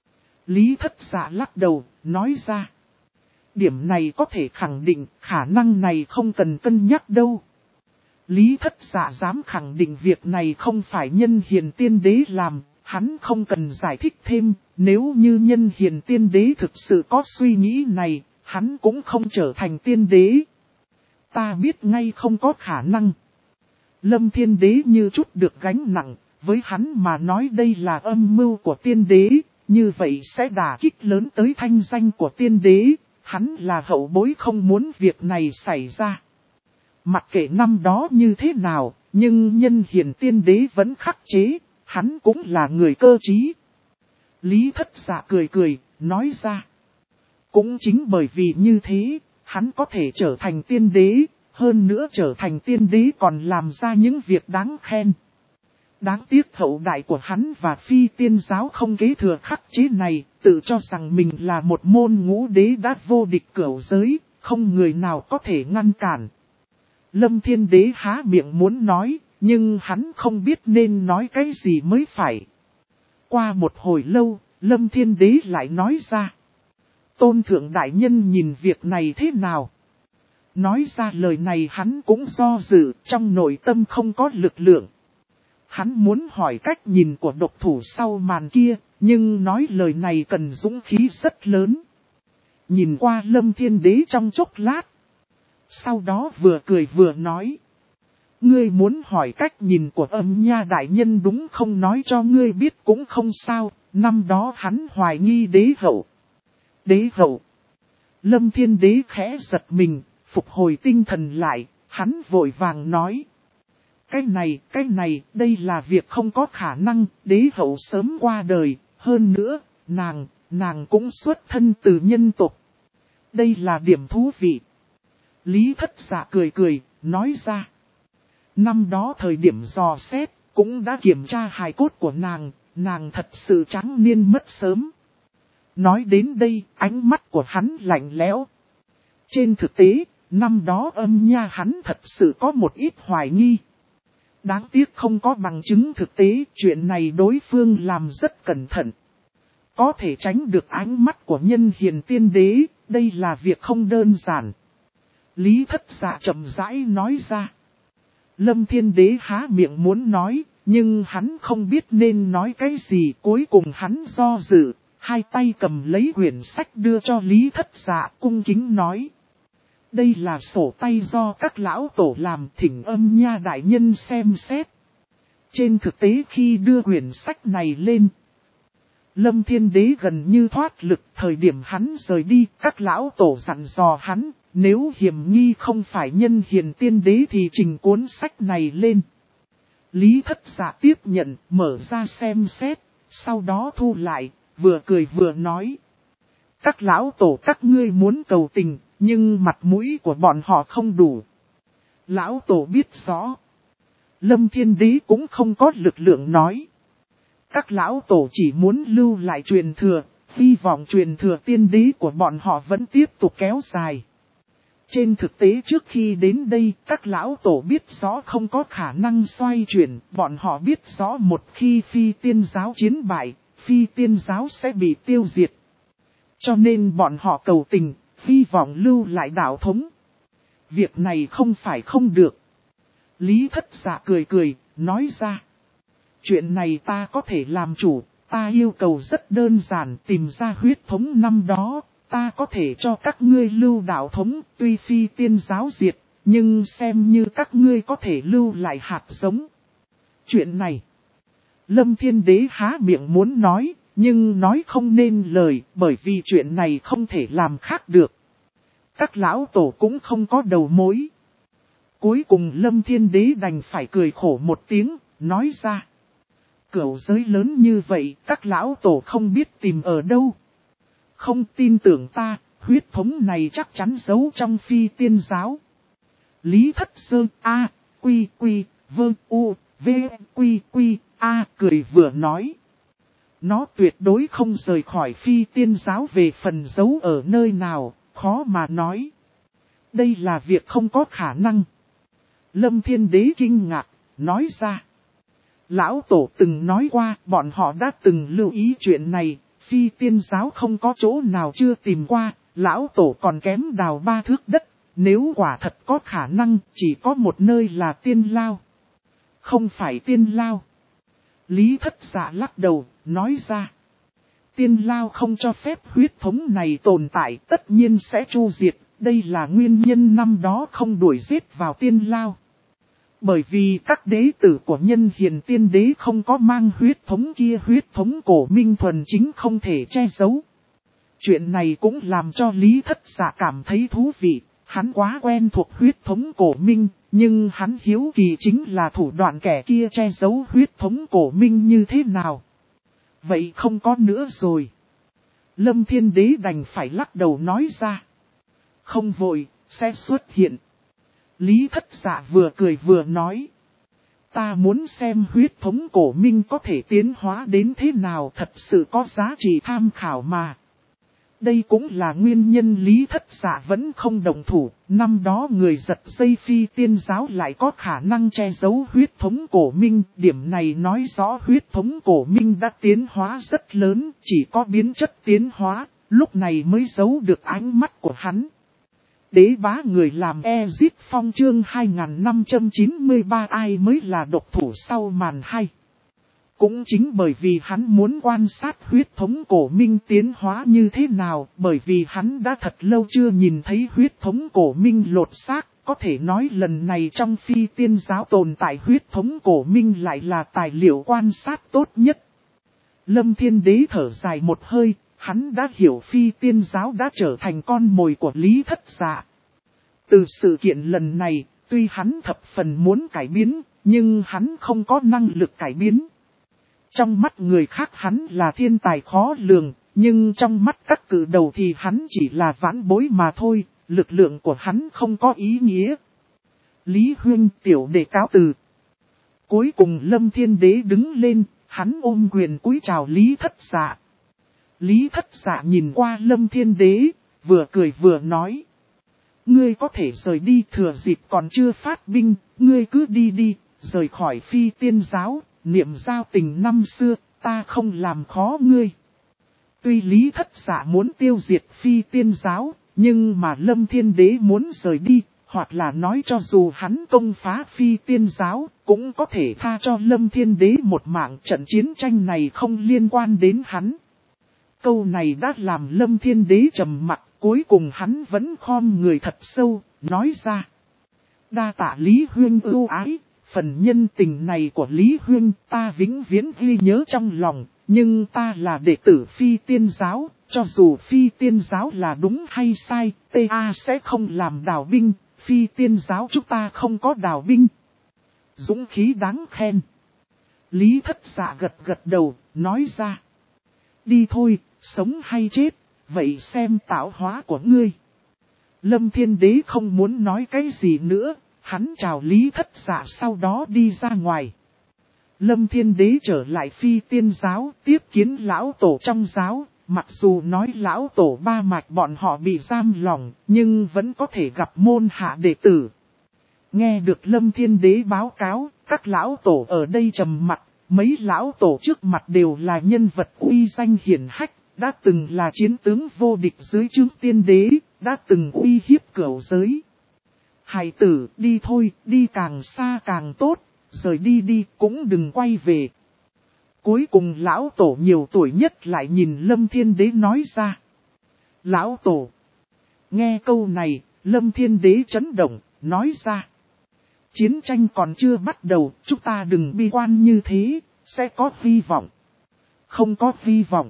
Lý Thất Dạ lắc đầu, nói ra. Điểm này có thể khẳng định, khả năng này không cần cân nhắc đâu. Lý Thất Dạ dám khẳng định việc này không phải Nhân Hiền Tiên Đế làm, hắn không cần giải thích thêm, nếu như Nhân Hiền Tiên Đế thực sự có suy nghĩ này, hắn cũng không trở thành tiên đế. Ta biết ngay không có khả năng. Lâm Thiên Đế như chút được gánh nặng, với hắn mà nói đây là âm mưu của tiên đế, như vậy sẽ đả kích lớn tới thanh danh của tiên đế, hắn là hậu bối không muốn việc này xảy ra. Mặc kệ năm đó như thế nào, nhưng Nhân Hiền Tiên Đế vẫn khắc chế, hắn cũng là người cơ trí. Lý Thất Dạ cười cười, nói ra. Cũng chính bởi vì như thế, hắn có thể trở thành tiên đế, hơn nữa trở thành tiên đế còn làm ra những việc đáng khen. Đáng tiếc hậu đại của hắn và phi tiên giáo không kế thừa khắc chế này, tự cho rằng mình là một môn ngũ đế đã vô địch cửu giới, không người nào có thể ngăn cản. Lâm Thiên Đế há miệng muốn nói, nhưng hắn không biết nên nói cái gì mới phải. Qua một hồi lâu, Lâm Thiên Đế lại nói ra. Tôn thượng đại nhân nhìn việc này thế nào? Nói ra lời này hắn cũng do dự, trong nội tâm không có lực lượng. Hắn muốn hỏi cách nhìn của độc thủ sau màn kia, nhưng nói lời này cần dũng khí rất lớn. Nhìn qua Lâm Thiên Đế trong chốc lát. Sau đó vừa cười vừa nói. Ngươi muốn hỏi cách nhìn của Âm Nha đại nhân đúng không, nói cho ngươi biết cũng không sao, năm đó hắn hoài nghi đế hậu. Đế hậu. Lâm Thiên Đế khẽ giật mình, phục hồi tinh thần lại, hắn vội vàng nói. Cái này, đây là việc không có khả năng, đế hậu sớm qua đời, hơn nữa, nàng cũng xuất thân từ nhân tộc. Đây là điểm thú vị. Lý Thất Dạ cười cười, nói ra. Năm đó thời điểm dò xét, cũng đã kiểm tra hài cốt của nàng thật sự trắng niên mất sớm. Nói đến đây, ánh mắt của hắn lạnh lẽo. Trên thực tế, năm đó Âm Nha hắn thật sự có một ít hoài nghi. Đáng tiếc không có bằng chứng thực tế, chuyện này đối phương làm rất cẩn thận. Có thể tránh được ánh mắt của Nhân Hiền Tiên Đế, đây là việc không đơn giản. Lý Thất Dạ chậm rãi nói ra. Lâm Thiên Đế há miệng muốn nói, nhưng hắn không biết nên nói cái gì, cuối cùng hắn do dự, hai tay cầm lấy quyển sách đưa cho Lý Thất Dạ, cung kính nói. Đây là sổ tay do các lão tổ làm, thỉnh Âm Nha đại nhân xem xét. Trên thực tế khi đưa quyển sách này lên, Lâm Thiên Đế gần như thoát lực, thời điểm hắn rời đi, các lão tổ dặn dò hắn, nếu hiểm nghi không phải nhân hiền tiên đế thì trình cuốn sách này lên. Lý Thất Dạ tiếp nhận, mở ra xem xét, sau đó thu lại, vừa cười vừa nói. Các lão tổ các ngươi muốn cầu tình, nhưng mặt mũi của bọn họ không đủ. Lão tổ biết rõ. Lâm Thiên Đế cũng không có lực lượng nói. Các lão tổ chỉ muốn lưu lại truyền thừa, hy vọng truyền thừa tiên đế của bọn họ vẫn tiếp tục kéo dài. Trên thực tế trước khi đến đây, các lão tổ biết rõ không có khả năng xoay chuyển, bọn họ biết rõ một khi phi tiên giáo chiến bại, phi tiên giáo sẽ bị tiêu diệt. Cho nên bọn họ cầu tình, hy vọng lưu lại đạo thống. Việc này không phải không được. Lý Thất Dạ cười cười, nói ra. Chuyện này ta có thể làm chủ, ta yêu cầu rất đơn giản, tìm ra huyết thống năm đó, ta có thể cho các ngươi lưu đạo thống, tuy phi tiên giáo diệt, nhưng xem như các ngươi có thể lưu lại hạt giống. Chuyện này, Lâm Thiên Đế há miệng muốn nói, nhưng nói không nên lời, bởi vì chuyện này không thể làm khác được. Các lão tổ cũng không có đầu mối. Cuối cùng Lâm Thiên Đế đành phải cười khổ một tiếng, nói ra. Cửu giới lớn như vậy, các lão tổ không biết tìm ở đâu. Không tin tưởng ta, huyết thống này chắc chắn giấu trong phi tiên giáo. Lý Thất Sơn A, Quy Quy, Vơ U, V, Quy Quy, A cười vừa nói. Nó tuyệt đối không rời khỏi phi tiên giáo về phần giấu ở nơi nào, khó mà nói. Đây là việc không có khả năng. Lâm Thiên Đế kinh ngạc, nói ra. Lão Tổ từng nói qua, bọn họ đã từng lưu ý chuyện này, phi tiên giáo không có chỗ nào chưa tìm qua, Lão Tổ còn kém đào 3 thước đất, nếu quả thật có khả năng, chỉ có một nơi là tiên lao. Không phải tiên lao. Lý Thất Dạ lắc đầu, nói ra. Tiên lao không cho phép huyết thống này tồn tại, tất nhiên sẽ tru diệt, đây là nguyên nhân năm đó không đuổi giết vào tiên lao. Bởi vì các đế tử của nhân hiền tiên đế không có mang huyết thống kia, huyết thống cổ minh thuần chính không thể che giấu. Chuyện này cũng làm cho Lý Thất Dạ cảm thấy thú vị, hắn quá quen thuộc huyết thống cổ minh, nhưng hắn hiếu kỳ chính là thủ đoạn kẻ kia che giấu huyết thống cổ minh như thế nào. Vậy không có nữa rồi. Lâm Thiên Đế đành phải lắc đầu nói ra. Không vội, sẽ xuất hiện. Lý Thất Dạ vừa cười vừa nói. Ta muốn xem huyết thống cổ minh có thể tiến hóa đến thế nào, thật sự có giá trị tham khảo mà. Đây cũng là nguyên nhân Lý Thất Dạ vẫn không đồng thủ, năm đó người giật dây phi tiên giáo lại có khả năng che giấu huyết thống cổ minh, điểm này nói rõ huyết thống cổ minh đã tiến hóa rất lớn, chỉ có biến chất tiến hóa, lúc này mới giấu được ánh mắt của hắn. Đế bá người làm Ezit Phong chương 2593 ai mới là độc thủ sau màn hay. Cũng chính bởi vì hắn muốn quan sát huyết thống cổ minh tiến hóa như thế nào, bởi vì hắn đã thật lâu chưa nhìn thấy huyết thống cổ minh lột xác, có thể nói lần này trong phi tiên giáo tồn tại huyết thống cổ minh lại là tài liệu quan sát tốt nhất. Lâm Thiên Đế thở dài một hơi, hắn đã hiểu phi tiên giáo đã trở thành con mồi của Lý Thất Dạ. Từ sự kiện lần này, tuy hắn thập phần muốn cải biến, nhưng hắn không có năng lực cải biến. Trong mắt người khác hắn là thiên tài khó lường, nhưng trong mắt các cử đầu thì hắn chỉ là vãn bối mà thôi, lực lượng của hắn không có ý nghĩa. Lý Huynh tiểu đệ cáo từ. Cuối cùng Lâm Thiên Đế đứng lên, hắn ôm quyền cúi chào Lý Thất Dạ. Lý Thất Dạ nhìn qua Lâm Thiên Đế, vừa cười vừa nói. Ngươi có thể rời đi, thừa dịp còn chưa phát binh, ngươi cứ đi đi, rời khỏi phi tiên giáo, niệm giao tình năm xưa, ta không làm khó ngươi. Tuy Lý Thất Dạ muốn tiêu diệt phi tiên giáo, nhưng mà Lâm Thiên Đế muốn rời đi, hoặc là nói cho dù hắn công phá phi tiên giáo, cũng có thể tha cho Lâm Thiên Đế một mạng, trận chiến tranh này không liên quan đến hắn. Câu này đã làm Lâm Thiên Đế trầm mặc, cuối cùng hắn vẫn khom người thật sâu, nói ra. Đa tạ Lý Huynh ưu ái, phần nhân tình này của Lý Huynh ta vĩnh viễn ghi nhớ trong lòng, Nhưng ta là đệ tử Phi Tiên giáo, cho dù Phi Tiên giáo là đúng hay sai, ta sẽ không làm đào binh, Phi Tiên giáo chúng ta không có đào binh. Dũng khí đáng khen. Lý Thất Dạ gật gật đầu, nói ra. Đi thôi, sống hay chết, vậy xem tạo hóa của ngươi. Lâm Thiên Đế không muốn nói cái gì nữa, hắn chào Lý Thất Dạ sau đó đi ra ngoài. Lâm Thiên Đế trở lại Phi Tiên giáo, tiếp kiến lão tổ trong giáo, mặc dù nói lão tổ ba mạch bọn họ bị giam lỏng, nhưng vẫn có thể gặp môn hạ đệ tử. Nghe được Lâm Thiên Đế báo cáo, các lão tổ ở đây trầm mặt, mấy lão tổ trước mặt đều là nhân vật uy danh hiển hách, đã từng là chiến tướng vô địch dưới trướng tiên đế, đã từng uy hiếp cửu giới. Hài tử, đi thôi, đi càng xa càng tốt, rời đi đi, cũng đừng quay về. Cuối cùng lão tổ nhiều tuổi nhất lại nhìn Lâm Thiên Đế nói ra. Lão tổ. Nghe câu này, Lâm Thiên Đế chấn động, nói ra. Chiến tranh còn chưa bắt đầu, chúng ta đừng bi quan như thế, sẽ có hy vọng. Không có hy vọng.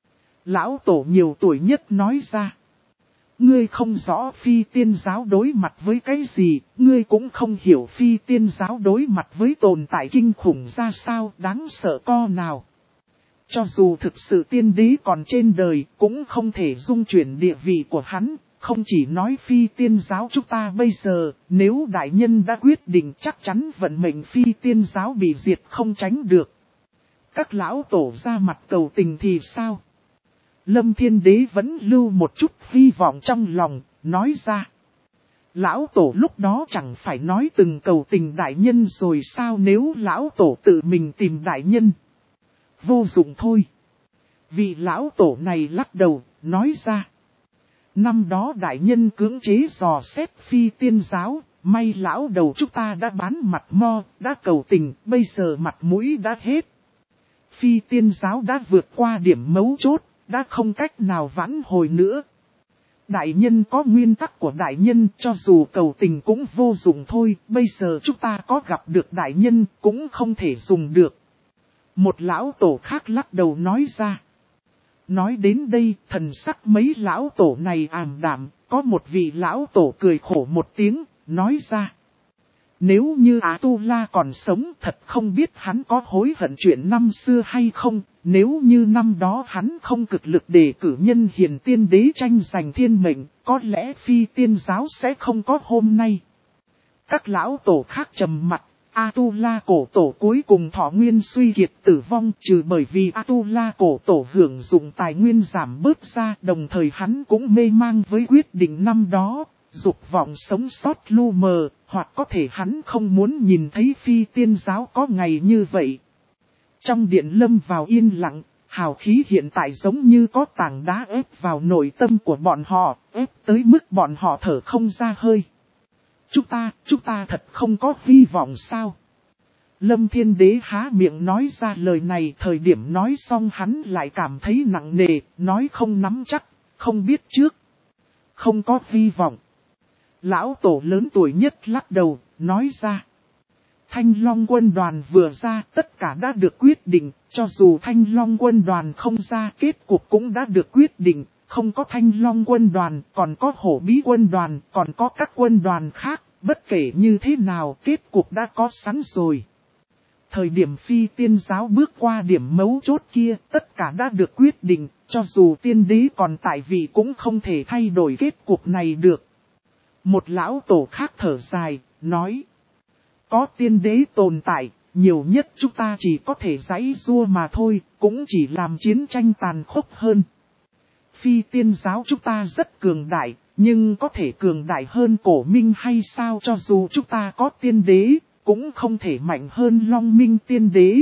Lão tổ nhiều tuổi nhất nói ra. Ngươi không rõ Phi Tiên giáo đối mặt với cái gì, ngươi cũng không hiểu Phi Tiên giáo đối mặt với tồn tại kinh khủng ra sao, đáng sợ co nào. Cho dù thực sự tiên đế còn trên đời, cũng không thể dung chuyển địa vị của hắn, không chỉ nói Phi Tiên giáo chúng ta bây giờ, nếu đại nhân đã quyết định chắc chắn vận mệnh Phi Tiên giáo bị diệt không tránh được. Các lão tổ ra mặt cầu tình thì sao? Lâm Thiên Đế vẫn lưu một chút hy vọng trong lòng, nói ra. Lão tổ lúc đó chẳng phải nói từng cầu tình đại nhân rồi sao nếu lão tổ tự mình tìm đại nhân. Vô dụng thôi. Vị lão tổ này lắc đầu, nói ra. Năm đó đại nhân cưỡng chế dò xét Phi Tiên giáo, may lão đầu chúng ta đã bán mặt mo, đã cầu tình, bây giờ mặt mũi đã hết. Phi Tiên giáo đã vượt qua điểm mấu chốt, đã không cách nào vãn hồi nữa. Đại nhân có nguyên tắc của đại nhân, cho dù cầu tình cũng vô dụng thôi, bây giờ chúng ta có gặp được đại nhân cũng không thể dùng được. Một lão tổ khác lắc đầu nói ra. Nói đến đây, thần sắc mấy lão tổ này ảm đạm, có một vị lão tổ cười khổ một tiếng, nói ra. Nếu như A-tu-la còn sống thật không biết hắn có hối hận chuyện năm xưa hay không, nếu như năm đó hắn không cực lực để cử nhân hiền tiên đế tranh giành thiên mệnh, có lẽ Phi Tiên giáo sẽ không có hôm nay. Các lão tổ khác trầm mặt, A-tu-la cổ tổ cuối cùng thọ nguyên suy kiệt tử vong trừ bởi vì A-tu-la cổ tổ hưởng dụng tài nguyên giảm bớt ra, đồng thời hắn cũng mê mang với quyết định năm đó. Dục vọng sống sót lu mờ, hoặc có thể hắn không muốn nhìn thấy Phi Tiên giáo có ngày như vậy. Trong điện lâm vào yên lặng, hào khí hiện tại giống như có tảng đá ép vào nội tâm của bọn họ, ép tới mức bọn họ thở không ra hơi. Chúng ta thật không có hy vọng sao? Lâm Thiên Đế há miệng nói ra lời này, thời điểm nói xong hắn lại cảm thấy nặng nề, nói không nắm chắc, không biết trước. Không có hy vọng. Lão tổ lớn tuổi nhất lắc đầu, nói ra. Thanh Long quân đoàn vừa ra, tất cả đã được quyết định, cho dù Thanh Long quân đoàn không ra, kết cục cũng đã được quyết định, không có Thanh Long quân đoàn, còn có Hổ Bí quân đoàn, còn có các quân đoàn khác, bất kể như thế nào, kết cục đã có sẵn rồi. Thời điểm Phi Tiên giáo bước qua điểm mấu chốt kia, tất cả đã được quyết định, cho dù tiên đế còn tại vị cũng không thể thay đổi kết cục này được. Một lão tổ khác thở dài, nói. Có tiên đế tồn tại, nhiều nhất chúng ta chỉ có thể giãy giụa mà thôi, cũng chỉ làm chiến tranh tàn khốc hơn. Phi Tiên giáo chúng ta rất cường đại, nhưng có thể cường đại hơn Cổ Minh hay sao, cho dù chúng ta có tiên đế, cũng không thể mạnh hơn Long Minh tiên đế.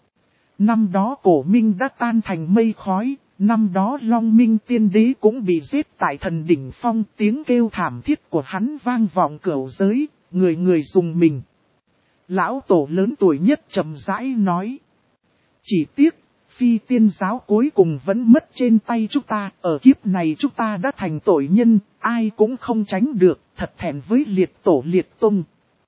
Năm đó Cổ Minh đã tan thành mây khói. Năm đó Long Minh tiên đế cũng bị giết tại thần đỉnh phong, tiếng kêu thảm thiết của hắn vang vọng cửu giới, người người dùng mình. Lão tổ lớn tuổi nhất trầm rãi nói. Chỉ tiếc, Phi Tiên giáo cuối cùng vẫn mất trên tay chúng ta, ở kiếp này chúng ta đã thành tội nhân, ai cũng không tránh được, thật thẹn với liệt tổ liệt tung.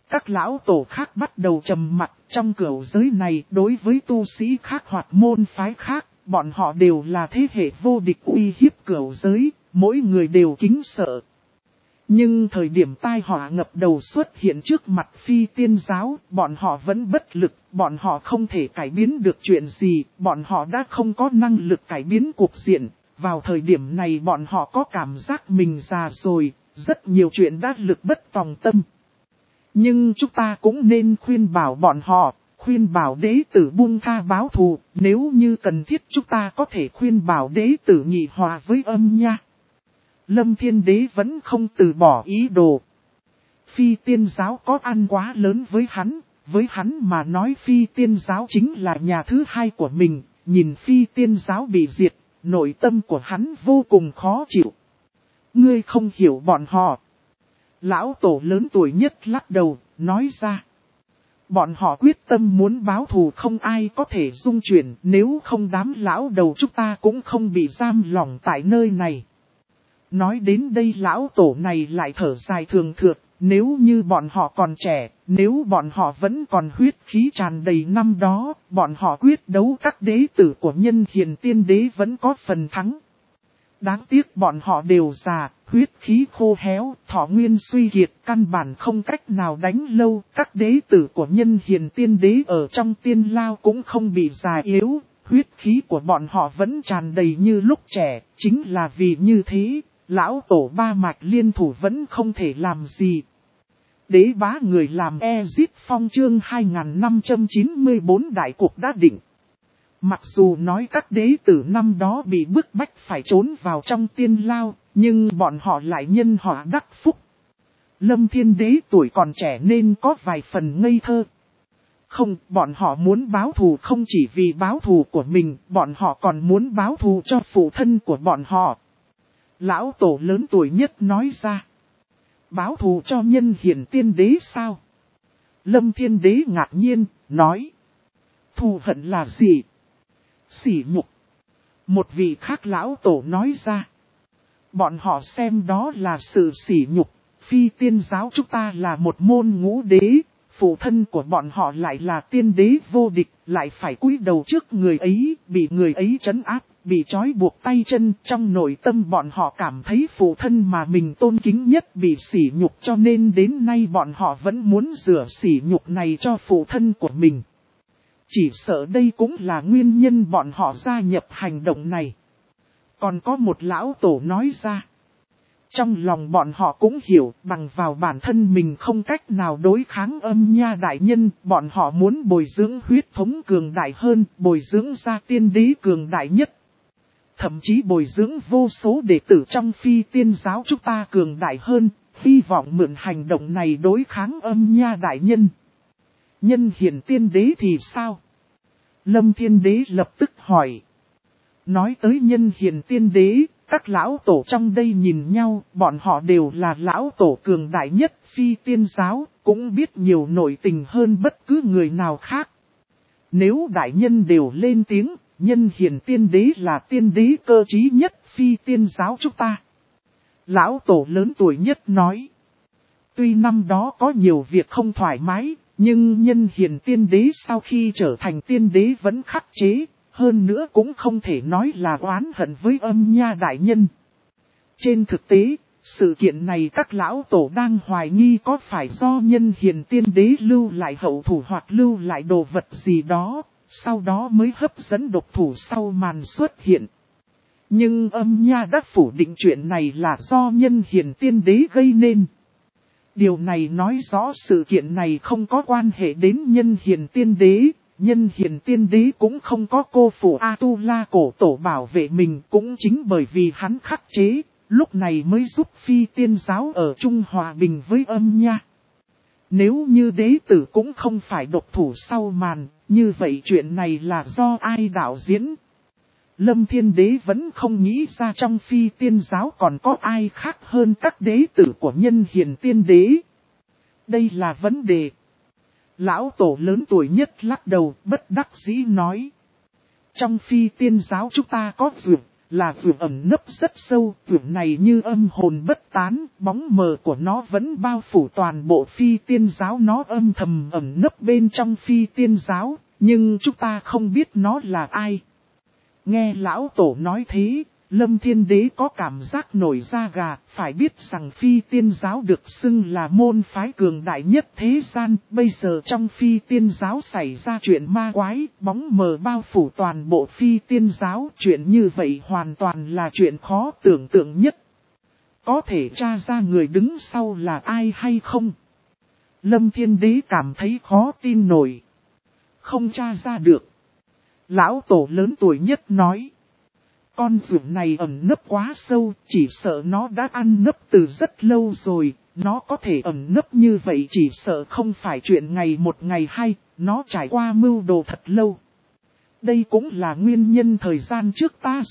Các lão tổ khác bắt đầu trầm mặc. Trong cửu giới này, đối với tu sĩ khác hoặc môn phái khác, bọn họ đều là thế hệ vô địch uy hiếp cửu giới, mỗi người đều kính sợ. Nhưng thời điểm tai họa ngập đầu xuất hiện trước mặt phi tiên giáo, bọn họ vẫn bất lực, bọn họ không thể cải biến được chuyện gì, bọn họ đã không có năng lực cải biến cuộc diện. Vào thời điểm này bọn họ có cảm giác mình già rồi, rất nhiều chuyện đã lực bất tòng tâm. Nhưng chúng ta cũng nên khuyên bảo bọn họ, khuyên bảo đế tử buông tha báo thù, nếu như cần thiết chúng ta có thể khuyên bảo đế tử nghị hòa với âm nha. Lâm Thiên Đế vẫn không từ bỏ ý đồ. Phi tiên giáo có ăn quá lớn với hắn mà nói phi tiên giáo chính là nhà thứ hai của mình, nhìn phi tiên giáo bị diệt, nội tâm của hắn vô cùng khó chịu. Ngươi không hiểu bọn họ. Lão tổ lớn tuổi nhất lắc đầu, nói ra. Bọn họ quyết tâm muốn báo thù không ai có thể dung chuyển, nếu không đám lão đầu chúng ta cũng không bị giam lỏng tại nơi này. Nói đến đây lão tổ này lại thở dài thường thượt, nếu như bọn họ còn trẻ, nếu bọn họ vẫn còn huyết khí tràn đầy năm đó, bọn họ quyết đấu các đế tử của nhân hiền tiên đế vẫn có phần thắng. Đáng tiếc bọn họ đều già, huyết khí khô héo, thọ nguyên suy kiệt, căn bản không cách nào đánh lâu. Các đế tử của nhân hiền tiên đế ở trong tiên lao cũng không bị già yếu, huyết khí của bọn họ vẫn tràn đầy như lúc trẻ. Chính là vì như thế, lão tổ ba mạch liên thủ vẫn không thể làm gì. Đế bá người làm Ezit Phong chương 2594 đại cuộc đã định. Mặc dù nói các đế tử năm đó bị bức bách phải trốn vào trong tiên lao, nhưng bọn họ lại nhân họa đắc phúc. Lâm Thiên Đế tuổi còn trẻ nên có vài phần ngây thơ. Không, bọn họ muốn báo thù không chỉ vì báo thù của mình, bọn họ còn muốn báo thù cho phụ thân của bọn họ. Lão tổ lớn tuổi nhất nói ra. Báo thù cho nhân hiển tiên đế sao? Lâm Thiên Đế ngạc nhiên, nói. Thù hận là gì? Sỉ nhục. Một vị khác lão tổ nói ra. Bọn họ xem đó là sự sỉ nhục. Phi tiên giáo chúng ta là một môn ngũ đế. Phụ thân của bọn họ lại là tiên đế vô địch. Lại phải cúi đầu trước người ấy. Bị người ấy trấn áp. Bị trói buộc tay chân. Trong nội tâm bọn họ cảm thấy phụ thân mà mình tôn kính nhất bị sỉ nhục. Cho nên đến nay bọn họ vẫn muốn rửa sỉ nhục này cho phụ thân của mình. Chỉ sợ đây cũng là nguyên nhân bọn họ gia nhập hành động này. Còn có một lão tổ nói ra. Trong lòng bọn họ cũng hiểu bằng vào bản thân mình không cách nào đối kháng âm nha đại nhân. Bọn họ muốn bồi dưỡng huyết thống cường đại hơn, bồi dưỡng ra tiên đế cường đại nhất. Thậm chí bồi dưỡng vô số đệ tử trong phi tiên giáo chúng ta cường đại hơn, hy vọng mượn hành động này đối kháng âm nha đại nhân. Nhân hiển tiên đế thì sao? Lâm Thiên Đế lập tức hỏi. Nói tới nhân hiển tiên đế, các lão tổ trong đây nhìn nhau, bọn họ đều là lão tổ cường đại nhất phi tiên giáo, cũng biết nhiều nội tình hơn bất cứ người nào khác. Nếu đại nhân đều lên tiếng, nhân hiển tiên đế là tiên đế cơ trí nhất phi tiên giáo chúng ta. Lão tổ lớn tuổi nhất nói. Tuy năm đó có nhiều việc không thoải mái, nhưng nhân hiền tiên đế sau khi trở thành tiên đế vẫn khắc chế, hơn nữa cũng không thể nói là oán hận với âm nha đại nhân. Trên thực tế, sự kiện này các lão tổ đang hoài nghi có phải do nhân hiền tiên đế lưu lại hậu thủ hoặc lưu lại đồ vật gì đó, sau đó mới hấp dẫn độc thủ sau màn xuất hiện. Nhưng âm nha đã phủ định chuyện này là do nhân hiền tiên đế gây nên. Điều này nói rõ sự kiện này không có quan hệ đến nhân hiền tiên đế, nhân hiền tiên đế cũng không có cô phụ A-tu-la cổ tổ bảo vệ mình, cũng chính bởi vì hắn khắc chế, lúc này mới giúp phi tiên giáo ở chung hòa bình với âm nha. Nếu như đế tử cũng không phải độc thủ sau màn, như vậy chuyện này là do ai đạo diễn? Lâm Thiên Đế vẫn không nghĩ ra trong phi tiên giáo còn có ai khác hơn các đế tử của nhân hiền tiên đế. Đây là vấn đề. Lão tổ lớn tuổi nhất lắc đầu bất đắc dĩ nói. Trong phi tiên giáo chúng ta có dược, là vượn ẩn nấp rất sâu, vượn này như âm hồn bất tán, bóng mờ của nó vẫn bao phủ toàn bộ phi tiên giáo, nó âm thầm ẩn nấp bên trong phi tiên giáo, nhưng chúng ta không biết nó là ai. Nghe lão tổ nói thế, Lâm Thiên Đế có cảm giác nổi da gà, phải biết rằng phi tiên giáo được xưng là môn phái cường đại nhất thế gian, bây giờ trong phi tiên giáo xảy ra chuyện ma quái, bóng mờ bao phủ toàn bộ phi tiên giáo, chuyện như vậy hoàn toàn là chuyện khó tưởng tượng nhất. Có thể tra ra người đứng sau là ai hay không? Lâm Thiên Đế cảm thấy khó tin nổi. Không tra ra được. Lão tổ lớn tuổi nhất nói. Con vượn này ẩn nấp quá sâu, chỉ sợ nó đã ăn nấp từ rất lâu rồi, nó có thể ẩn nấp như vậy chỉ sợ không phải chuyện ngày một ngày hai, nó trải qua mưu đồ thật lâu. Đây cũng là nguyên nhân thời gian trước ta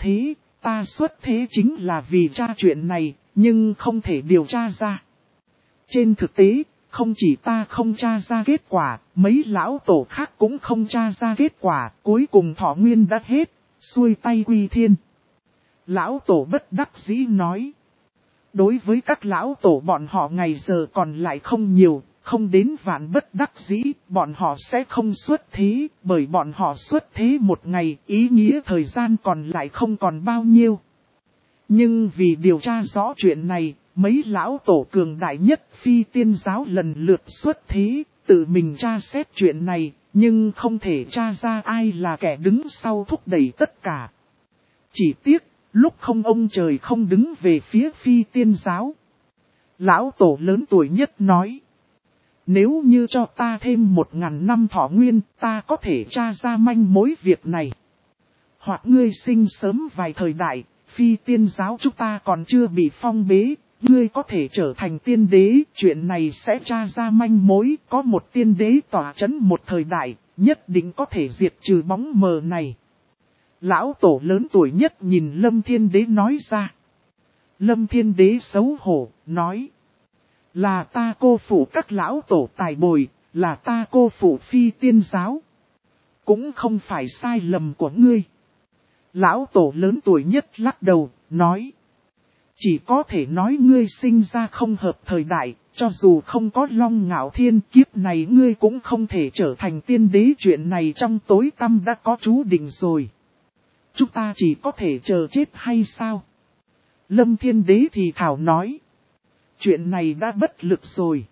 xuất thế chính là vì tra chuyện này, nhưng không thể điều tra ra. Trên thực tế, không chỉ ta không tra ra kết quả, mấy lão tổ khác cũng không tra ra kết quả, cuối cùng thọ nguyên đã hết. Xuôi tay quy thiên. Lão tổ bất đắc dĩ nói. Đối với các lão tổ bọn họ ngày giờ còn lại không nhiều, không đến vạn bất đắc dĩ, bọn họ sẽ không xuất thế, bởi bọn họ xuất thế một ngày, ý nghĩa thời gian còn lại không còn bao nhiêu. Nhưng vì điều tra rõ chuyện này, mấy lão tổ cường đại nhất phi tiên giáo lần lượt xuất thế, tự mình tra xét chuyện này. Nhưng không thể tra ra ai là kẻ đứng sau thúc đẩy tất cả. Chỉ tiếc, lúc không ông trời không đứng về phía phi tiên giáo. Lão tổ lớn tuổi nhất nói. Nếu như cho ta thêm 1000 năm thọ nguyên, ta có thể tra ra manh mối việc này. Hoặc ngươi sinh sớm vài thời đại, phi tiên giáo chúng ta còn chưa bị phong bế. Ngươi có thể trở thành tiên đế, chuyện này sẽ tra ra manh mối, có một tiên đế tỏa chấn một thời đại, nhất định có thể diệt trừ bóng mờ này. Lão tổ lớn tuổi nhất nhìn Lâm Thiên Đế nói ra. Lâm Thiên Đế xấu hổ, nói. Là ta cô phụ các lão tổ tài bồi, là ta cô phụ phi tiên giáo. Cũng không phải sai lầm của ngươi. Lão tổ lớn tuổi nhất lắc đầu, nói. Chỉ có thể nói ngươi sinh ra không hợp thời đại, cho dù không có Long Ngạo Thiên kiếp này ngươi cũng không thể trở thành tiên đế, chuyện này trong tối tăm đã có chú định rồi. Chúng ta chỉ có thể chờ chết hay sao? Lâm Thiên Đế thì thảo nói. Chuyện này đã bất lực rồi.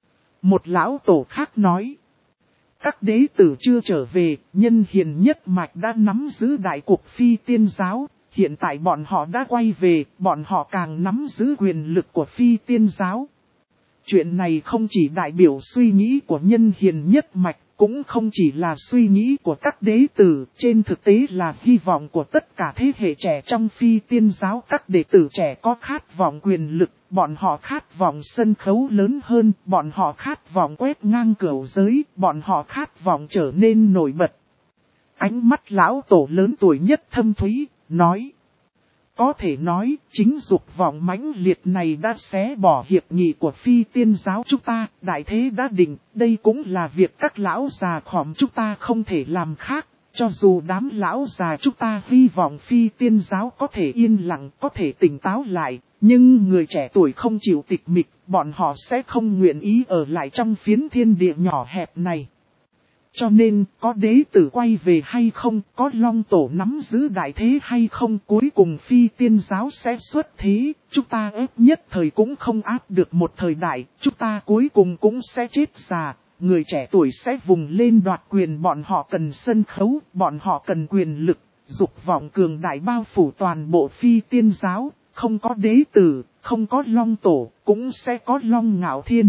Một lão tổ khác nói. Các đế tử chưa trở về, nhân hiền nhất mạch đã nắm giữ đại cuộc phi tiên giáo. Hiện tại bọn họ đã quay về, bọn họ càng nắm giữ quyền lực của phi tiên giáo. Chuyện này không chỉ đại biểu suy nghĩ của nhân hiền nhất mạch, cũng không chỉ là suy nghĩ của các đế tử, trên thực tế là hy vọng của tất cả thế hệ trẻ trong phi tiên giáo. Các đệ tử trẻ có khát vọng quyền lực, bọn họ khát vọng sân khấu lớn hơn, bọn họ khát vọng quét ngang cửu giới, bọn họ khát vọng trở nên nổi bật. Ánh mắt lão tổ lớn tuổi nhất thâm thúy, nói. Có thể nói, chính dục vọng mãnh liệt này đã xé bỏ hiệp nghị của phi tiên giáo chúng ta, đại thế đã định, đây cũng là việc các lão già khỏm chúng ta không thể làm khác, cho dù đám lão già chúng ta hy vọng phi tiên giáo có thể yên lặng, có thể tỉnh táo lại, nhưng người trẻ tuổi không chịu tịch mịch, bọn họ sẽ không nguyện ý ở lại trong phiến thiên địa nhỏ hẹp này. Cho nên, có đế tử quay về hay không, có long tổ nắm giữ đại thế hay không, cuối cùng phi tiên giáo sẽ xuất thế, chúng ta ép nhất thời cũng không áp được một thời đại, chúng ta cuối cùng cũng sẽ chết già, người trẻ tuổi sẽ vùng lên đoạt quyền, bọn họ cần sân khấu, bọn họ cần quyền lực, dục vọng cường đại bao phủ toàn bộ phi tiên giáo, không có đế tử, không có long tổ, cũng sẽ có Long Ngạo Thiên.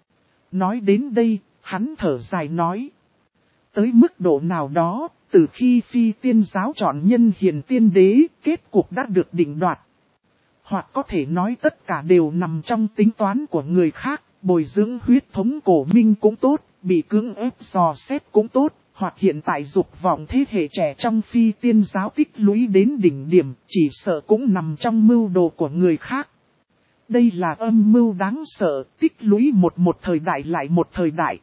Nói đến đây, hắn thở dài nói. Tới mức độ nào đó, từ khi phi tiên giáo chọn nhân hiền tiên đế, kết cục đã được định đoạt. Hoặc có thể nói tất cả đều nằm trong tính toán của người khác, bồi dưỡng huyết thống cổ minh cũng tốt, bị cưỡng ép dò xét cũng tốt, hoặc hiện tại dục vọng thế hệ trẻ trong phi tiên giáo tích lũy đến đỉnh điểm, chỉ sợ cũng nằm trong mưu đồ của người khác. Đây là âm mưu đáng sợ, tích lũy một thời đại lại một thời đại.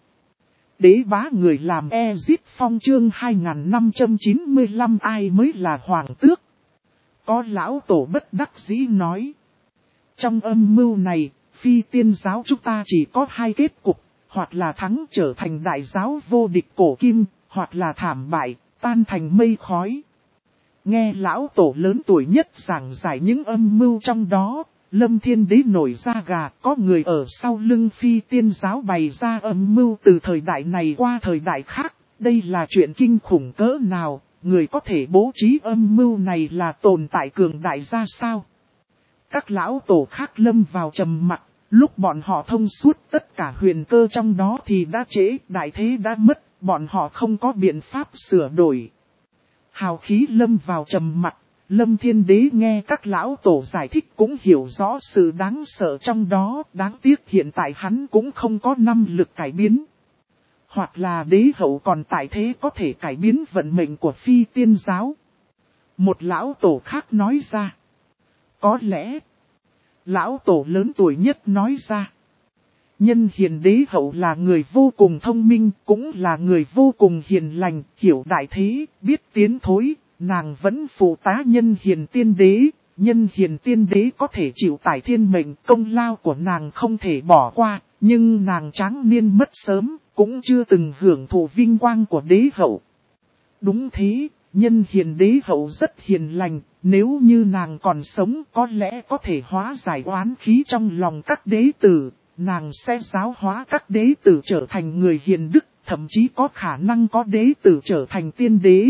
Đế bá người làm Ezit Phong chương 2595 ai mới là hoàng tước. Có lão tổ bất đắc dĩ nói. Trong âm mưu này, phi tiên giáo chúng ta chỉ có hai kết cục, hoặc là thắng trở thành đại giáo vô địch cổ kim, hoặc là thảm bại, tan thành mây khói. Nghe lão tổ lớn tuổi nhất giảng giải những âm mưu trong đó, Lâm Thiên Đế nổi da gà, có người ở sau lưng phi tiên giáo bày ra âm mưu từ thời đại này qua thời đại khác, đây là chuyện kinh khủng cỡ nào, người có thể bố trí âm mưu này là tồn tại cường đại ra sao. Các lão tổ khác lâm vào trầm mặc, lúc bọn họ thông suốt tất cả huyền cơ trong đó thì đã trễ, đại thế đã mất, bọn họ không có biện pháp sửa đổi. Hào khí lâm vào trầm mặc, Lâm Thiên Đế nghe các lão tổ giải thích cũng hiểu rõ sự đáng sợ trong đó, đáng tiếc hiện tại hắn cũng không có năng lực cải biến. Hoặc là đế hậu còn tại thế có thể cải biến vận mệnh của phi tiên giáo. Một lão tổ khác nói ra. Có lẽ, lão tổ lớn tuổi nhất nói ra. Nhân hiền đế hậu là người vô cùng thông minh, cũng là người vô cùng hiền lành, hiểu đại thế, biết tiến thối, nàng vẫn phụ tá nhân hiền tiên đế. Nhân hiền tiên đế có thể chịu tải thiên mệnh, công lao của nàng không thể bỏ qua, nhưng nàng tráng niên mất sớm, cũng chưa từng hưởng thụ vinh quang của đế hậu. Đúng thế, nhân hiền đế hậu rất hiền lành, nếu như nàng còn sống có lẽ có thể hóa giải oán khí trong lòng các đế tử, nàng sẽ giáo hóa các đế tử trở thành người hiền đức, thậm chí có khả năng có đế tử trở thành tiên đế.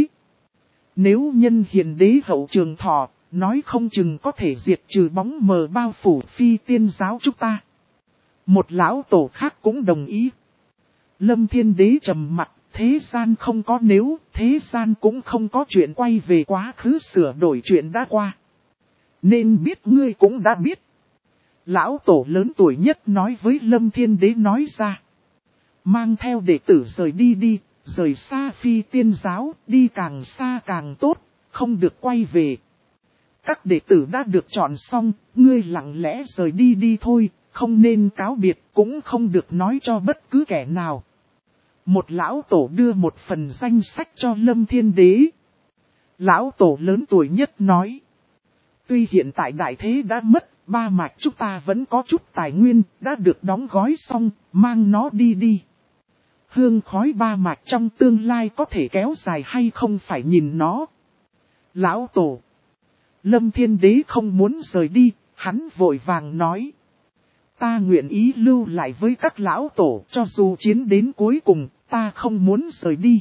Nếu nhân hiền đế hậu trường thọ, nói không chừng có thể diệt trừ bóng mờ bao phủ phi tiên giáo chúng ta. Một lão tổ khác cũng đồng ý. Lâm Thiên Đế trầm mặt, thế gian không có nếu, thế gian cũng không có chuyện quay về quá khứ sửa đổi chuyện đã qua. Nên biết ngươi cũng đã biết. Lão tổ lớn tuổi nhất nói với Lâm Thiên Đế nói ra. Mang theo đệ tử rời đi đi, rời xa phi tiên giáo, đi càng xa càng tốt, không được quay về. Các đệ tử đã được chọn xong, ngươi lặng lẽ rời đi đi thôi, không nên cáo biệt, cũng không được nói cho bất cứ kẻ nào. Một lão tổ đưa một phần danh sách cho Lâm Thiên Đế. Lão tổ lớn tuổi nhất nói. Tuy hiện tại đại thế đã mất, ba mạch chúng ta vẫn có chút tài nguyên, đã được đóng gói xong, mang nó đi đi. Hương khói ba mạch trong tương lai có thể kéo dài hay không phải nhìn nó. Lão tổ. Lâm Thiên Đế không muốn rời đi, hắn vội vàng nói. Ta nguyện ý lưu lại với các lão tổ, cho dù chiến đến cuối cùng, ta không muốn rời đi.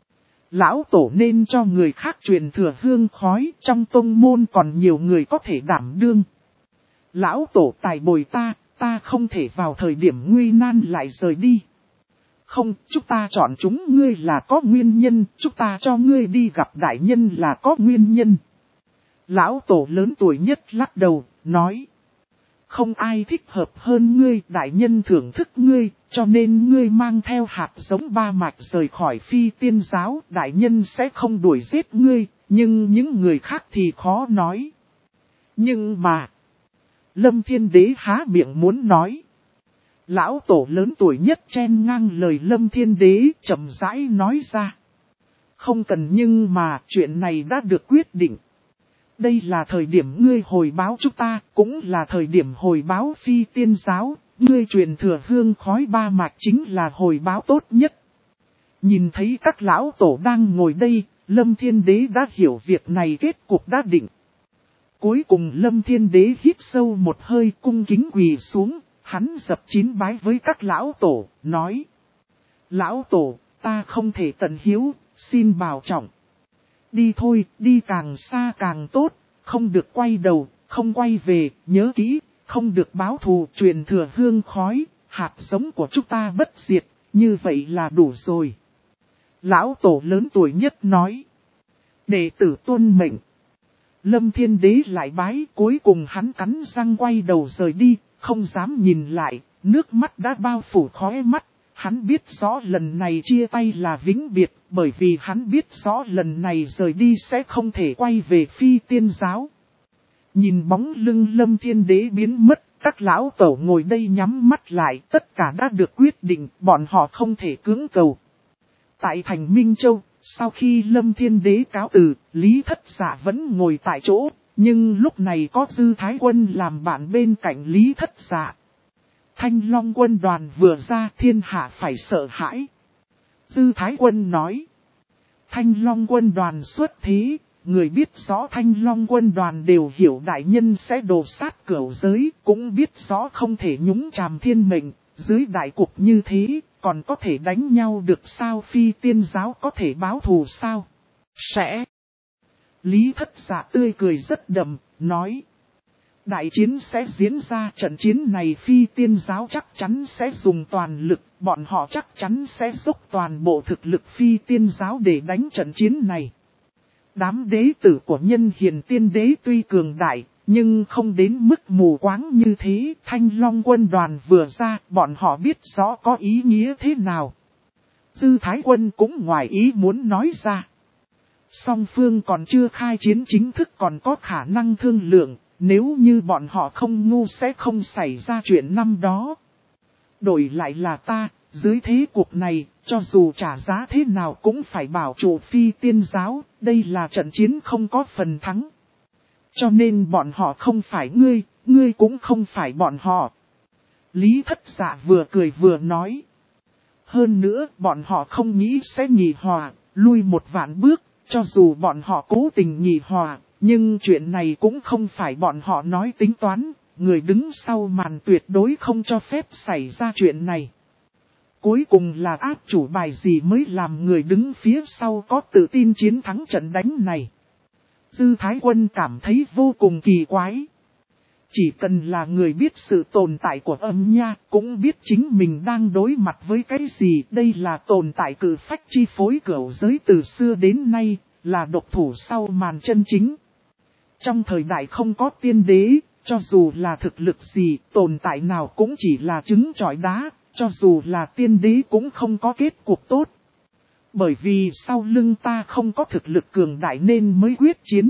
Lão tổ nên cho người khác truyền thừa hương khói, trong tông môn còn nhiều người có thể đảm đương. Lão tổ tài bồi ta không thể vào thời điểm nguy nan lại rời đi. Không, chúng ta chọn chúng ngươi là có nguyên nhân, chúng ta cho ngươi đi gặp đại nhân là có nguyên nhân. Lão tổ lớn tuổi nhất lắc đầu, nói. Không ai thích hợp hơn ngươi, đại nhân thưởng thức ngươi, cho nên ngươi mang theo hạt giống ba mạch rời khỏi phi tiên giáo, đại nhân sẽ không đuổi giết ngươi, nhưng những người khác thì khó nói. Nhưng mà, Lâm Thiên Đế há miệng muốn nói. Lão tổ lớn tuổi nhất chen ngang lời Lâm Thiên Đế, chậm rãi nói ra. Không cần nhưng mà, chuyện này đã được quyết định. Đây là thời điểm ngươi hồi báo chúng ta, cũng là thời điểm hồi báo phi tiên giáo, ngươi truyền thừa hương khói ba mạch chính là hồi báo tốt nhất. Nhìn thấy các lão tổ đang ngồi đây, Lâm Thiên Đế đã hiểu việc này kết cục đã định. Cuối cùng Lâm Thiên Đế hít sâu một hơi cung kính quỳ xuống, hắn dập chín bái với các lão tổ, nói. Lão tổ, ta không thể tận hiếu, xin bảo trọng. Đi thôi, đi càng xa càng tốt, không được quay đầu, không quay về, nhớ kỹ, không được báo thù, truyền thừa hương khói, hạt giống của chúng ta bất diệt, như vậy là đủ rồi. Lão tổ lớn tuổi nhất nói. Đệ tử tuân mệnh. Lâm Thiên Đế lại bái, cuối cùng hắn cắn răng quay đầu rời đi, không dám nhìn lại, nước mắt đã bao phủ khóe mắt. Hắn biết rõ lần này chia tay là vĩnh biệt, bởi vì hắn biết rõ lần này rời đi sẽ không thể quay về phi tiên giáo. Nhìn bóng lưng Lâm Thiên Đế biến mất, các lão tổ ngồi đây nhắm mắt lại, tất cả đã được quyết định, bọn họ không thể cưỡng cầu. Tại thành Minh Châu, sau khi Lâm Thiên Đế cáo từ, Lý Thất Dạ vẫn ngồi tại chỗ, Nhưng lúc này có Dư Thái Quân làm bạn bên cạnh Lý Thất Dạ. Thanh Long quân đoàn vừa ra thiên hạ phải sợ hãi. Dư Thái Quân nói. Thanh Long quân đoàn xuất thế, người biết rõ Thanh Long quân đoàn đều hiểu đại nhân sẽ đồ sát cửu giới, cũng biết rõ không thể nhúng chàm thiên mệnh, dưới đại cục như thế, còn có thể đánh nhau được sao? Phi Tiên giáo có thể báo thù sao? Sẽ. Lý Thất Dạ tươi cười rất đậm, nói. Đại chiến sẽ diễn ra, trận chiến này Phi Tiên giáo chắc chắn sẽ dùng toàn lực, bọn họ chắc chắn sẽ dốc toàn bộ thực lực Phi Tiên giáo để đánh trận chiến này. Đám đế tử của Nhân Hiền Tiên Đế tuy cường đại, nhưng không đến mức mù quáng như thế. Thanh Long quân đoàn vừa ra, bọn họ biết rõ có ý nghĩa thế nào. Dư Thái Quân cũng ngoài ý muốn nói ra. Song phương còn chưa khai chiến chính thức, còn có khả năng thương lượng, nếu như bọn họ không ngu sẽ không xảy ra chuyện năm đó. Đổi lại là ta, dưới thế cuộc này, cho dù trả giá thế nào cũng phải bảo trụ Phi Tiên giáo, đây là trận chiến không có phần thắng. Cho nên bọn họ không phải ngươi, ngươi cũng không phải bọn họ. Lý Thất Dạ vừa cười vừa nói. Hơn nữa, bọn họ không nghĩ sẽ nghị hòa, lui một vạn bước, cho dù bọn họ cố tình nghị hòa, nhưng chuyện này cũng không phải bọn họ nói tính toán, người đứng sau màn tuyệt đối không cho phép xảy ra chuyện này. Cuối cùng là áp chủ bài gì mới làm người đứng phía sau có tự tin chiến thắng trận đánh này. Dư Thái Quân cảm thấy vô cùng kỳ quái. Chỉ cần là người biết sự tồn tại của âm nha, cũng biết chính mình đang đối mặt với cái gì. Đây là tồn tại cử phách chi phối cửu giới từ xưa đến nay, là độc thủ sau màn chân chính. Trong thời đại không có tiên đế, cho dù là thực lực gì, tồn tại nào cũng chỉ là trứng trọi đá, cho dù là tiên đế cũng không có kết cục tốt. Bởi vì sau lưng ta không có thực lực cường đại nên mới quyết chiến.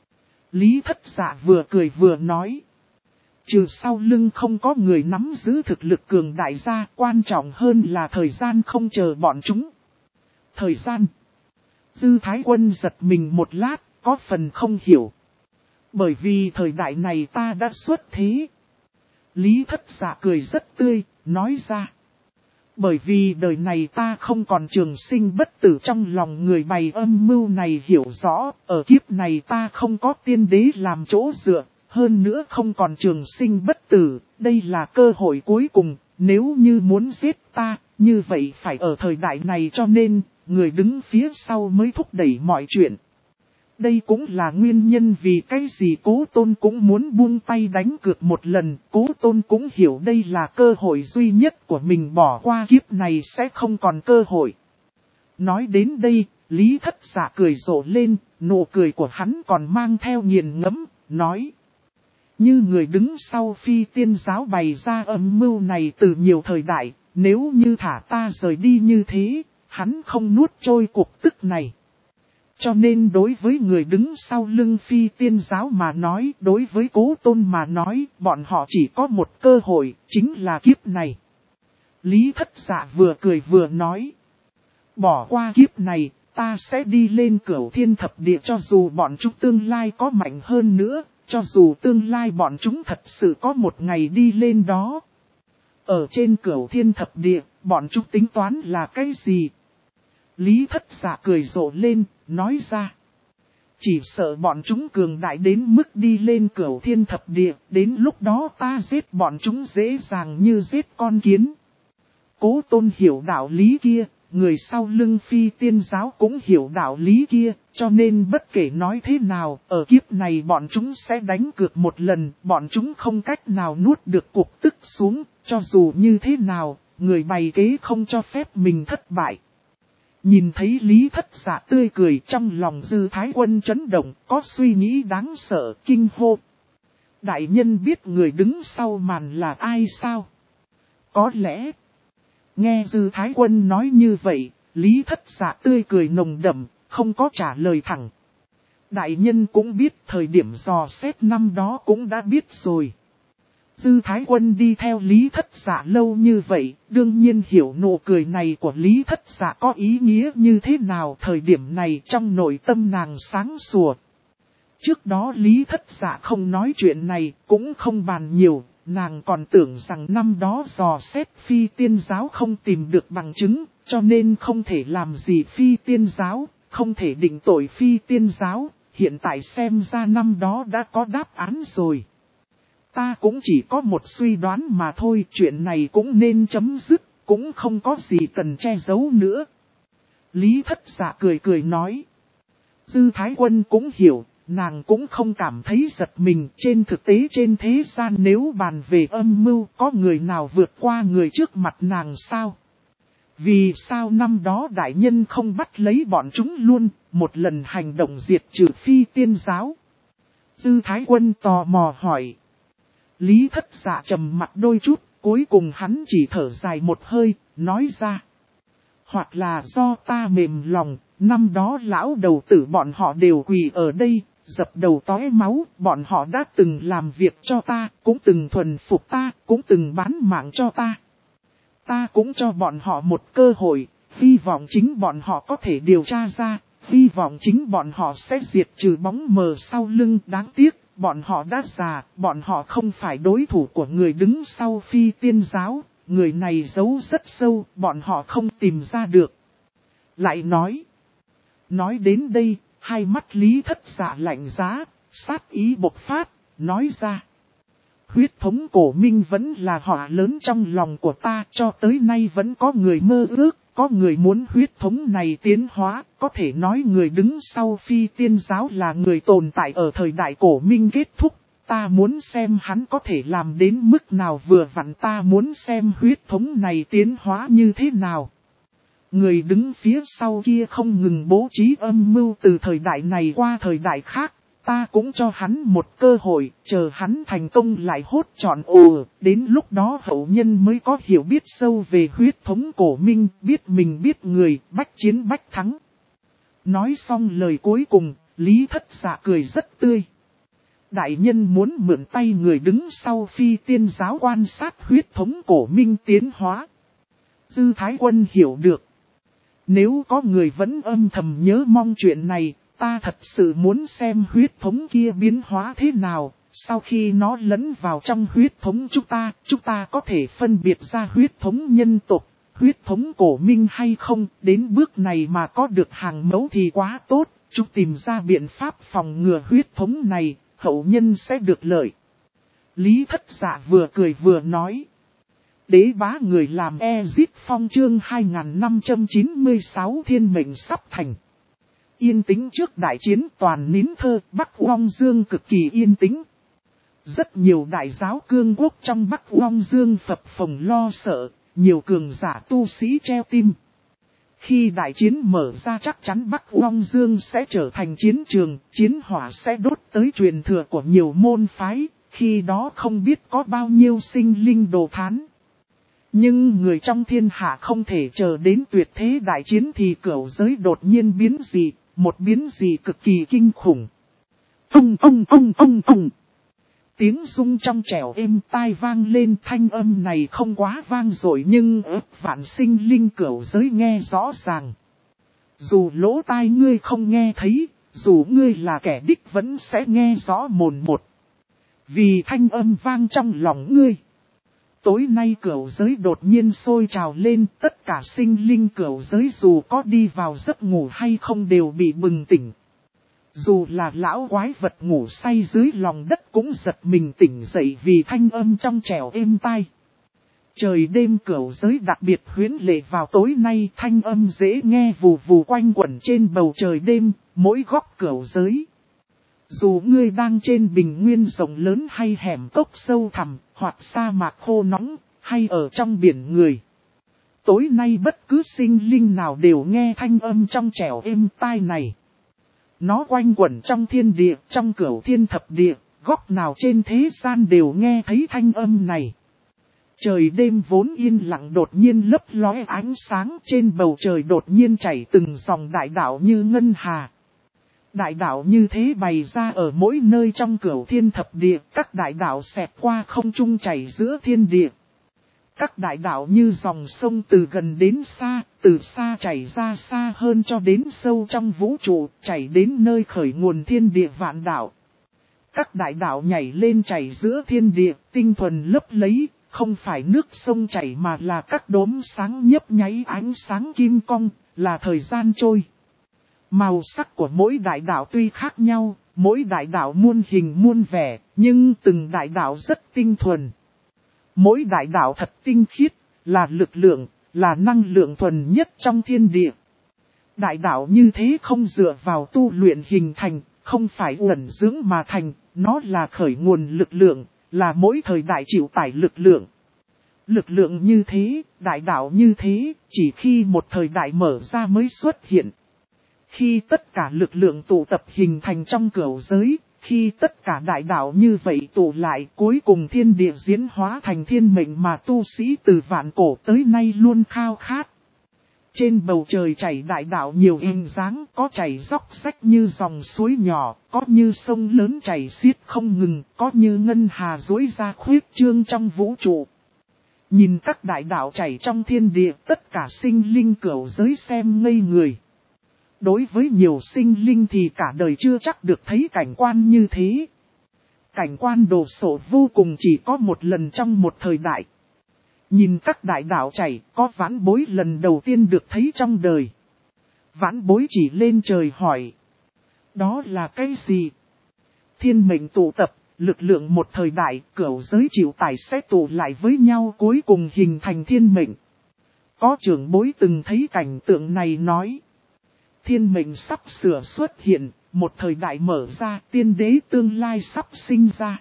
Lý Thất Dạ vừa cười vừa nói. Trừ sau lưng không có người nắm giữ thực lực cường đại ra, quan trọng hơn là thời gian không chờ bọn chúng. Thời gian. Dư Thái Quân giật mình một lát, có phần không hiểu. Bởi vì thời đại này ta đã xuất thế. Lý Thất Dạ cười rất tươi, nói ra. Bởi vì đời này ta không còn trường sinh bất tử, trong lòng người bày âm mưu này hiểu rõ, ở kiếp này ta không có tiên đế làm chỗ dựa, hơn nữa không còn trường sinh bất tử, đây là cơ hội cuối cùng, nếu như muốn giết ta, như vậy phải ở thời đại này, cho nên, người đứng phía sau mới thúc đẩy mọi chuyện. Đây cũng là nguyên nhân vì cái gì Cố Tôn cũng muốn buông tay đánh cược một lần. Cố Tôn cũng hiểu đây là cơ hội duy nhất của mình, bỏ qua kiếp này sẽ không còn cơ hội. Nói đến đây, Lý Thất Dạ cười rộ lên, nụ cười của hắn còn mang theo nghiền ngẫm, nói. Như người đứng sau Phi Tiên giáo bày ra âm mưu này từ nhiều thời đại, nếu như thả ta rời đi như thế, hắn không nuốt trôi cuộc tức này. Cho nên đối với người đứng sau lưng Phi Tiên giáo mà nói, đối với Cố Tôn mà nói, bọn họ chỉ có một cơ hội, chính là kiếp này. Lý Thất Dạ vừa cười vừa nói. Bỏ qua kiếp này, ta sẽ đi lên Cửu Thiên Thập Địa, cho dù bọn chúng tương lai có mạnh hơn nữa, cho dù tương lai bọn chúng thật sự có một ngày đi lên đó. Ở trên Cửu Thiên Thập Địa, bọn chúng tính toán là cái gì? Lý Thất Dạ cười rộ lên, nói ra. Chỉ sợ bọn chúng cường đại đến mức đi lên Cửu Thiên Thập Địa, đến lúc đó ta giết bọn chúng dễ dàng như giết con kiến. Cố Tôn hiểu đạo lý kia, người sau lưng Phi Tiên giáo cũng hiểu đạo lý kia, cho nên bất kể nói thế nào, ở kiếp này bọn chúng sẽ đánh cược một lần, bọn chúng không cách nào nuốt được cuộc tức xuống, cho dù như thế nào, người bày kế không cho phép mình thất bại. Nhìn thấy Lý Thất Dạ tươi cười, trong lòng Dư Thái Quân chấn động, có suy nghĩ đáng sợ, kinh hô. Đại nhân biết người đứng sau màn là ai sao? Có lẽ, nghe Dư Thái Quân nói như vậy, Lý Thất Dạ tươi cười nồng đậm, không có trả lời thẳng. Đại nhân cũng biết, thời điểm dò xét năm đó cũng đã biết rồi. Dư Thái Quân đi theo Lý Thất Dạ lâu như vậy, đương nhiên hiểu nụ cười này của Lý Thất Dạ có ý nghĩa như thế nào. Thời điểm này trong nội tâm nàng sáng sủa. Trước đó Lý Thất Dạ không nói chuyện này, cũng không bàn nhiều, nàng còn tưởng rằng năm đó dò xét phi tiên giáo không tìm được bằng chứng, cho nên không thể làm gì phi tiên giáo, không thể định tội phi tiên giáo, hiện tại xem ra năm đó đã có đáp án rồi. Ta cũng chỉ có một suy đoán mà thôi, chuyện này cũng nên chấm dứt, cũng không có gì cần che giấu nữa. Lý Thất Dạ cười cười nói. Dư Thái Quân cũng hiểu, nàng cũng không cảm thấy giật mình. Trên thực tế trên thế gian nếu bàn về âm mưu, có người nào vượt qua người trước mặt nàng sao? Vì sao năm đó đại nhân không bắt lấy bọn chúng luôn, một lần hành động diệt trừ phi tiên giáo? Dư Thái Quân tò mò hỏi. Lý Thất Dạ trầm mặt đôi chút, cuối cùng hắn chỉ thở dài một hơi, nói ra. Hoặc là do ta mềm lòng, năm đó lão đầu tử bọn họ đều quỳ ở đây, dập đầu tóe máu, bọn họ đã từng làm việc cho ta, cũng từng thuần phục ta, cũng từng bán mạng cho ta. Ta cũng cho bọn họ một cơ hội, hy vọng chính bọn họ có thể điều tra ra, hy vọng chính bọn họ sẽ diệt trừ bóng mờ sau lưng. Đáng tiếc, bọn họ đã già, bọn họ không phải đối thủ của người đứng sau phi tiên giáo, người này giấu rất sâu, bọn họ không tìm ra được. Lại nói đến đây, hai mắt Lý Thất Dạ lạnh giá, sát ý bộc phát, nói ra. Huyết thống cổ minh vẫn là họa lớn trong lòng của ta, cho tới nay vẫn có người mơ ước, có người muốn huyết thống này tiến hóa, có thể nói người đứng sau phi tiên giáo là người tồn tại ở thời đại cổ minh kết thúc, ta muốn xem hắn có thể làm đến mức nào, vừa vặn ta muốn xem huyết thống này tiến hóa như thế nào. Người đứng phía sau kia không ngừng bố trí âm mưu từ thời đại này qua thời đại khác. Ta cũng cho hắn một cơ hội, chờ hắn thành công lại hốt trọn ồ, đến lúc đó hậu nhân mới có hiểu biết sâu về huyết thống cổ minh, biết mình biết người, bách chiến bách thắng. Nói xong lời cuối cùng, Lý Thất Dạ cười rất tươi. Đại nhân muốn mượn tay người đứng sau phi tiên giáo quan sát huyết thống cổ minh tiến hóa. Dư Thái Quân hiểu được. Nếu có người vẫn âm thầm nhớ mong chuyện này, ta thật sự muốn xem huyết thống kia biến hóa thế nào, sau khi nó lẫn vào trong huyết thống chúng ta có thể phân biệt ra huyết thống nhân tộc, huyết thống cổ minh hay không, đến bước này mà có được hàng mẫu thì quá tốt, chúng tìm ra biện pháp phòng ngừa huyết thống này, hậu nhân sẽ được lợi. Lý Thất Dạ vừa cười vừa nói. Đế bá người làm Ezit Phong chương 2596 thiên mệnh sắp thành. Yên tĩnh trước đại chiến toàn nín thơ, Bắc Long Dương cực kỳ yên tĩnh. Rất nhiều đại giáo cương quốc trong Bắc Long Dương phập phồng lo sợ, nhiều cường giả tu sĩ treo tim. Khi đại chiến mở ra chắc chắn Bắc Long Dương sẽ trở thành chiến trường, chiến hỏa sẽ đốt tới truyền thừa của nhiều môn phái, khi đó không biết có bao nhiêu sinh linh đồ thán. Nhưng người trong thiên hạ không thể chờ đến tuyệt thế đại chiến thì cửu giới đột nhiên biến dị, một biến dị cực kỳ kinh khủng. Ông. Tiếng rung trong trẻo êm tai vang lên, thanh âm này không quá vang dội nhưng ức vạn sinh linh cửu giới nghe rõ ràng. Dù lỗ tai ngươi không nghe thấy, dù ngươi là kẻ đích vẫn sẽ nghe rõ mồn một. Vì thanh âm vang trong lòng ngươi. Tối nay cửu giới đột nhiên sôi trào lên, tất cả sinh linh cửu giới dù có đi vào giấc ngủ hay không đều bị bừng tỉnh. Dù là lão quái vật ngủ say dưới lòng đất cũng giật mình tỉnh dậy vì thanh âm trong trẻo êm tai. Trời đêm cửu giới đặc biệt huyễn lệ vào tối nay, thanh âm dễ nghe vù vù quanh quẩn trên bầu trời đêm, mỗi góc cửu giới. Dù ngươi đang trên bình nguyên rộng lớn hay hẻm cốc sâu thẳm, hoặc sa mạc khô nóng, hay ở trong biển người. Tối nay bất cứ sinh linh nào đều nghe thanh âm trong trẻo êm tai này. Nó quanh quẩn trong thiên địa, trong cửu thiên thập địa, góc nào trên thế gian đều nghe thấy thanh âm này. Trời đêm vốn yên lặng đột nhiên lấp lóe ánh sáng, trên bầu trời đột nhiên chảy từng dòng đại đạo như ngân hà. Đại đạo như thế bày ra ở mỗi nơi trong cửu thiên thập địa, các đại đạo xẹt qua không trung chảy giữa thiên địa. Các đại đạo như dòng sông từ gần đến xa, từ xa chảy ra xa hơn cho đến sâu trong vũ trụ, chảy đến nơi khởi nguồn thiên địa vạn đạo. Các đại đạo nhảy lên chảy giữa thiên địa, tinh thuần lấp lấy, không phải nước sông chảy mà là các đốm sáng nhấp nháy ánh sáng kim cong, là thời gian trôi. Màu sắc của mỗi đại đạo tuy khác nhau, mỗi đại đạo muôn hình muôn vẻ, nhưng từng đại đạo rất tinh thuần. Mỗi đại đạo thật tinh khiết, là lực lượng, là năng lượng thuần nhất trong thiên địa. Đại đạo như thế không dựa vào tu luyện hình thành, không phải uẩn dưỡng mà thành, nó là khởi nguồn lực lượng, là mỗi thời đại chịu tải lực lượng. Lực lượng như thế, đại đạo như thế, chỉ khi một thời đại mở ra mới xuất hiện. Khi tất cả lực lượng tụ tập hình thành trong cửu giới, khi tất cả đại đạo như vậy tụ lại, cuối cùng thiên địa diễn hóa thành thiên mệnh mà tu sĩ từ vạn cổ tới nay luôn khao khát. Trên bầu trời chảy đại đạo nhiều hình dáng, có chảy róc rách như dòng suối nhỏ, có như sông lớn chảy xiết không ngừng, có như ngân hà dối ra khuyết trương trong vũ trụ. Nhìn các đại đạo chảy trong thiên địa, tất cả sinh linh cửu giới xem ngây người. Đối với nhiều sinh linh thì cả đời chưa chắc được thấy cảnh quan như thế. Cảnh quan đồ sộ vô cùng chỉ có một lần trong một thời đại. Nhìn các đại đạo chảy, có vãn bối lần đầu tiên được thấy trong đời. Vãn bối chỉ lên trời hỏi. Đó là cái gì? Thiên mệnh tụ tập, lực lượng một thời đại, cửu giới chịu tải sẽ tụ lại với nhau cuối cùng hình thành thiên mệnh. Có trưởng bối từng thấy cảnh tượng này nói. Thiên mệnh sắp sửa xuất hiện, một thời đại mở ra, tiên đế tương lai sắp sinh ra.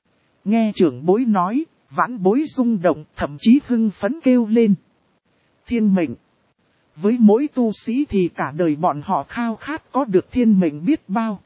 Nghe trưởng bối nói, vãn bối rung động, thậm chí hưng phấn kêu lên. Thiên mệnh. Với mỗi tu sĩ thì cả đời bọn họ khao khát có được thiên mệnh biết bao.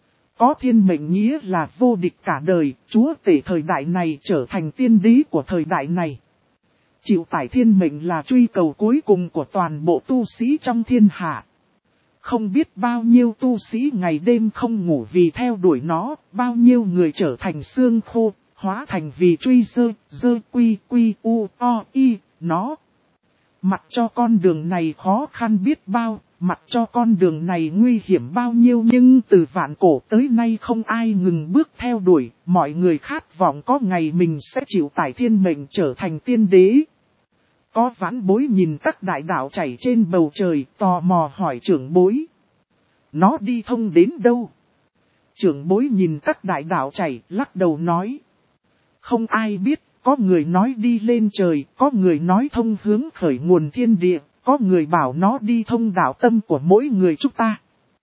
Có thiên mệnh nghĩa là vô địch cả đời, chúa tể thời đại này trở thành tiên đế của thời đại này. Chịu tải thiên mệnh là truy cầu cuối cùng của toàn bộ tu sĩ trong thiên hạ. Không biết bao nhiêu tu sĩ ngày đêm không ngủ vì theo đuổi nó, bao nhiêu người trở thành xương khô, hóa thành vì truy dơ quy u o y, nó. Mặc cho con đường này khó khăn biết bao, mặc cho con đường này nguy hiểm bao nhiêu nhưng từ vạn cổ tới nay không ai ngừng bước theo đuổi, mọi người khát vọng có ngày mình sẽ chịu tải thiên mệnh trở thành tiên đế. Có vãn bối nhìn các đại đạo chảy trên bầu trời, tò mò hỏi trưởng bối. Nó đi thông đến đâu? Trưởng bối nhìn các đại đạo chảy, lắc đầu nói. Không ai biết, có người nói đi lên trời, có người nói thông hướng khởi nguồn thiên địa, có người bảo nó đi thông đạo tâm của mỗi người chúng ta.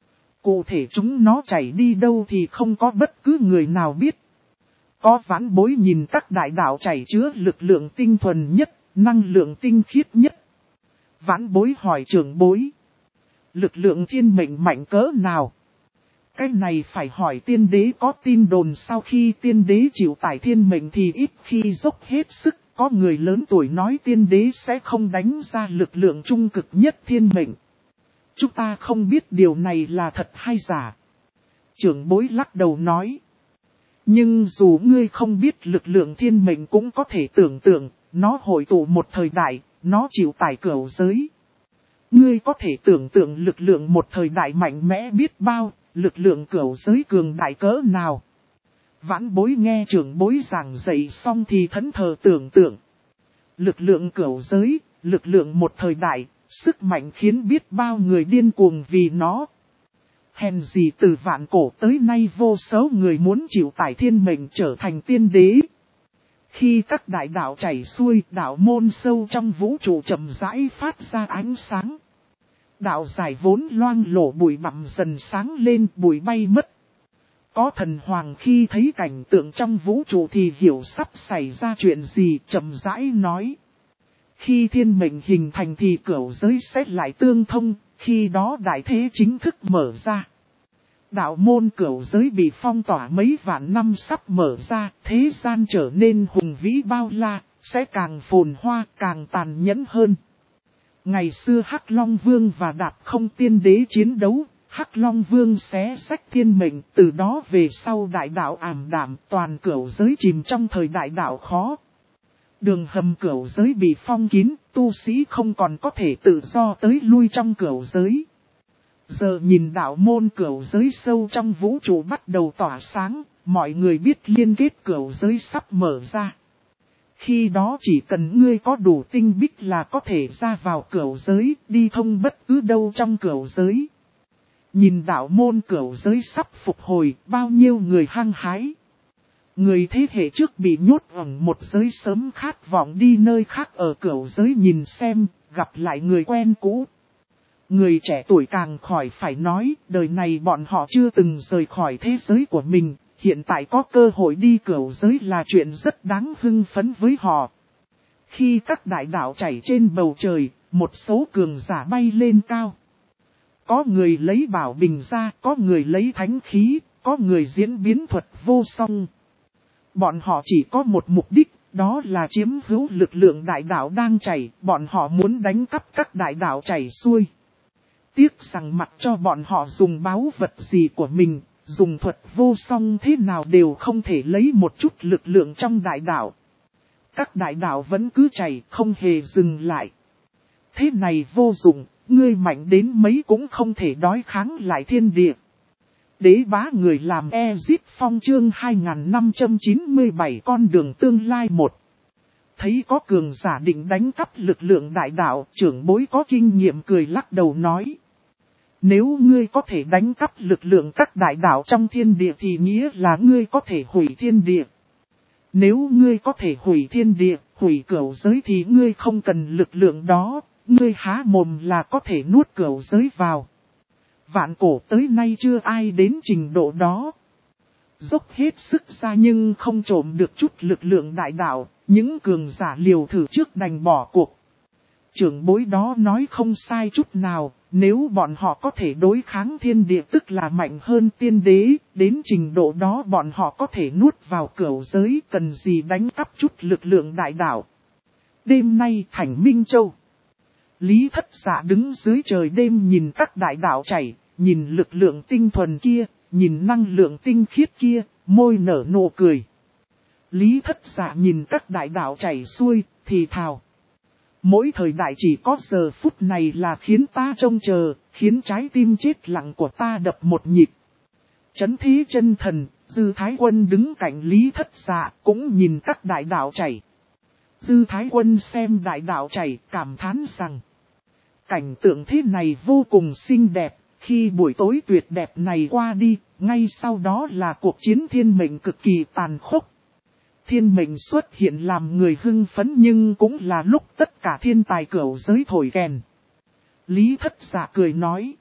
Cụ thể chúng nó chảy đi đâu thì không có bất cứ người nào biết. Có vãn bối nhìn các đại đạo chảy chứa lực lượng tinh thuần nhất, năng lượng tinh khiết nhất. Vãn bối hỏi trưởng bối. Lực lượng thiên mệnh mạnh cỡ nào? Cái này phải hỏi tiên đế. Có tin đồn sau khi tiên đế chịu tải thiên mệnh thì ít khi dốc hết sức. Có người lớn tuổi nói tiên đế sẽ không đánh ra lực lượng trung cực nhất thiên mệnh. Chúng ta không biết điều này là thật hay giả. Trưởng bối lắc đầu nói. Nhưng dù ngươi không biết lực lượng thiên mệnh cũng có thể tưởng tượng, nó hội tụ một thời đại, nó chịu tải cửu giới. Ngươi có thể tưởng tượng lực lượng một thời đại mạnh mẽ biết bao, lực lượng cửu giới cường đại cỡ nào. Vãn bối nghe trưởng bối giảng dạy xong thì thẫn thờ tưởng tượng. Lực lượng cửu giới, lực lượng một thời đại, sức mạnh khiến biết bao người điên cuồng vì nó. Hèn gì từ vạn cổ tới nay vô số người muốn chịu tải thiên mệnh trở thành tiên đế. Khi các đại đạo chảy xuôi, đạo môn sâu trong vũ trụ chậm rãi phát ra ánh sáng. Đạo giải vốn loang lổ bụi bặm dần sáng lên, bụi bay mất. Có thần hoàng khi thấy cảnh tượng trong vũ trụ thì hiểu sắp xảy ra chuyện gì, chậm rãi nói. Khi thiên mệnh hình thành thì cửu giới sẽ lại tương thông, khi đó đại thế chính thức mở ra. Đạo môn cửu giới bị phong tỏa mấy vạn năm sắp mở ra, thế gian trở nên hùng vĩ bao la, sẽ càng phồn hoa, càng tàn nhẫn hơn. Ngày xưa Hắc Long Vương và Đạp Không Tiên Đế chiến đấu, Hắc Long Vương xé xách thiên mệnh, từ đó về sau đại đạo ảm đạm, toàn cửu giới chìm trong thời đại đạo khó. Đường hầm cửu giới bị phong kín, tu sĩ không còn có thể tự do tới lui trong cửu giới. Giờ nhìn đạo môn cửu giới sâu trong vũ trụ bắt đầu tỏa sáng, mọi người biết liên kết cửu giới sắp mở ra. Khi đó chỉ cần ngươi có đủ tinh bích là có thể ra vào cửu giới, đi thông bất cứ đâu trong cửu giới. Nhìn đạo môn cửu giới sắp phục hồi, bao nhiêu người hăng hái. Người thế hệ trước bị nhốt ở một giới sớm khát vọng đi nơi khác ở cửu giới nhìn xem, gặp lại người quen cũ. Người trẻ tuổi càng khỏi phải nói, đời này bọn họ chưa từng rời khỏi thế giới của mình, hiện tại có cơ hội đi cửu giới là chuyện rất đáng hưng phấn với họ. Khi các đại đạo chảy trên bầu trời, một số cường giả bay lên cao. Có người lấy bảo bình ra, có người lấy thánh khí, có người diễn biến thuật vô song. Bọn họ chỉ có một mục đích, đó là chiếm hữu lực lượng đại đạo đang chảy, bọn họ muốn đánh cắp các đại đạo chảy xuôi. Tiếc rằng mặc cho bọn họ dùng báu vật gì của mình, dùng thuật vô song thế nào đều không thể lấy một chút lực lượng trong đại đạo. Các đại đạo vẫn cứ chảy, không hề dừng lại. Thế này vô dụng, ngươi mạnh đến mấy cũng không thể đối kháng lại thiên địa. Đế bá người làm Ezip Phong chương 2597 con đường tương lai một. Thấy có cường giả định đánh cắp lực lượng đại đạo, trưởng bối có kinh nghiệm cười lắc đầu nói. Nếu ngươi có thể đánh cắp lực lượng các đại đạo trong thiên địa thì nghĩa là ngươi có thể hủy thiên địa. Nếu ngươi có thể hủy thiên địa, hủy cửu giới thì ngươi không cần lực lượng đó, ngươi há mồm là có thể nuốt cửu giới vào. Vạn cổ tới nay chưa ai đến trình độ đó. Dốc hết sức ra nhưng không trộm được chút lực lượng đại đạo, những cường giả liều thử trước đành bỏ cuộc. Trưởng bối đó nói không sai chút nào, nếu bọn họ có thể đối kháng thiên địa tức là mạnh hơn tiên đế, đến trình độ đó bọn họ có thể nuốt vào cửu giới, cần gì đánh cắp chút lực lượng đại đạo. Đêm nay thành Minh Châu. Lý Thất Dạ đứng dưới trời đêm nhìn các đại đạo chảy, nhìn lực lượng tinh thuần kia, nhìn năng lượng tinh khiết kia, môi nở nụ cười. Lý Thất Dạ nhìn các đại đạo chảy xuôi, thì thào. Mỗi thời đại chỉ có giờ phút này là khiến ta trông chờ, khiến trái tim chết lặng của ta đập một nhịp. Chấn Thế Chân Thần, Dư Thái Quân đứng cạnh Lý Thất Dạ cũng nhìn các đại đạo chảy. Dư Thái Quân xem đại đạo chảy cảm thán rằng. Cảnh tượng thế này vô cùng xinh đẹp, khi buổi tối tuyệt đẹp này qua đi, ngay sau đó là cuộc chiến thiên mệnh cực kỳ tàn khốc. Thiên mệnh xuất hiện làm người hưng phấn nhưng cũng là lúc tất cả thiên tài cửu giới thổi kèn. Lý Thất Dạ cười nói.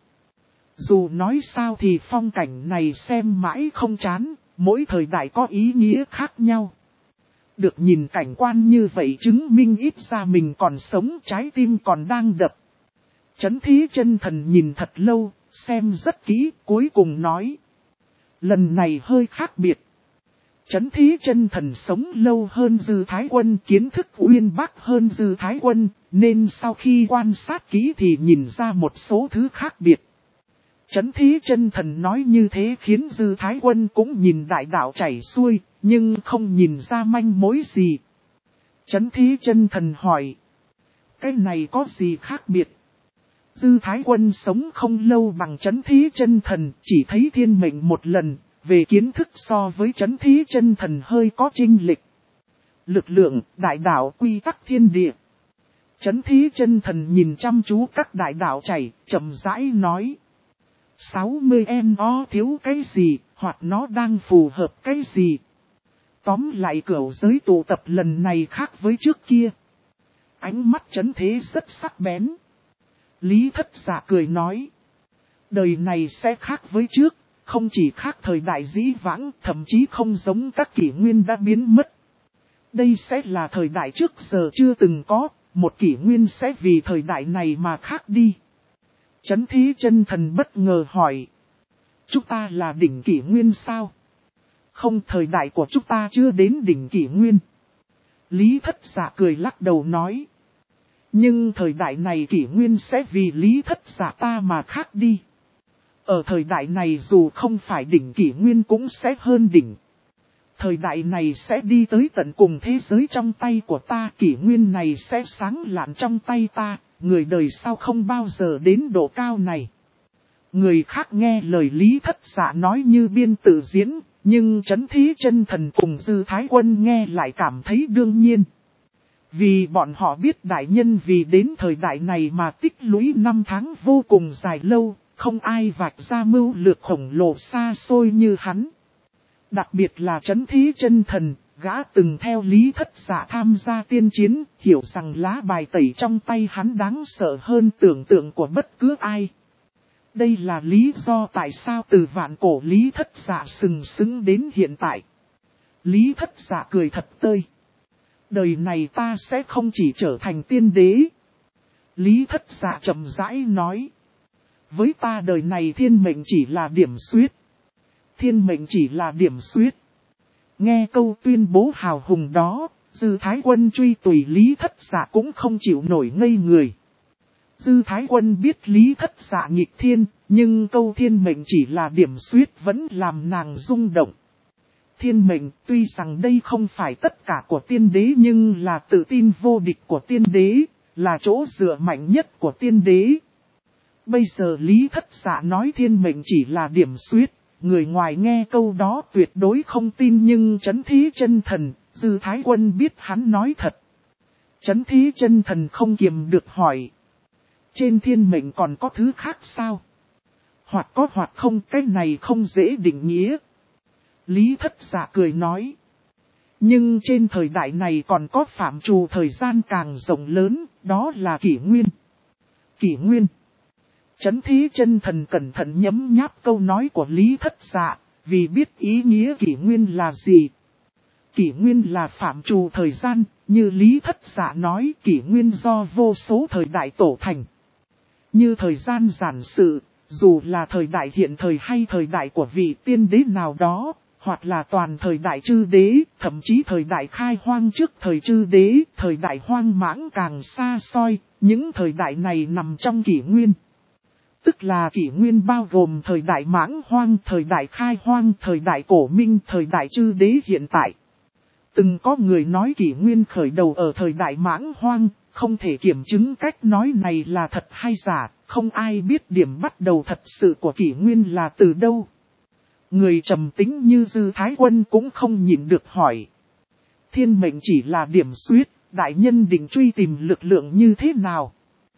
Dù nói sao thì phong cảnh này xem mãi không chán, mỗi thời đại có ý nghĩa khác nhau. Được nhìn cảnh quan như vậy chứng minh ít ra mình còn sống, trái tim còn đang đập. Chấn Thế Chân Thần nhìn thật lâu, xem rất kỹ, cuối cùng nói. Lần này hơi khác biệt. Chấn Thế Chân Thần sống lâu hơn Dư Thái Quân, kiến thức uyên bác hơn Dư Thái Quân, nên sau khi quan sát kỹ thì nhìn ra một số thứ khác biệt. Chấn Thế Chân Thần nói như thế khiến Dư Thái Quân cũng nhìn đại đạo chảy xuôi, nhưng không nhìn ra manh mối gì. Chấn Thế Chân Thần hỏi. Cái này có gì khác biệt? Dư Thái Quân sống không lâu bằng Chấn Thế Chân Thần, chỉ thấy thiên mệnh một lần, về kiến thức so với Chấn Thế Chân Thần hơi có chênh lệch. Lực lượng, đại đạo, quy tắc thiên địa. Chấn Thế Chân Thần nhìn chăm chú các đại đạo chảy, chậm rãi nói. 60 thiếu cái gì, hoặc nó đang phù hợp cái gì. Tóm lại cửu giới tụ tập lần này khác với trước kia. Ánh mắt Chấn Thế rất sắc bén. Lý Thất Dạ cười nói. Đời này sẽ khác với trước, không chỉ khác thời đại dĩ vãng, thậm chí không giống các kỷ nguyên đã biến mất. Đây sẽ là thời đại trước giờ chưa từng có, một kỷ nguyên sẽ vì thời đại này mà khác đi. Chấn Thế Chân Thần bất ngờ hỏi. Chúng ta là đỉnh kỷ nguyên sao? Không, thời đại của chúng ta chưa đến đỉnh kỷ nguyên. Lý Thất Dạ cười lắc đầu nói. Nhưng thời đại này kỷ nguyên sẽ vì Lý Thất Dạ ta mà khác đi. Ở thời đại này dù không phải đỉnh kỷ nguyên cũng sẽ hơn đỉnh. Thời đại này sẽ đi tới tận cùng thế giới trong tay của ta, kỷ nguyên này sẽ sáng lạn trong tay ta, người đời sau không bao giờ đến độ cao này. Người khác nghe lời Lý Thất Dạ nói như biên tự diễn, nhưng Trấn Thí Chân Thần cùng Dư Thái Quân nghe lại cảm thấy đương nhiên. Vì bọn họ biết đại nhân vì đến thời đại này mà tích lũy năm tháng vô cùng dài lâu, không ai vạch ra mưu lược khổng lồ xa xôi như hắn. Đặc biệt là Trấn Thí Chân Thần, gã từng theo Lý Thất Dạ tham gia tiên chiến, hiểu rằng lá bài tẩy trong tay hắn đáng sợ hơn tưởng tượng của bất cứ ai. Đây là lý do tại sao từ vạn cổ Lý Thất Dạ sừng sững đến hiện tại. Lý Thất Dạ cười thật tươi. Đời này ta sẽ không chỉ trở thành tiên đế. Lý Thất Dạ chậm rãi nói. Với ta đời này thiên mệnh chỉ là điểm xuyết. Thiên mệnh chỉ là điểm xuyết. Nghe câu tuyên bố hào hùng đó, Dư Thái Quân truy tùy Lý Thất Dạ cũng không chịu nổi ngây người. Dư Thái Quân biết Lý Thất Dạ nghịch thiên, nhưng câu thiên mệnh chỉ là điểm xuyết vẫn làm nàng rung động. Thiên mệnh tuy rằng đây không phải tất cả của tiên đế nhưng là tự tin vô địch của tiên đế, là chỗ dựa mạnh nhất của tiên đế. Bây giờ Lý Thất Dạ nói thiên mệnh chỉ là điểm xuyết, người ngoài nghe câu đó tuyệt đối không tin nhưng Trấn Thí Chân Thần, Dư Thái Quân biết hắn nói thật. Trấn Thí Chân Thần không kiềm được hỏi. Trên thiên mệnh còn có thứ khác sao? Hoặc có hoặc không, cái này không dễ định nghĩa. Lý Thất Dạ cười nói. Nhưng trên thời đại này còn có phạm trù thời gian càng rộng lớn, đó là kỷ nguyên. Kỷ nguyên. Trấn Thí Chân Thần cẩn thận nhấm nháp câu nói của Lý Thất Dạ, vì biết ý nghĩa kỷ nguyên là gì. Kỷ nguyên là phạm trù thời gian, như Lý Thất Dạ nói kỷ nguyên do vô số thời đại tổ thành. Như thời gian giản sự, dù là thời đại hiện thời hay thời đại của vị tiên đế nào đó, hoặc là toàn thời đại chư đế, thậm chí thời đại khai hoang trước thời chư đế, thời đại hoang mãng càng xa xôi, những thời đại này nằm trong kỷ nguyên. Tức là kỷ nguyên bao gồm thời đại mãng hoang, thời đại khai hoang, thời đại cổ minh, thời đại chư đế hiện tại. Từng có người nói kỷ nguyên khởi đầu ở thời đại mãng hoang, không thể kiểm chứng cách nói này là thật hay giả, không ai biết điểm bắt đầu thật sự của kỷ nguyên là từ đâu. Người trầm tính như Dư Thái Quân cũng không nhịn được hỏi. Thiên mệnh chỉ là điểm xuyết, đại nhân định truy tìm lực lượng như thế nào?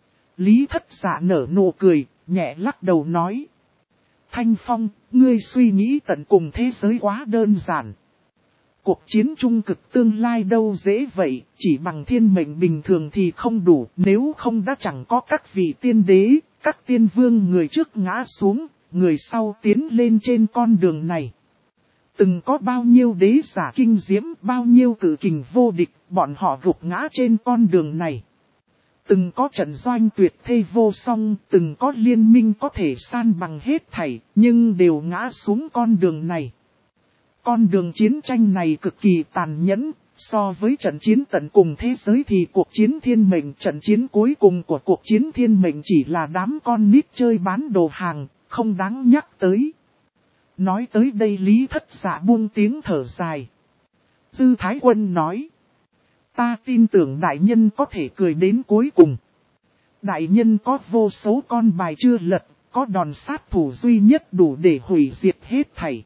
Lý Thất Dạ nở nụ cười, nhẹ lắc đầu nói. Thanh Phong, ngươi suy nghĩ tận cùng thế giới quá đơn giản. Cuộc chiến trung cực tương lai đâu dễ vậy, chỉ bằng thiên mệnh bình thường thì không đủ, nếu không đã chẳng có các vị tiên đế, các tiên vương người trước ngã xuống, người sau tiến lên trên con đường này. Từng có bao nhiêu đế giả kinh diễm, bao nhiêu cử kình vô địch, bọn họ gục ngã trên con đường này. Từng có trận doanh tuyệt thê vô song, từng có liên minh có thể san bằng hết thảy, nhưng đều ngã xuống con đường này. Con đường chiến tranh này cực kỳ tàn nhẫn, so với trận chiến tận cùng thế giới thì cuộc chiến thiên mệnh, trận chiến cuối cùng của cuộc chiến thiên mệnh chỉ là đám con nít chơi bán đồ hàng, không đáng nhắc tới. Nói tới đây Lý Thất Dạ buông tiếng thở dài. Dư Thái Quân nói. Ta tin tưởng đại nhân có thể cười đến cuối cùng. Đại nhân có vô số con bài chưa lật, có đòn sát thủ duy nhất đủ để hủy diệt hết thảy.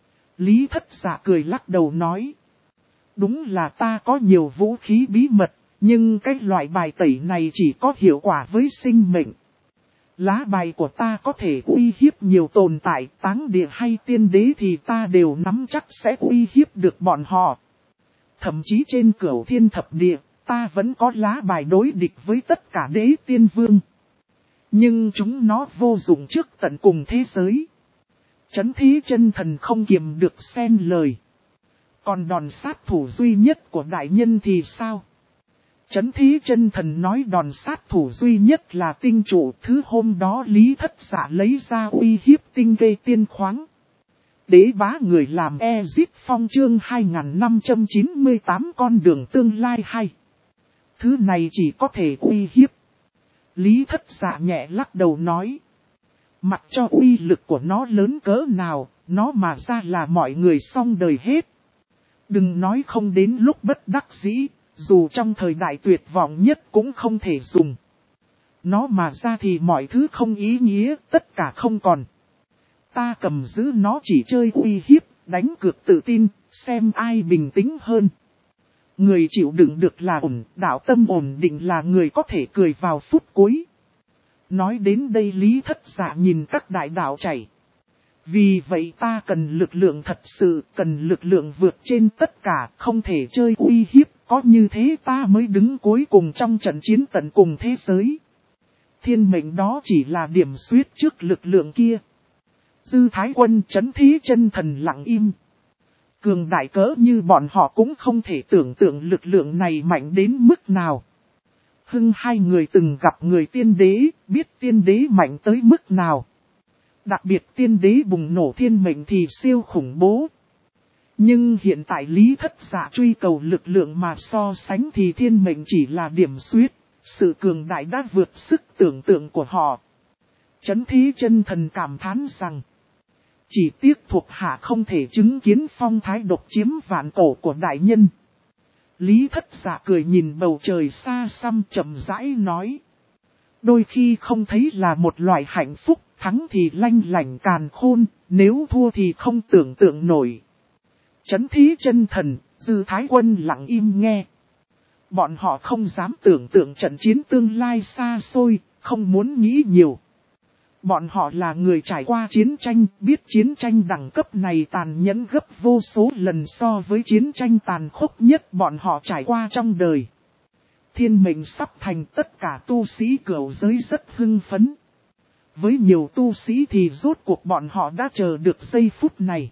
Lý Thất Dạ cười lắc đầu nói. Đúng là ta có nhiều vũ khí bí mật, nhưng cái loại bài tẩy này chỉ có hiệu quả với sinh mệnh. Lá bài của ta có thể uy hiếp nhiều tồn tại, táng địa hay tiên đế thì ta đều nắm chắc sẽ uy hiếp được bọn họ. Thậm chí trên cửu thiên thập địa, ta vẫn có lá bài đối địch với tất cả đế tiên vương. Nhưng chúng nó vô dụng trước tận cùng thế giới. Trấn Thí Chân Thần không kiềm được xen lời. Còn đòn sát thủ duy nhất của đại nhân thì sao? Trấn Thí Chân Thần nói đòn sát thủ duy nhất là tinh trụ, thứ hôm đó Lý Thất Dạ lấy ra uy hiếp tinh gây tiên khoáng. Đế bá người làm Ezit Phong chương 2598 con đường tương lai hay. Thứ này chỉ có thể uy hiếp. Lý Thất Dạ nhẹ lắc đầu nói. Mặc cho uy lực của nó lớn cỡ nào, nó mà ra là mọi người xong đời hết. Đừng nói không đến lúc bất đắc dĩ, dù trong thời đại tuyệt vọng nhất cũng không thể dùng. Nó mà ra thì mọi thứ không ý nghĩa, tất cả không còn. Ta cầm giữ nó chỉ chơi uy hiếp, đánh cược tự tin, xem ai bình tĩnh hơn. Người chịu đựng được là ổn, đạo tâm ổn định là người có thể cười vào phút cuối. Nói đến đây Lý Thất Dạ nhìn các đại đạo chảy. Vì vậy ta cần lực lượng thật sự, cần lực lượng vượt trên tất cả, không thể chơi uy hiếp, có như thế ta mới đứng cuối cùng trong trận chiến tận cùng thế giới. Thiên mệnh đó chỉ là điểm xuyết trước lực lượng kia. Dư Thái Quân trấn thế chân thần lặng im. Cường đại cỡ như bọn họ cũng không thể tưởng tượng lực lượng này mạnh đến mức nào. Hưng hai người từng gặp người tiên đế, biết tiên đế mạnh tới mức nào. Đặc biệt tiên đế bùng nổ thiên mệnh thì siêu khủng bố. Nhưng hiện tại Lý Thất Dạ truy cầu lực lượng mà so sánh thì thiên mệnh chỉ là điểm xuyết. Sự cường đại đã vượt sức tưởng tượng của họ. Chấn thế chân thần cảm thán rằng. Chỉ tiếc thuộc hạ không thể chứng kiến phong thái độc chiếm vạn cổ của đại nhân. Lý Thất Dạ cười nhìn bầu trời xa xăm chậm rãi nói. Đôi khi không thấy là một loại hạnh phúc, thắng thì lanh lảnh càn khôn, nếu thua thì không tưởng tượng nổi. Chấn thế chân thần, Dư Thái Quân lặng im nghe. Bọn họ không dám tưởng tượng trận chiến tương lai xa xôi, không muốn nghĩ nhiều. Bọn họ là người trải qua chiến tranh, biết chiến tranh đẳng cấp này tàn nhẫn gấp vô số lần so với chiến tranh tàn khốc nhất bọn họ trải qua trong đời. Thiên mệnh sắp thành, tất cả tu sĩ cửu giới rất hưng phấn. Với nhiều tu sĩ thì rốt cuộc bọn họ đã chờ được giây phút này.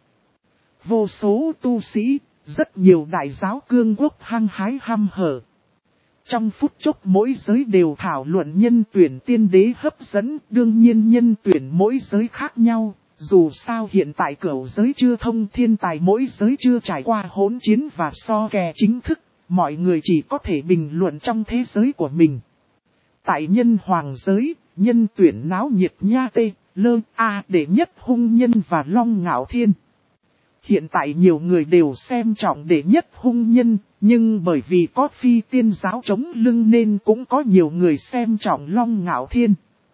Vô số tu sĩ, rất nhiều đại giáo cương quốc hăng hái hăm hở. Trong phút chốc mỗi giới đều thảo luận nhân tuyển tiên đế hấp dẫn, đương nhiên nhân tuyển mỗi giới khác nhau, dù sao hiện tại cửu giới chưa thông thiên tài mỗi giới chưa trải qua hỗn chiến và so kè chính thức, mọi người chỉ có thể bình luận trong thế giới của mình. Tại nhân hoàng giới, nhân tuyển náo nhiệt nha tê, lơ, a đệ nhất hung nhân và long ngạo thiên. Hiện tại nhiều người đều xem trọng đệ nhất hung nhân, nhưng bởi vì có phi tiên giáo chống lưng nên cũng có nhiều người xem trọng long ngạo thiên.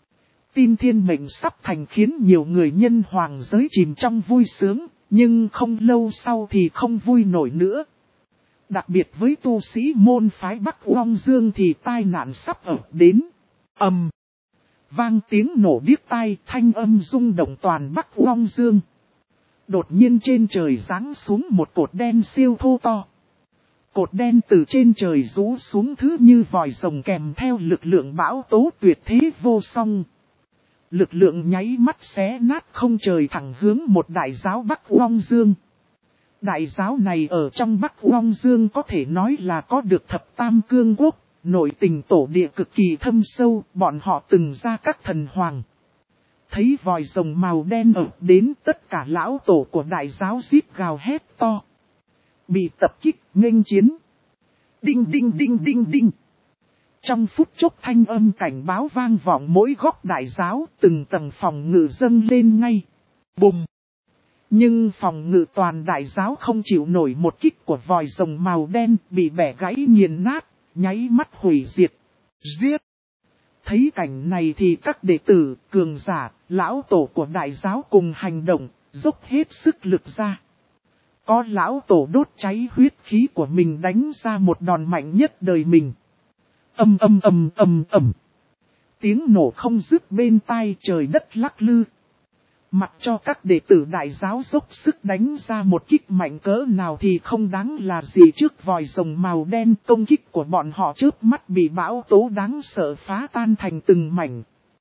Tin thiên mệnh sắp thành khiến nhiều người nhân hoàng giới chìm trong vui sướng, nhưng không lâu sau thì không vui nổi nữa. Đặc biệt với tu sĩ môn phái Bắc Long Dương thì tai nạn sắp ập đến. Ầm! Vang tiếng nổ điếc tai, thanh âm rung động toàn Bắc Long Dương. Đột nhiên trên trời giáng xuống một cột đen siêu thô to. Cột đen từ trên trời rũ xuống thứ như vòi rồng kèm theo lực lượng bão tố tuyệt thế vô song. Lực lượng nháy mắt xé nát không trời thẳng hướng một đại giáo Bắc Long Dương. Đại giáo này ở trong Bắc Long Dương có thể nói là có được thập tam cương quốc, nội tình tổ địa cực kỳ thâm sâu, bọn họ từng ra các thần hoàng. Thấy vòi rồng màu đen ập đến, tất cả lão tổ của đại giáo rít gào hét to. Bị tập kích, nghênh chiến. Đinh đinh đinh đinh đinh. Trong phút chốc thanh âm cảnh báo vang vọng mỗi góc đại giáo, từng tầng phòng ngự dâng lên ngay. Bùm! Nhưng phòng ngự toàn đại giáo không chịu nổi một kích của vòi rồng màu đen, bị bẻ gãy nghiền nát, nháy mắt hủy diệt. Giết! Thấy cảnh này thì các đệ tử, cường giả, lão tổ của đại giáo cùng hành động, dốc hết sức lực ra. Có lão tổ đốt cháy huyết khí của mình đánh ra một đòn mạnh nhất đời mình. Ầm ầm ầm ầm ầm. Tiếng nổ không dứt bên tai, trời đất lắc lư. Mặc cho các đệ tử đại giáo dốc sức đánh ra một kích mạnh cỡ nào thì không đáng là gì trước vòi rồng màu đen, công kích của bọn họ chớp mắt bị bão tố đáng sợ phá tan thành từng mảnh.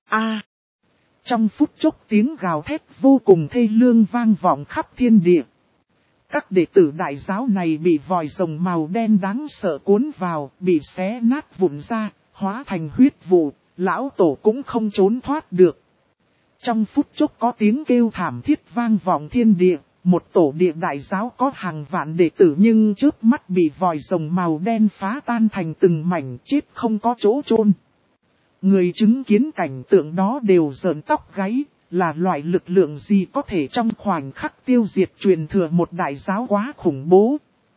Trong phút chốc tiếng gào thét vô cùng thê lương vang vọng khắp thiên địa. Các đệ tử đại giáo này bị vòi rồng màu đen đáng sợ cuốn vào, bị xé nát vụn ra, hóa thành huyết vụ, lão tổ cũng không trốn thoát được. Trong phút chốc có tiếng kêu thảm thiết vang vọng thiên địa, một tổ địa đại giáo có hàng vạn đệ tử nhưng trước mắt bị vòi rồng màu đen phá tan thành từng mảnh, chết không có chỗ chôn. Người chứng kiến cảnh tượng đó đều rợn tóc gáy, là loại lực lượng gì có thể trong khoảnh khắc tiêu diệt truyền thừa một đại giáo quá khủng bố.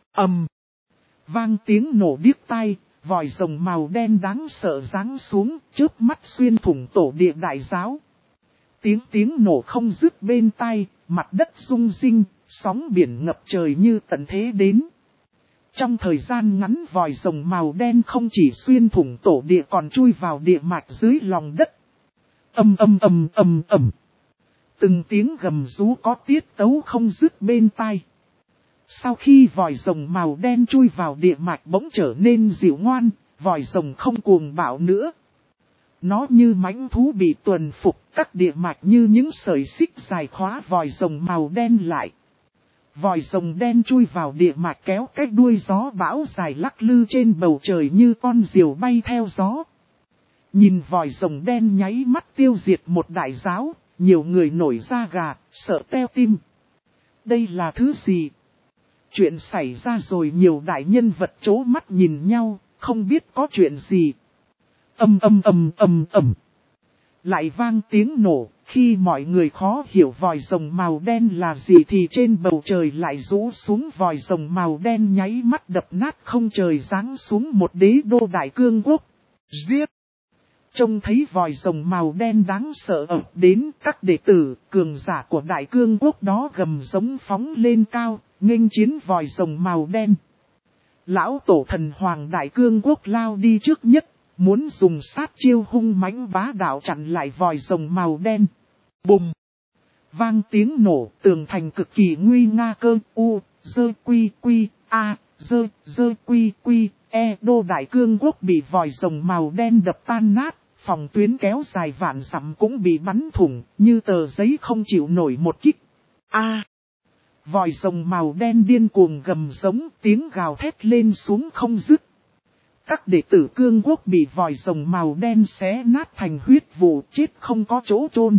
ầm. Vang tiếng nổ điếc tai, vòi rồng màu đen đáng sợ giáng xuống, chớp mắt xuyên thủng tổ địa đại giáo. Tiếng nổ không dứt bên tai, mặt đất rung rinh, sóng biển ngập trời như tận thế đến. Trong thời gian ngắn vòi rồng màu đen không chỉ xuyên thủng tổ địa còn chui vào địa mạch dưới lòng đất. Ầm ầm ầm ầm ầm. Từng tiếng gầm rú có tiết tấu không dứt bên tai. Sau khi vòi rồng màu đen chui vào địa mạch bỗng trở nên dịu ngoan, vòi rồng không cuồng bạo nữa. Nó như mãnh thú bị tuần phục, các địa mạch như những sợi xích dài khóa vòi rồng màu đen lại. Vòi rồng đen chui vào địa mạch kéo cái đuôi gió bão dài lắc lư trên bầu trời như con diều bay theo gió. Nhìn vòi rồng đen nháy mắt tiêu diệt một đại giáo, nhiều người nổi da gà, sợ teo tim. Đây là thứ gì? Chuyện xảy ra rồi, nhiều đại nhân vật chố mắt nhìn nhau, không biết có chuyện gì. Ầm ầm ầm ầm ầm. Lại vang tiếng nổ, khi mọi người khó hiểu vòi rồng màu đen là gì thì trên bầu trời lại rũ xuống vòi rồng màu đen nháy mắt đập nát không trời giáng xuống một đế đô đại cương quốc. Giết! Trông thấy vòi rồng màu đen đáng sợ ập đến, các đệ tử, cường giả của đại cương quốc đó gầm giống phóng lên cao, nghênh chiến vòi rồng màu đen. Lão tổ thần hoàng đại cương quốc lao đi trước nhất, muốn dùng sát chiêu hung mãnh bá đạo chặn lại vòi rồng màu đen. Bùm! Vang tiếng nổ, tường thành cực kỳ nguy nga cơ, dơ quy quy, dơ quy quy, đô đại cương quốc bị vòi rồng màu đen đập tan nát, phòng tuyến kéo dài vạn dặm cũng bị bắn thủng, như tờ giấy không chịu nổi một kích. Vòi rồng màu đen điên cuồng gầm giống, tiếng gào thét lên xuống không dứt. Các đệ tử cương quốc bị vòi rồng màu đen xé nát thành huyết vụ, chết không có chỗ chôn.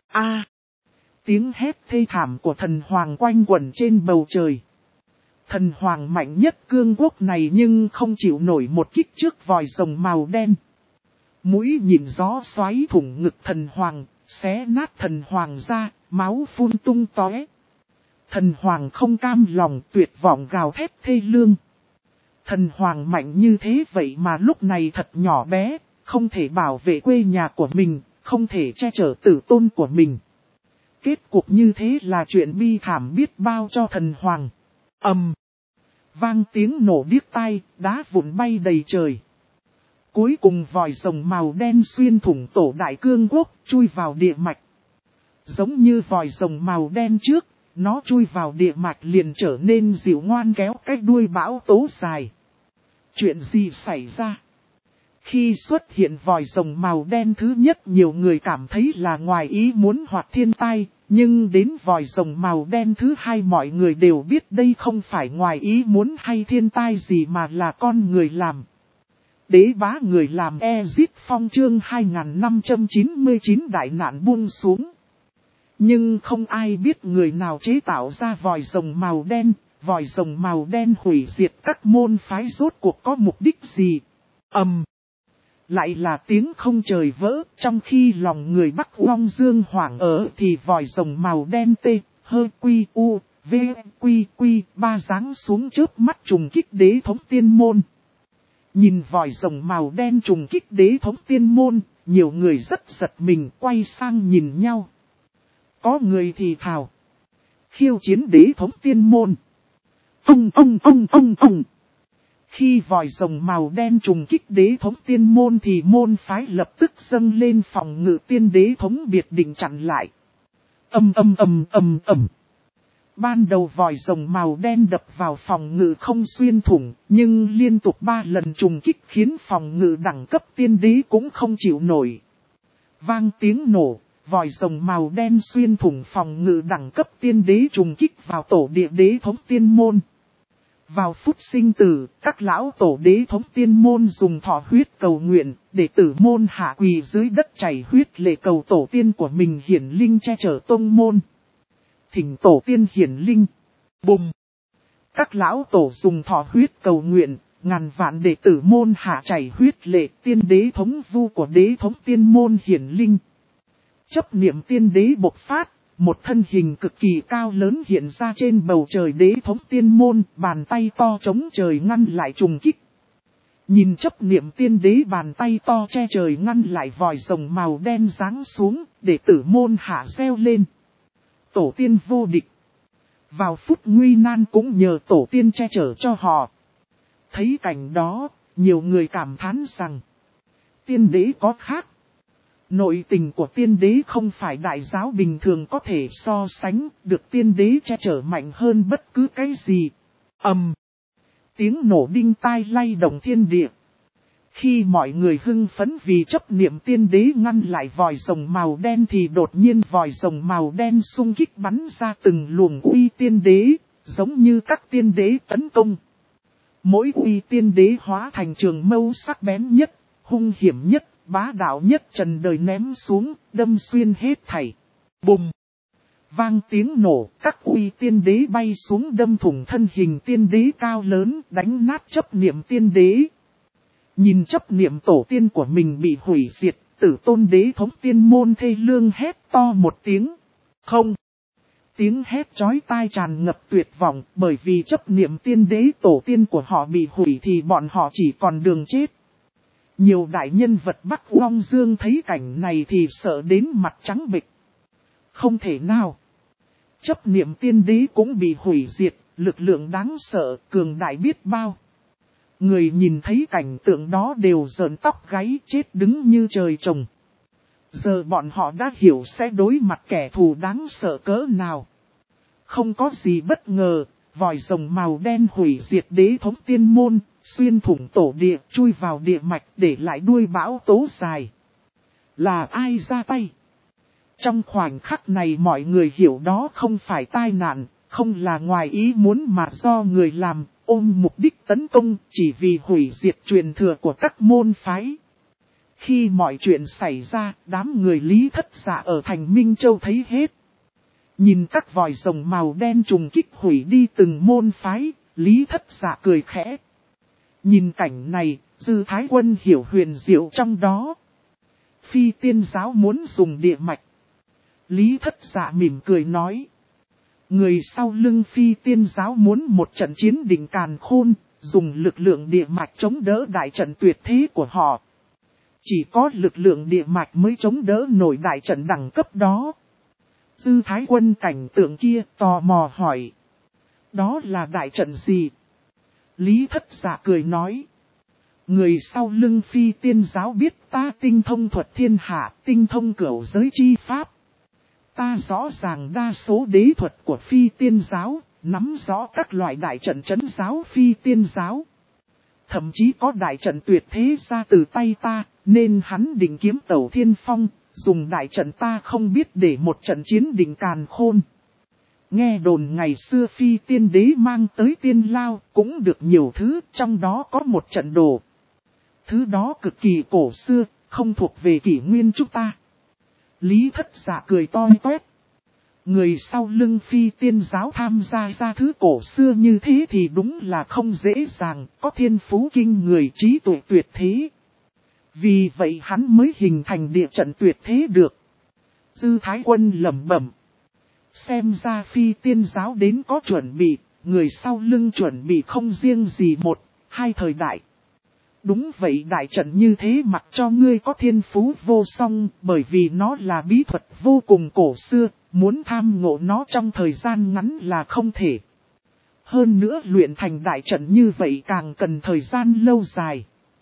Tiếng hét thê thảm của thần hoàng quanh quẩn trên bầu trời. Thần hoàng mạnh nhất cương quốc này nhưng không chịu nổi một kích trước vòi rồng màu đen. Mũi nhìn gió xoáy thủng ngực thần hoàng, xé nát thần hoàng ra, máu phun tung tóe. Thần hoàng không cam lòng, tuyệt vọng gào thét thê lương. Thần hoàng mạnh như thế vậy mà lúc này thật nhỏ bé, không thể bảo vệ quê nhà của mình, không thể che chở tử tôn của mình. Kết cục như thế là chuyện bi thảm biết bao cho thần hoàng. Vang tiếng nổ điếc tai, đá vụn bay đầy trời. Cuối cùng vòi rồng màu đen xuyên thủng tổ đại cương quốc, chui vào địa mạch. Giống như vòi rồng màu đen trước, nó chui vào địa mạch liền trở nên dịu ngoan kéo cái đuôi bão tố dài. Chuyện gì xảy ra? Khi xuất hiện vòi rồng màu đen thứ nhất, nhiều người cảm thấy là ngoài ý muốn hoặc thiên tai, nhưng đến vòi rồng màu đen thứ hai mọi người đều biết đây không phải ngoài ý muốn hay thiên tai gì mà là con người làm. Đế bá người làm Ezit Phong chương 2599 đại nạn buông xuống. Nhưng không ai biết người nào chế tạo ra vòi rồng màu đen, vòi rồng màu đen hủy diệt các môn phái rốt cuộc có mục đích gì. Lại là tiếng không trời vỡ, trong khi lòng người Bắc Long Dương hoảng ở thì vòi rồng màu đen ba giáng xuống chớp mắt trùng kích đế thống tiên môn. Nhìn vòi rồng màu đen trùng kích đế thống tiên môn, nhiều người rất giật mình quay sang nhìn nhau. Có người thì thào: khiêu chiến đế thống tiên môn. Khi vòi rồng màu đen trùng kích đế thống tiên môn thì môn phái lập tức dâng lên phòng ngự tiên đế thống biệt định chặn lại. Ban đầu vòi rồng màu đen đập vào phòng ngự không xuyên thủng, nhưng liên tục 3 lần trùng kích khiến phòng ngự đẳng cấp tiên đế cũng không chịu nổi. Vang tiếng nổ, vòi rồng màu đen xuyên thủng phòng ngự đẳng cấp tiên đế trùng kích vào tổ địa đế thống tiên môn. Vào phút sinh tử, các lão tổ đế thống tiên môn dùng thọ huyết cầu nguyện, để tử môn hạ quỳ dưới đất chảy huyết lệ cầu tổ tiên của mình hiển linh che chở tông môn. Thỉnh tổ tiên hiển linh. Bùm! Các lão tổ dùng thọ huyết cầu nguyện, ngàn vạn đệ tử môn hạ chảy huyết lệ, tiên đế thống vu của đế thống tiên môn hiển linh. Chấp niệm tiên đế bộc phát, một thân hình cực kỳ cao lớn hiện ra trên bầu trời đế thống tiên môn, bàn tay to chống trời ngăn lại trùng kích. Nhìn chấp niệm tiên đế bàn tay to che trời ngăn lại vòi rồng màu đen giáng xuống, để tử môn hạ reo lên. Tổ tiên vô địch. Vào phút nguy nan cũng nhờ tổ tiên che chở cho họ. Thấy cảnh đó, nhiều người cảm thán rằng, tiên đế có khác. Nội tình của tiên đế không phải đại giáo bình thường có thể so sánh, được tiên đế che chở mạnh hơn bất cứ cái gì. Tiếng nổ đinh tai lay động thiên địa. Khi mọi người hưng phấn vì chấp niệm tiên đế ngăn lại vòi rồng màu đen thì đột nhiên vòi rồng màu đen xung kích bắn ra từng luồng uy tiên đế, giống như các tiên đế tấn công. Mỗi uy tiên đế hóa thành trường mâu sắc bén nhất, hung hiểm nhất, bá đạo nhất trần đời ném xuống, đâm xuyên hết thảy. Bùm! Vang tiếng nổ, các uy tiên đế bay xuống đâm thủng thân hình tiên đế cao lớn, đánh nát chấp niệm tiên đế. Nhìn chấp niệm tổ tiên của mình bị hủy diệt, tử tôn đế thống tiên môn thê lương hét to một tiếng. Không! Tiếng hét chói tai tràn ngập tuyệt vọng, bởi vì chấp niệm tiên đế tổ tiên của họ bị hủy thì bọn họ chỉ còn đường chết. Nhiều đại nhân vật Bắc Long Dương thấy cảnh này thì sợ đến mặt trắng bệch. Không thể nào. Chấp niệm tiên đế cũng bị hủy diệt, lực lượng đáng sợ, cường đại biết bao. Người nhìn thấy cảnh tượng đó đều rợn tóc gáy chết đứng như trời trồng. Giờ bọn họ đã hiểu sẽ đối mặt kẻ thù đáng sợ cỡ nào. Không có gì bất ngờ, vòi rồng màu đen hủy diệt đế thống tiên môn, xuyên thủng tổ địa, chui vào địa mạch để lại đuôi bão tố dài. Là ai ra tay? Trong khoảnh khắc này mọi người hiểu đó không phải tai nạn, không là ngoài ý muốn mà do người làm, ôm mục đích tấn công chỉ vì hủy diệt truyền thừa của các môn phái. Khi mọi chuyện xảy ra, đám người Lý Thất Dạ ở thành Minh Châu thấy hết. Nhìn các vòi rồng màu đen trùng kích hủy đi từng môn phái, Lý Thất Dạ cười khẽ. Nhìn cảnh này, Dư Thái Quân hiểu huyền diệu trong đó. Phi tiên giáo muốn dùng địa mạch. Lý Thất Dạ mỉm cười nói. Người sau lưng phi tiên giáo muốn một trận chiến đỉnh càn khôn, dùng lực lượng địa mạch chống đỡ đại trận tuyệt thế của họ. Chỉ có lực lượng địa mạch mới chống đỡ nổi đại trận đẳng cấp đó. Dư Thái Quân cảnh tượng kia tò mò hỏi. Đó là đại trận gì? Lý Thất Dạ cười nói. Người sau lưng phi tiên giáo biết ta tinh thông thuật thiên hạ, tinh thông cửu giới chi pháp. Ta rõ ràng đa số đế thuật của phi tiên giáo, nắm rõ các loại đại trận trấn giáo phi tiên giáo. Thậm chí có đại trận tuyệt thế ra từ tay ta, nên hắn định kiếm tẩu thiên phong, dùng đại trận ta không biết để một trận chiến đỉnh càn khôn. Nghe đồn ngày xưa phi tiên đế mang tới tiên lao cũng được nhiều thứ, trong đó có một trận đồ. Thứ đó cực kỳ cổ xưa, không thuộc về kỷ nguyên chúng ta. Lý Thất Dạ cười toi toét. Người sau lưng phi tiên giáo tham gia ra thứ cổ xưa như thế thì đúng là không dễ dàng, có thiên phú kinh người trí tuệ tuyệt thế. Vì vậy hắn mới hình thành địa trận tuyệt thế được. Dư Thái Quân lẩm bẩm. Xem ra phi tiên giáo đến có chuẩn bị, người sau lưng chuẩn bị không riêng gì một, hai thời đại. Đúng vậy, đại trận như thế mặc cho ngươi có thiên phú vô song, bởi vì nó là bí thuật vô cùng cổ xưa, muốn tham ngộ nó trong thời gian ngắn là không thể. Hơn nữa luyện thành đại trận như vậy càng cần thời gian lâu dài.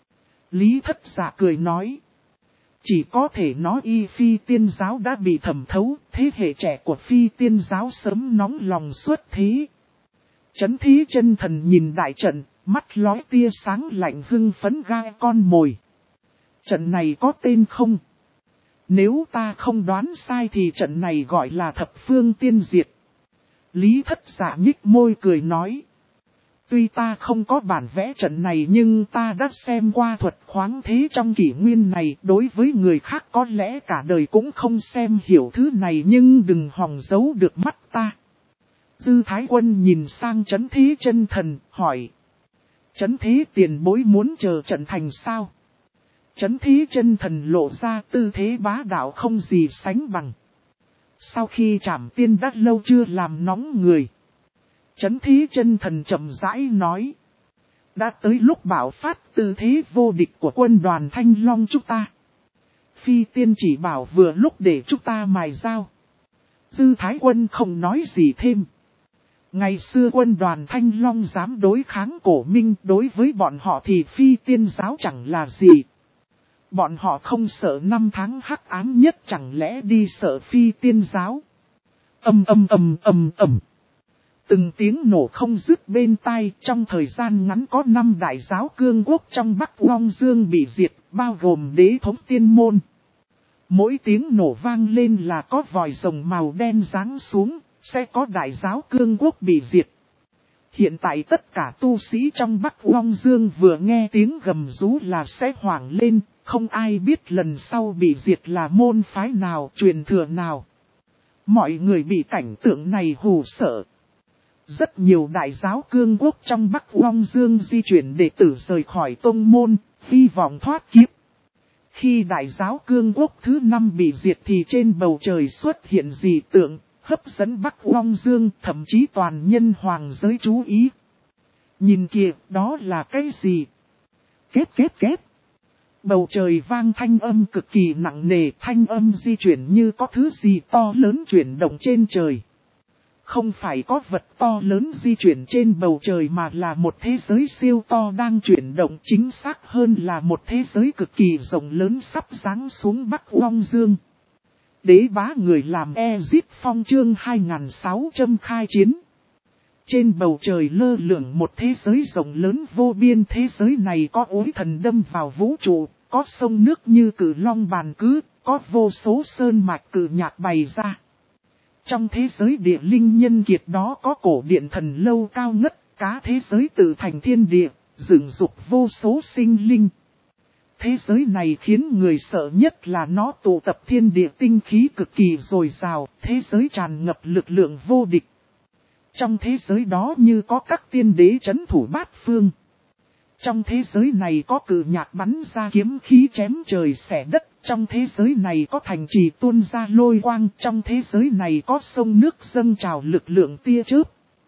Lý Thất Dạ cười nói. Chỉ có thể nói y phi tiên giáo đã bị thẩm thấu, thế hệ trẻ của phi tiên giáo sớm nóng lòng xuất thế. Chấn Thí Chân Thần nhìn đại trận, mắt lóe tia sáng lạnh hưng phấn gai con mồi. Trận này có tên không? Nếu ta không đoán sai thì trận này gọi là Thập Phương Tiên Diệt. Lý Thất Dạ nhích môi cười nói. Tuy ta không có bản vẽ trận này nhưng ta đã xem qua thuật khoáng thế trong kỷ nguyên này. Đối với người khác có lẽ cả đời cũng không xem hiểu thứ này nhưng đừng hòng giấu được mắt ta. Dư Thái Quân nhìn sang Chấn Thí Chân Thần, hỏi. Chấn Thế tiền bối muốn chờ trận thành sao? Chấn Thí Chân Thần lộ ra tư thế bá đạo không gì sánh bằng. Sau khi Trảm Tiên đã lâu chưa làm nóng người. Chấn Thế Chân Thần chậm rãi nói. Đã tới lúc bạo phát tư thế vô địch của quân đoàn Thanh Long chúng ta. Phi Tiên chỉ bảo vừa lúc để chúng ta mài dao. Dư Thái Quân không nói gì thêm. Ngày xưa quân đoàn Thanh Long dám đối kháng Cổ Minh, đối với bọn họ thì Phi Tiên giáo chẳng là gì. Bọn họ không sợ năm tháng hắc ám nhất, chẳng lẽ đi sợ Phi Tiên giáo. Ầm. Từng tiếng nổ không dứt bên tai, trong thời gian ngắn có 5 đại giáo cương quốc trong Bắc Long Dương bị diệt, bao gồm Đế Thống Tiên Môn. Mỗi tiếng nổ vang lên là có vòi rồng màu đen giáng xuống, sẽ có đại giáo cương quốc bị diệt. Hiện tại tất cả tu sĩ trong Bắc Long Dương vừa nghe tiếng gầm rú là sẽ hoảng lên, không ai biết lần sau bị diệt là môn phái nào, truyền thừa nào. Mọi người bị cảnh tượng này hù sợ. Rất nhiều đại giáo cương quốc trong Bắc Long Dương di chuyển đệ tử rời khỏi tông môn, hy vọng thoát kiếp. Khi đại giáo cương quốc thứ 5 bị diệt thì trên bầu trời xuất hiện dị tượng, hấp dẫn Bắc Long Dương, thậm chí toàn nhân hoàng giới chú ý. Nhìn kìa, đó là cái gì? Kết. Bầu trời vang thanh âm cực kỳ nặng nề, thanh âm di chuyển như có thứ gì to lớn chuyển động trên trời. Không phải có vật to lớn di chuyển trên bầu trời mà là một thế giới siêu to đang chuyển động, chính xác hơn là một thế giới cực kỳ rộng lớn sắp giáng xuống Bắc Long Dương. Đế bá người làm Ezit Phong chương 2600 khai chiến. Trên bầu trời lơ lửng một thế giới rộng lớn vô biên, thế giới này có ối thần đâm vào vũ trụ, có sông nước như cử long bàn cứ, có vô số sơn mạch cử nhạc bày ra. Trong thế giới địa linh nhân kiệt đó có cổ điện thần lâu cao ngất, cá thế giới tự thành thiên địa, dựng dục vô số sinh linh. Thế giới này khiến người sợ nhất là nó tụ tập thiên địa tinh khí cực kỳ dồi dào, thế giới tràn ngập lực lượng vô địch. Trong thế giới đó như có các tiên đế trấn thủ bát phương. Trong thế giới này có cử nhạc bắn ra kiếm khí chém trời xẻ đất. Trong thế giới này có thành trì tuôn ra lôi quang. Trong thế giới này có sông nước dâng trào lực lượng tia chớp.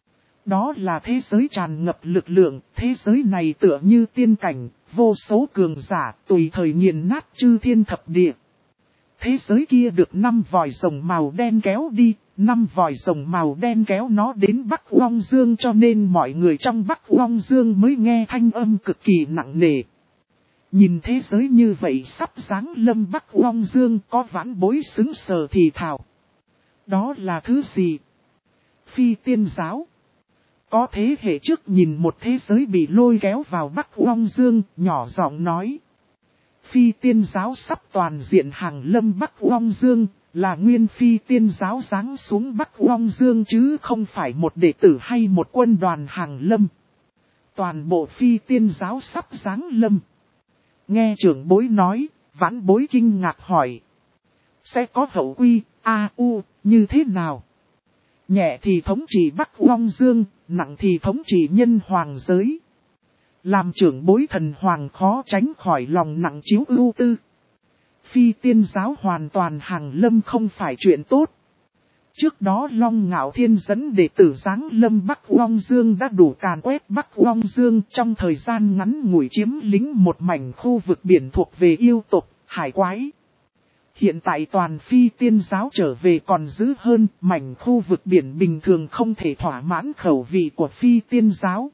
Đó là thế giới tràn ngập lực lượng. Thế giới này tựa như tiên cảnh, vô số cường giả tùy thời nghiền nát chư thiên thập địa. Thế giới kia được 5 vòi rồng màu đen kéo đi. 5 vòi rồng màu đen kéo nó đến Bắc Long Dương, cho nên mọi người trong Bắc Long Dương mới nghe thanh âm cực kỳ nặng nề. Nhìn thế giới như vậy sắp giáng lâm Bắc Long Dương, có vãn bối xứng sờ thì thào. Đó là thứ gì? Phi Tiên giáo. Có thế hệ trước nhìn một thế giới bị lôi kéo vào Bắc Long Dương, nhỏ giọng nói. Phi Tiên giáo sắp toàn diện hàng lâm Bắc Long Dương. Là nguyên Phi Tiên giáo giáng xuống Bắc Long Dương chứ không phải một đệ tử hay một quân đoàn hàng lâm. Toàn bộ Phi Tiên giáo sắp giáng lâm. Nghe trưởng bối nói, vãn bối kinh ngạc hỏi. Sẽ có hậu quy, như thế nào? Nhẹ thì thống trị Bắc Long Dương, nặng thì thống trị nhân hoàng giới. Làm trưởng bối thần hoàng khó tránh khỏi lòng nặng chiếu ưu tư. Phi Tiên giáo hoàn toàn hàng lâm không phải chuyện tốt. Trước đó Long Ngạo Thiên dẫn đệ tử giáng lâm Bắc Long Dương đã đủ càn quét Bắc Long Dương, trong thời gian ngắn ngủi chiếm lĩnh một mảnh khu vực biển thuộc về yêu tộc, hải quái. Hiện tại toàn Phi Tiên giáo trở về còn giữ hơn, mảnh khu vực biển bình thường không thể thỏa mãn khẩu vị của Phi Tiên giáo.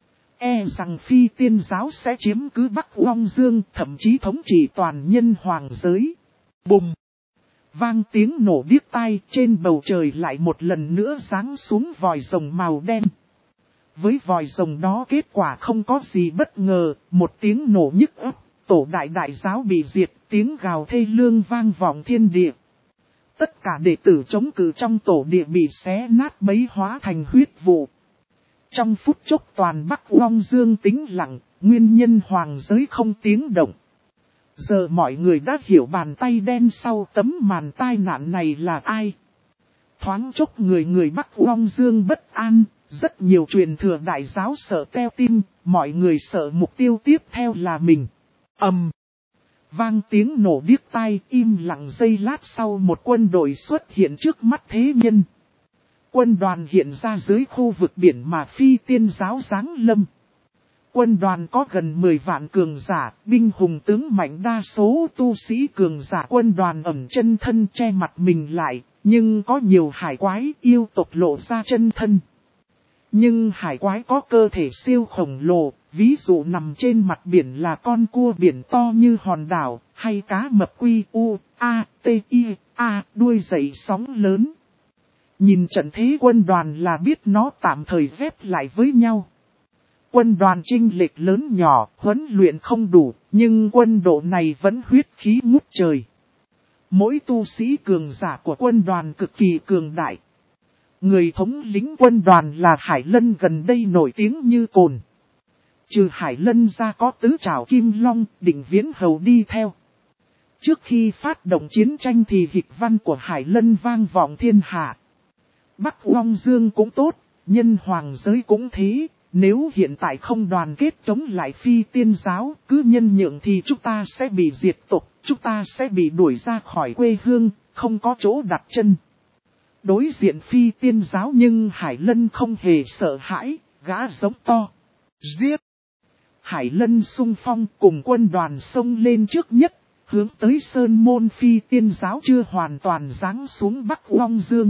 Rằng Phi Tiên giáo sẽ chiếm cứ Bắc Long Dương, thậm chí thống trị toàn nhân hoàng giới. Bùng! Vang tiếng nổ điếc tai, trên bầu trời lại một lần nữa giáng xuống vòi rồng màu đen. Với vòi rồng đó kết quả không có gì bất ngờ, một tiếng nổ nhức óc, tổ đại giáo bị diệt, tiếng gào thê lương vang vọng thiên địa. Tất cả đệ tử chống cự trong tổ địa bị xé nát bấy hóa thành huyết vụ. Trong phút chốc toàn Bắc Long Dương tĩnh lặng, nguyên nhân hoàng giới không tiếng động. Giờ mọi người đã hiểu bàn tay đen sau tấm màn tai nạn này là ai. Thoáng chốc người Bắc Long Dương bất an, rất nhiều truyền thừa đại giáo sợ teo tim, mọi người sợ mục tiêu tiếp theo là mình. Vang tiếng nổ điếc tai, im lặng giây lát sau một quân đội xuất hiện trước mắt thế nhân. Quân đoàn hiện ra dưới khu vực biển mà phi tiên giáo giáng lâm. Quân đoàn có gần 10 vạn cường giả, binh hùng tướng mạnh, đa số tu sĩ cường giả quân đoàn ẩn chân thân che mặt mình lại, nhưng có nhiều hải quái yêu tộc lộ ra chân thân. Nhưng hải quái có cơ thể siêu khổng lồ, ví dụ nằm trên mặt biển là con cua biển to như hòn đảo, hay cá mập quy u, a, t, i, a, đuôi dậy sóng lớn. Nhìn trận thế quân đoàn là biết nó tạm thời ghép lại với nhau. Quân đoàn chênh lệch lớn nhỏ, huấn luyện không đủ, nhưng quân độ này vẫn huyết khí ngút trời. Mỗi tu sĩ cường giả của quân đoàn cực kỳ cường đại. Người thống lĩnh quân đoàn là Hải Lân gần đây nổi tiếng như cồn. Trừ Hải Lân ra có tứ trảo Kim Long, Định Viễn Hầu đi theo. Trước khi phát động chiến tranh thì hịch văn của Hải Lân vang vọng thiên hạ. Bắc Long Dương cũng tốt, nhân hoàng giới cũng thế. Nếu hiện tại không đoàn kết chống lại phi tiên giáo, cứ nhân nhượng thì chúng ta sẽ bị diệt tộc, chúng ta sẽ bị đuổi ra khỏi quê hương, không có chỗ đặt chân. Đối diện phi tiên giáo nhưng Hải Lân không hề sợ hãi, gã giống to. Giết! Hải Lân xung phong cùng quân đoàn xông lên trước nhất, hướng tới sơn môn phi tiên giáo chưa hoàn toàn giáng xuống Bắc Long Dương.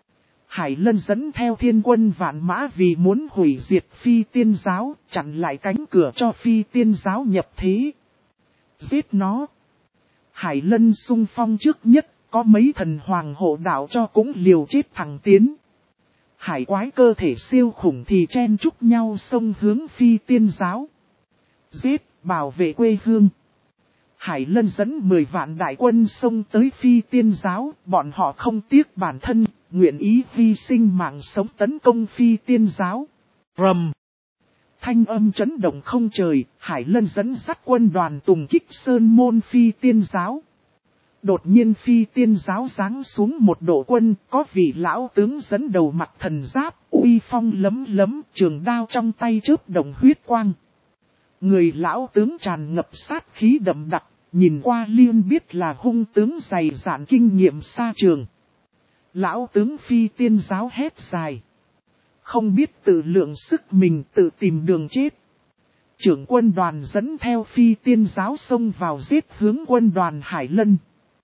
Hải Lân dẫn theo thiên quân vạn mã vì muốn hủy diệt phi tiên giáo, chặn lại cánh cửa cho phi tiên giáo nhập thế. Giết nó! Hải Lân xung phong trước nhất, có mấy thần hoàng hộ đạo cho cũng liều chết thẳng tiến. Hải quái cơ thể siêu khủng thì chen chúc nhau xông hướng phi tiên giáo. Giết, bảo vệ quê hương. Hải Lân dẫn 10 vạn đại quân xông tới phi tiên giáo, bọn họ không tiếc bản thân, nguyện ý hy sinh mạng sống tấn công phi tiên giáo. Rầm! Thanh âm chấn động không trời, Hải Lân dẫn dắt quân đoàn tùng kích sơn môn phi tiên giáo. Đột nhiên phi tiên giáo giáng xuống một đội quân, có vị lão tướng dẫn đầu mặc thần giáp, uy phong lấm lấm, trường đao trong tay chớp động huyết quang. Người lão tướng tràn ngập sát khí đậm đặc, nhìn qua liền biết là hung tướng dày dạn kinh nghiệm xa trường. Lão tướng phi tiên giáo hét dài. Không biết tự lượng sức mình tự tìm đường chết. Trưởng quân đoàn dẫn theo phi tiên giáo xông vào giết hướng quân đoàn Hải Lân.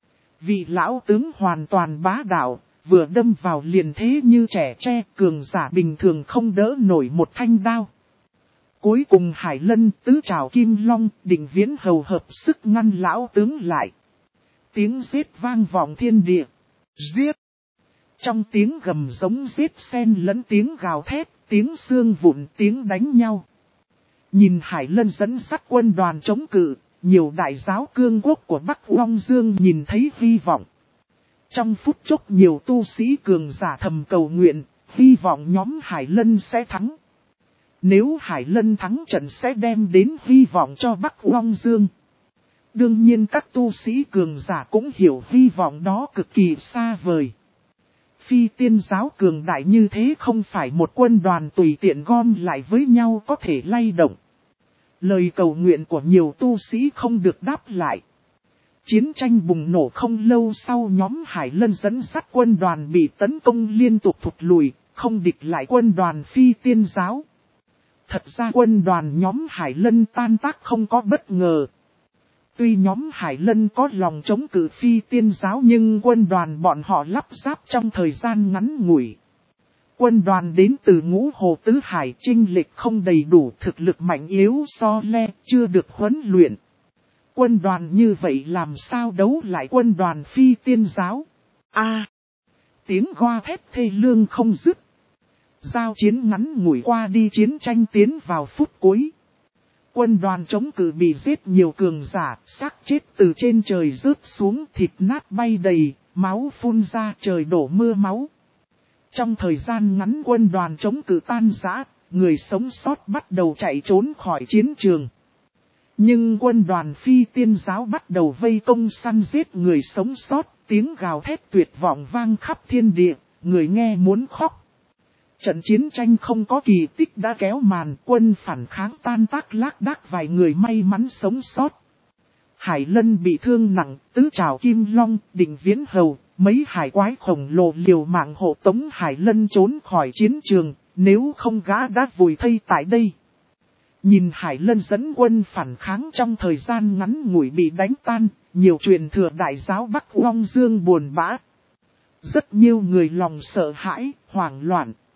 Vị lão tướng hoàn toàn bá đạo, vừa đâm vào liền thế như trẻ tre, cường giả bình thường không đỡ nổi một thanh đao. Cuối cùng Hải Lân tứ trảo Kim Long, Định Viễn Hầu hợp sức ngăn lão tướng lại. Tiếng giết vang vọng thiên địa. Giết! Trong tiếng gầm giống giết xen lẫn tiếng gào thét, tiếng xương vụn, tiếng đánh nhau. Nhìn Hải Lân dẫn dắt quân đoàn chống cự, nhiều đại giáo cương quốc của Bắc Long Dương nhìn thấy hy vọng. Trong phút chốc nhiều tu sĩ cường giả thầm cầu nguyện, hy vọng nhóm Hải Lân sẽ thắng. Nếu Hải Lân thắng trận sẽ đem đến hy vọng cho Bắc Long Dương. Đương nhiên các tu sĩ cường giả cũng hiểu hy vọng đó cực kỳ xa vời. Phi tiên giáo cường đại như thế không phải một quân đoàn tùy tiện gom lại với nhau có thể lay động. Lời cầu nguyện của nhiều tu sĩ không được đáp lại. Chiến tranh bùng nổ không lâu sau nhóm Hải Lân dẫn dắt quân đoàn bị tấn công liên tục thụt lùi, không địch lại quân đoàn phi tiên giáo. Thật ra quân đoàn nhóm Hải Lân tan tác không có bất ngờ. Tuy nhóm Hải Lân có lòng chống cự phi tiên giáo nhưng quân đoàn bọn họ lắp ráp trong thời gian ngắn ngủi. Quân đoàn đến từ Ngũ Hồ Tứ Hải chênh lệch không đầy đủ, thực lực mạnh yếu so le, chưa được huấn luyện. Quân đoàn như vậy làm sao đấu lại quân đoàn phi tiên giáo? Tiếng goa thét thê lương không dứt. Giao chiến ngắn ngủi qua đi, chiến tranh tiến vào phút cuối. Quân đoàn chống cự bị giết nhiều cường giả, xác chết từ trên trời rớt xuống, thịt nát bay đầy, máu phun ra, trời đổ mưa máu. Trong thời gian ngắn quân đoàn chống cự tan rã, người sống sót bắt đầu chạy trốn khỏi chiến trường. Nhưng quân đoàn phi tiên giáo bắt đầu vây công săn giết người sống sót, tiếng gào thét tuyệt vọng vang khắp thiên địa, người nghe muốn khóc. Trận chiến tranh không có kỳ tích đã kéo màn, quân phản kháng tan tác lác đác, vài người may mắn sống sót. Hải Lân bị thương nặng, tứ trảo kim long, định viễn hầu, mấy hải quái khổng lồ liều mạng hộ tống Hải Lân trốn khỏi chiến trường, nếu không gã đã vùi thây tại đây. Nhìn Hải Lân dẫn quân phản kháng trong thời gian ngắn ngủi bị đánh tan, nhiều truyền thừa đại giáo Bắc Long Dương buồn bã. Rất nhiều người lòng sợ hãi, hoảng loạn.